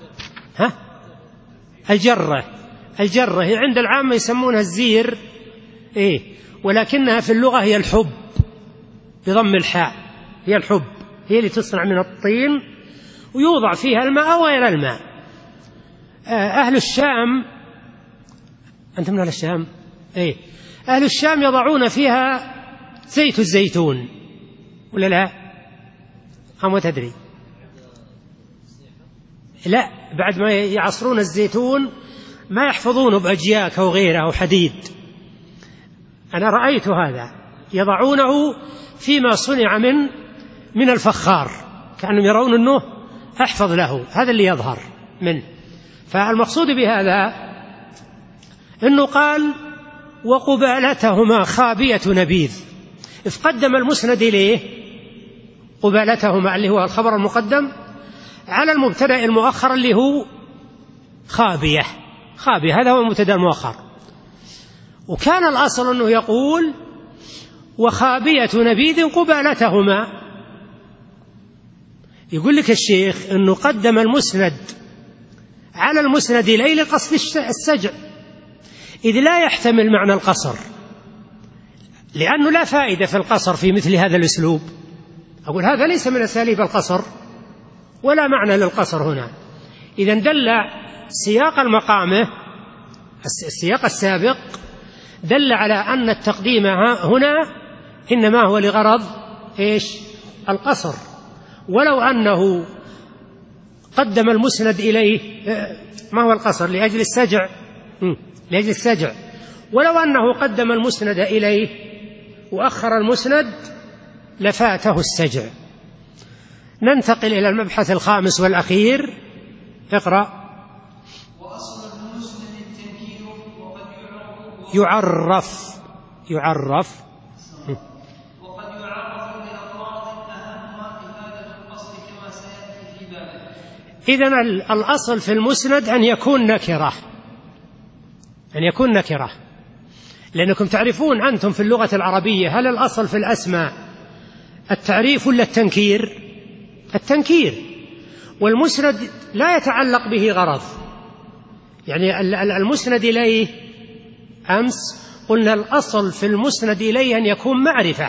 B: الجرة هي عند العامة يسمونها الزير، ولكنها في اللغة هي الحب بضم الحاء. هي الحب، هي اللي تصنع من الطين ويوضع فيها الماء أو غير الماء. أهل الشام، أنتم من أهل الشام؟ أهل الشام يضعون فيها زيت الزيتون، ولا لا؟ ما تدري؟ لا، بعد ما يعصرون الزيتون ما يحفظونه بأجياك أو غيره أو حديد. أنا رأيت هذا، يضعونه فيما صنع من الفخار، كأنهم يرون أنه أحفظ له، هذا اللي يظهر منه. فالمقصود بهذا أنه قال وقبالتهما خابية نبيذ، إذ قدم المسند إليه قبالتهما اللي هو الخبر المقدم على المبتدأ المؤخر اللي هو خابية، هذا هو المبتدأ المؤخر. وكان الأصل أنه يقول وخابية نبيذ قبالتهما. يقول لك الشيخ أنه قدم المسند على المسند إليه لقصد السجع، إذ لا يحتمل معنى القصر، لأنه لا فائدة في القصر في مثل هذا الأسلوب. أقول هذا ليس من أساليب القصر ولا معنى للقصر هنا. إذن دل سياق المقامة، السياق السابق دل على أن التقديم هنا إنما هو لغرض إيش؟ القصر. ولو أنه قدم المسند إليه ما هو القصر لأجل السجع، لأجل السجع. ولو أنه قدم المسند إليه وأخر المسند لفاته السجع. ننتقل إلى المبحث الخامس والأخير. اقرأ.
A: وأصل المسند التنكير وقد
B: يعرف
A: وقد يعرف بألفاظ أهمها إفادة الأصل كما سيأتي في بابه.
B: إذن الأصل في المسند أن يكون نكرة، لأنكم تعرفون أنتم في اللغة العربية هل الأصل في الأسماء التعريف ولا التنكير؟ التنكير. والمسند لا يتعلق به غرض، يعني المسند إليه أمس قلنا الأصل في المسند إليه أن يكون معرفة.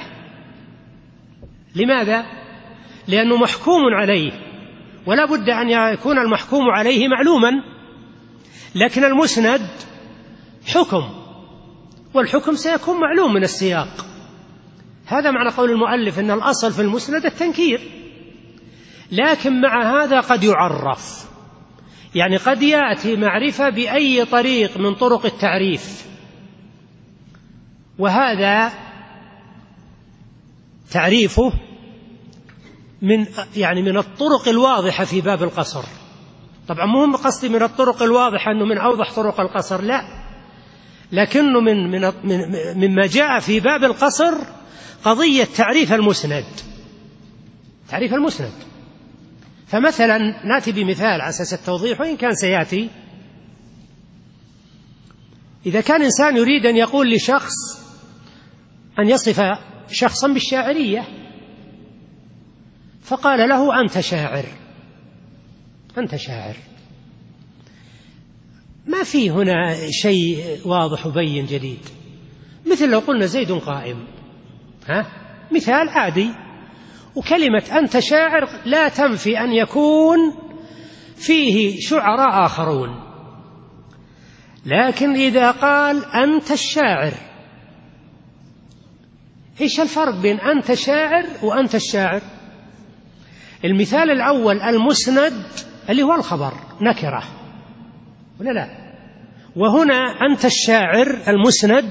B: لماذا؟ لأنه محكوم عليه، ولا بد أن يكون المحكوم عليه معلوما. لكن المسند حكم، والحكم سيكون معلوم من السياق. هذا معنى قول المؤلف أن الأصل في المسند التنكير. لكن مع هذا قد يعرف، يعني قد يأتي معرفة بأي طريق من طرق التعريف، وهذا تعريفه من الطرق الواضحة في باب القصر. طبعا مهم قصدي من الطرق الواضحة أنه من أوضح طرق القصر، لا، لكنه مما جاء في باب القصر قضية تعريف المسند. فمثلا نأتي بمثال على أساس التوضيح وإن كان سيأتي. إذا كان إنسان يريد أن يقول لشخص أن يصف شخصا بالشاعرية، فقال له أنت شاعر، ما في هنا شيء واضح وبين جديد. مثل لو قلنا زيد قائم، مثال عادي. وكلمة أنت شاعر لا تنفي أن يكون فيه شعراء آخرون، لكن إذا قال أنت الشاعر، إيش الفرق بين أنت شاعر وأنت الشاعر؟ المثال الأول المسند اللي هو الخبر نكرة ولا لا؟ وهنا أنت الشاعر المسند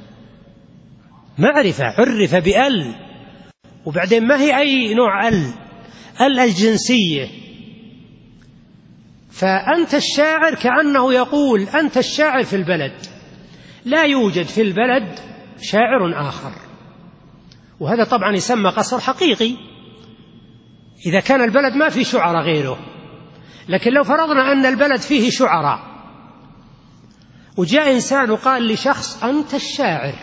B: معرفة عرف بأل، وبعدين ما هي أي نوع الجنسية. فأنت الشاعر كأنه يقول أنت الشاعر في البلد، لا يوجد في البلد شاعر آخر. وهذا طبعا يسمى قصر حقيقي إذا كان البلد ما في شعراء غيره. لكن لو فرضنا أن البلد فيه شعراء وجاء إنسان وقال لشخص أنت الشاعر،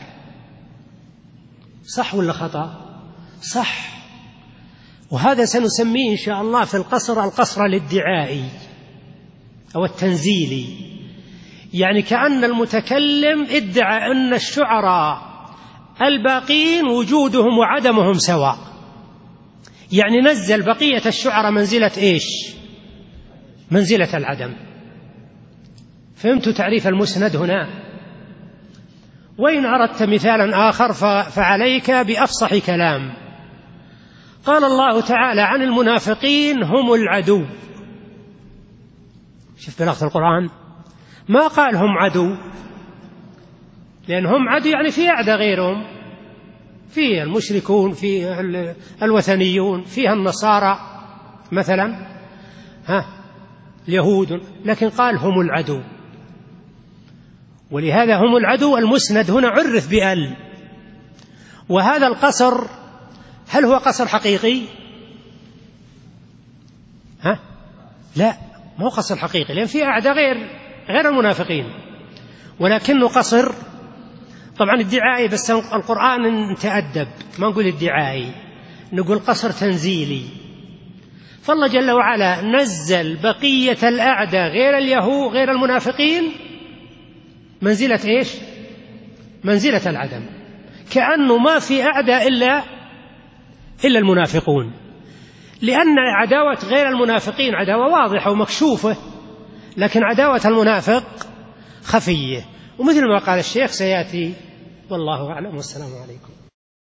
B: صح ولا خطأ؟ صح. وهذا سنسميه إن شاء الله في القصر الادعائي أو التنزيلي، يعني كأن المتكلم ادعى أن الشعراء الباقين وجودهم وعدمهم سواء، يعني نزل بقية الشعراء منزلة إيش؟ منزلة العدم. فهمتوا تعريف المسند هنا؟ وإن أردت مثالا آخر فعليك بأفصح كلام. قال الله تعالى عن المنافقين هم العدو، شوف بلاغة القرآن، ما قال هم عدو، لأن هم عدو يعني في أعداء غيرهم، فيه المشركون، فيه الوثنيون، فيها النصارى مثلا، اليهود، لكن قال هم العدو. ولهذا هم العدو المسند هنا عرف بأل. وهذا القصر هل هو قصر حقيقي؟ لا، ما هو قصر حقيقي، لأن في أعداء غير المنافقين، ولكنه قصر طبعا ادعائي، بس القرآن تأدب، ما نقول ادعائي، نقول قصر تنزيلي. فالله جل وعلا نزل بقية الأعداء غير اليهود غير المنافقين منزلة إيش؟ منزلة العدم، كأنه ما في أعداء إلا المنافقون، لأن عداوة غير المنافقين عداوة واضحة ومكشوفة، لكن عداوة المنافق خفية. ومثل ما قال الشيخ سيأتي، والله أعلم، والسلام عليكم.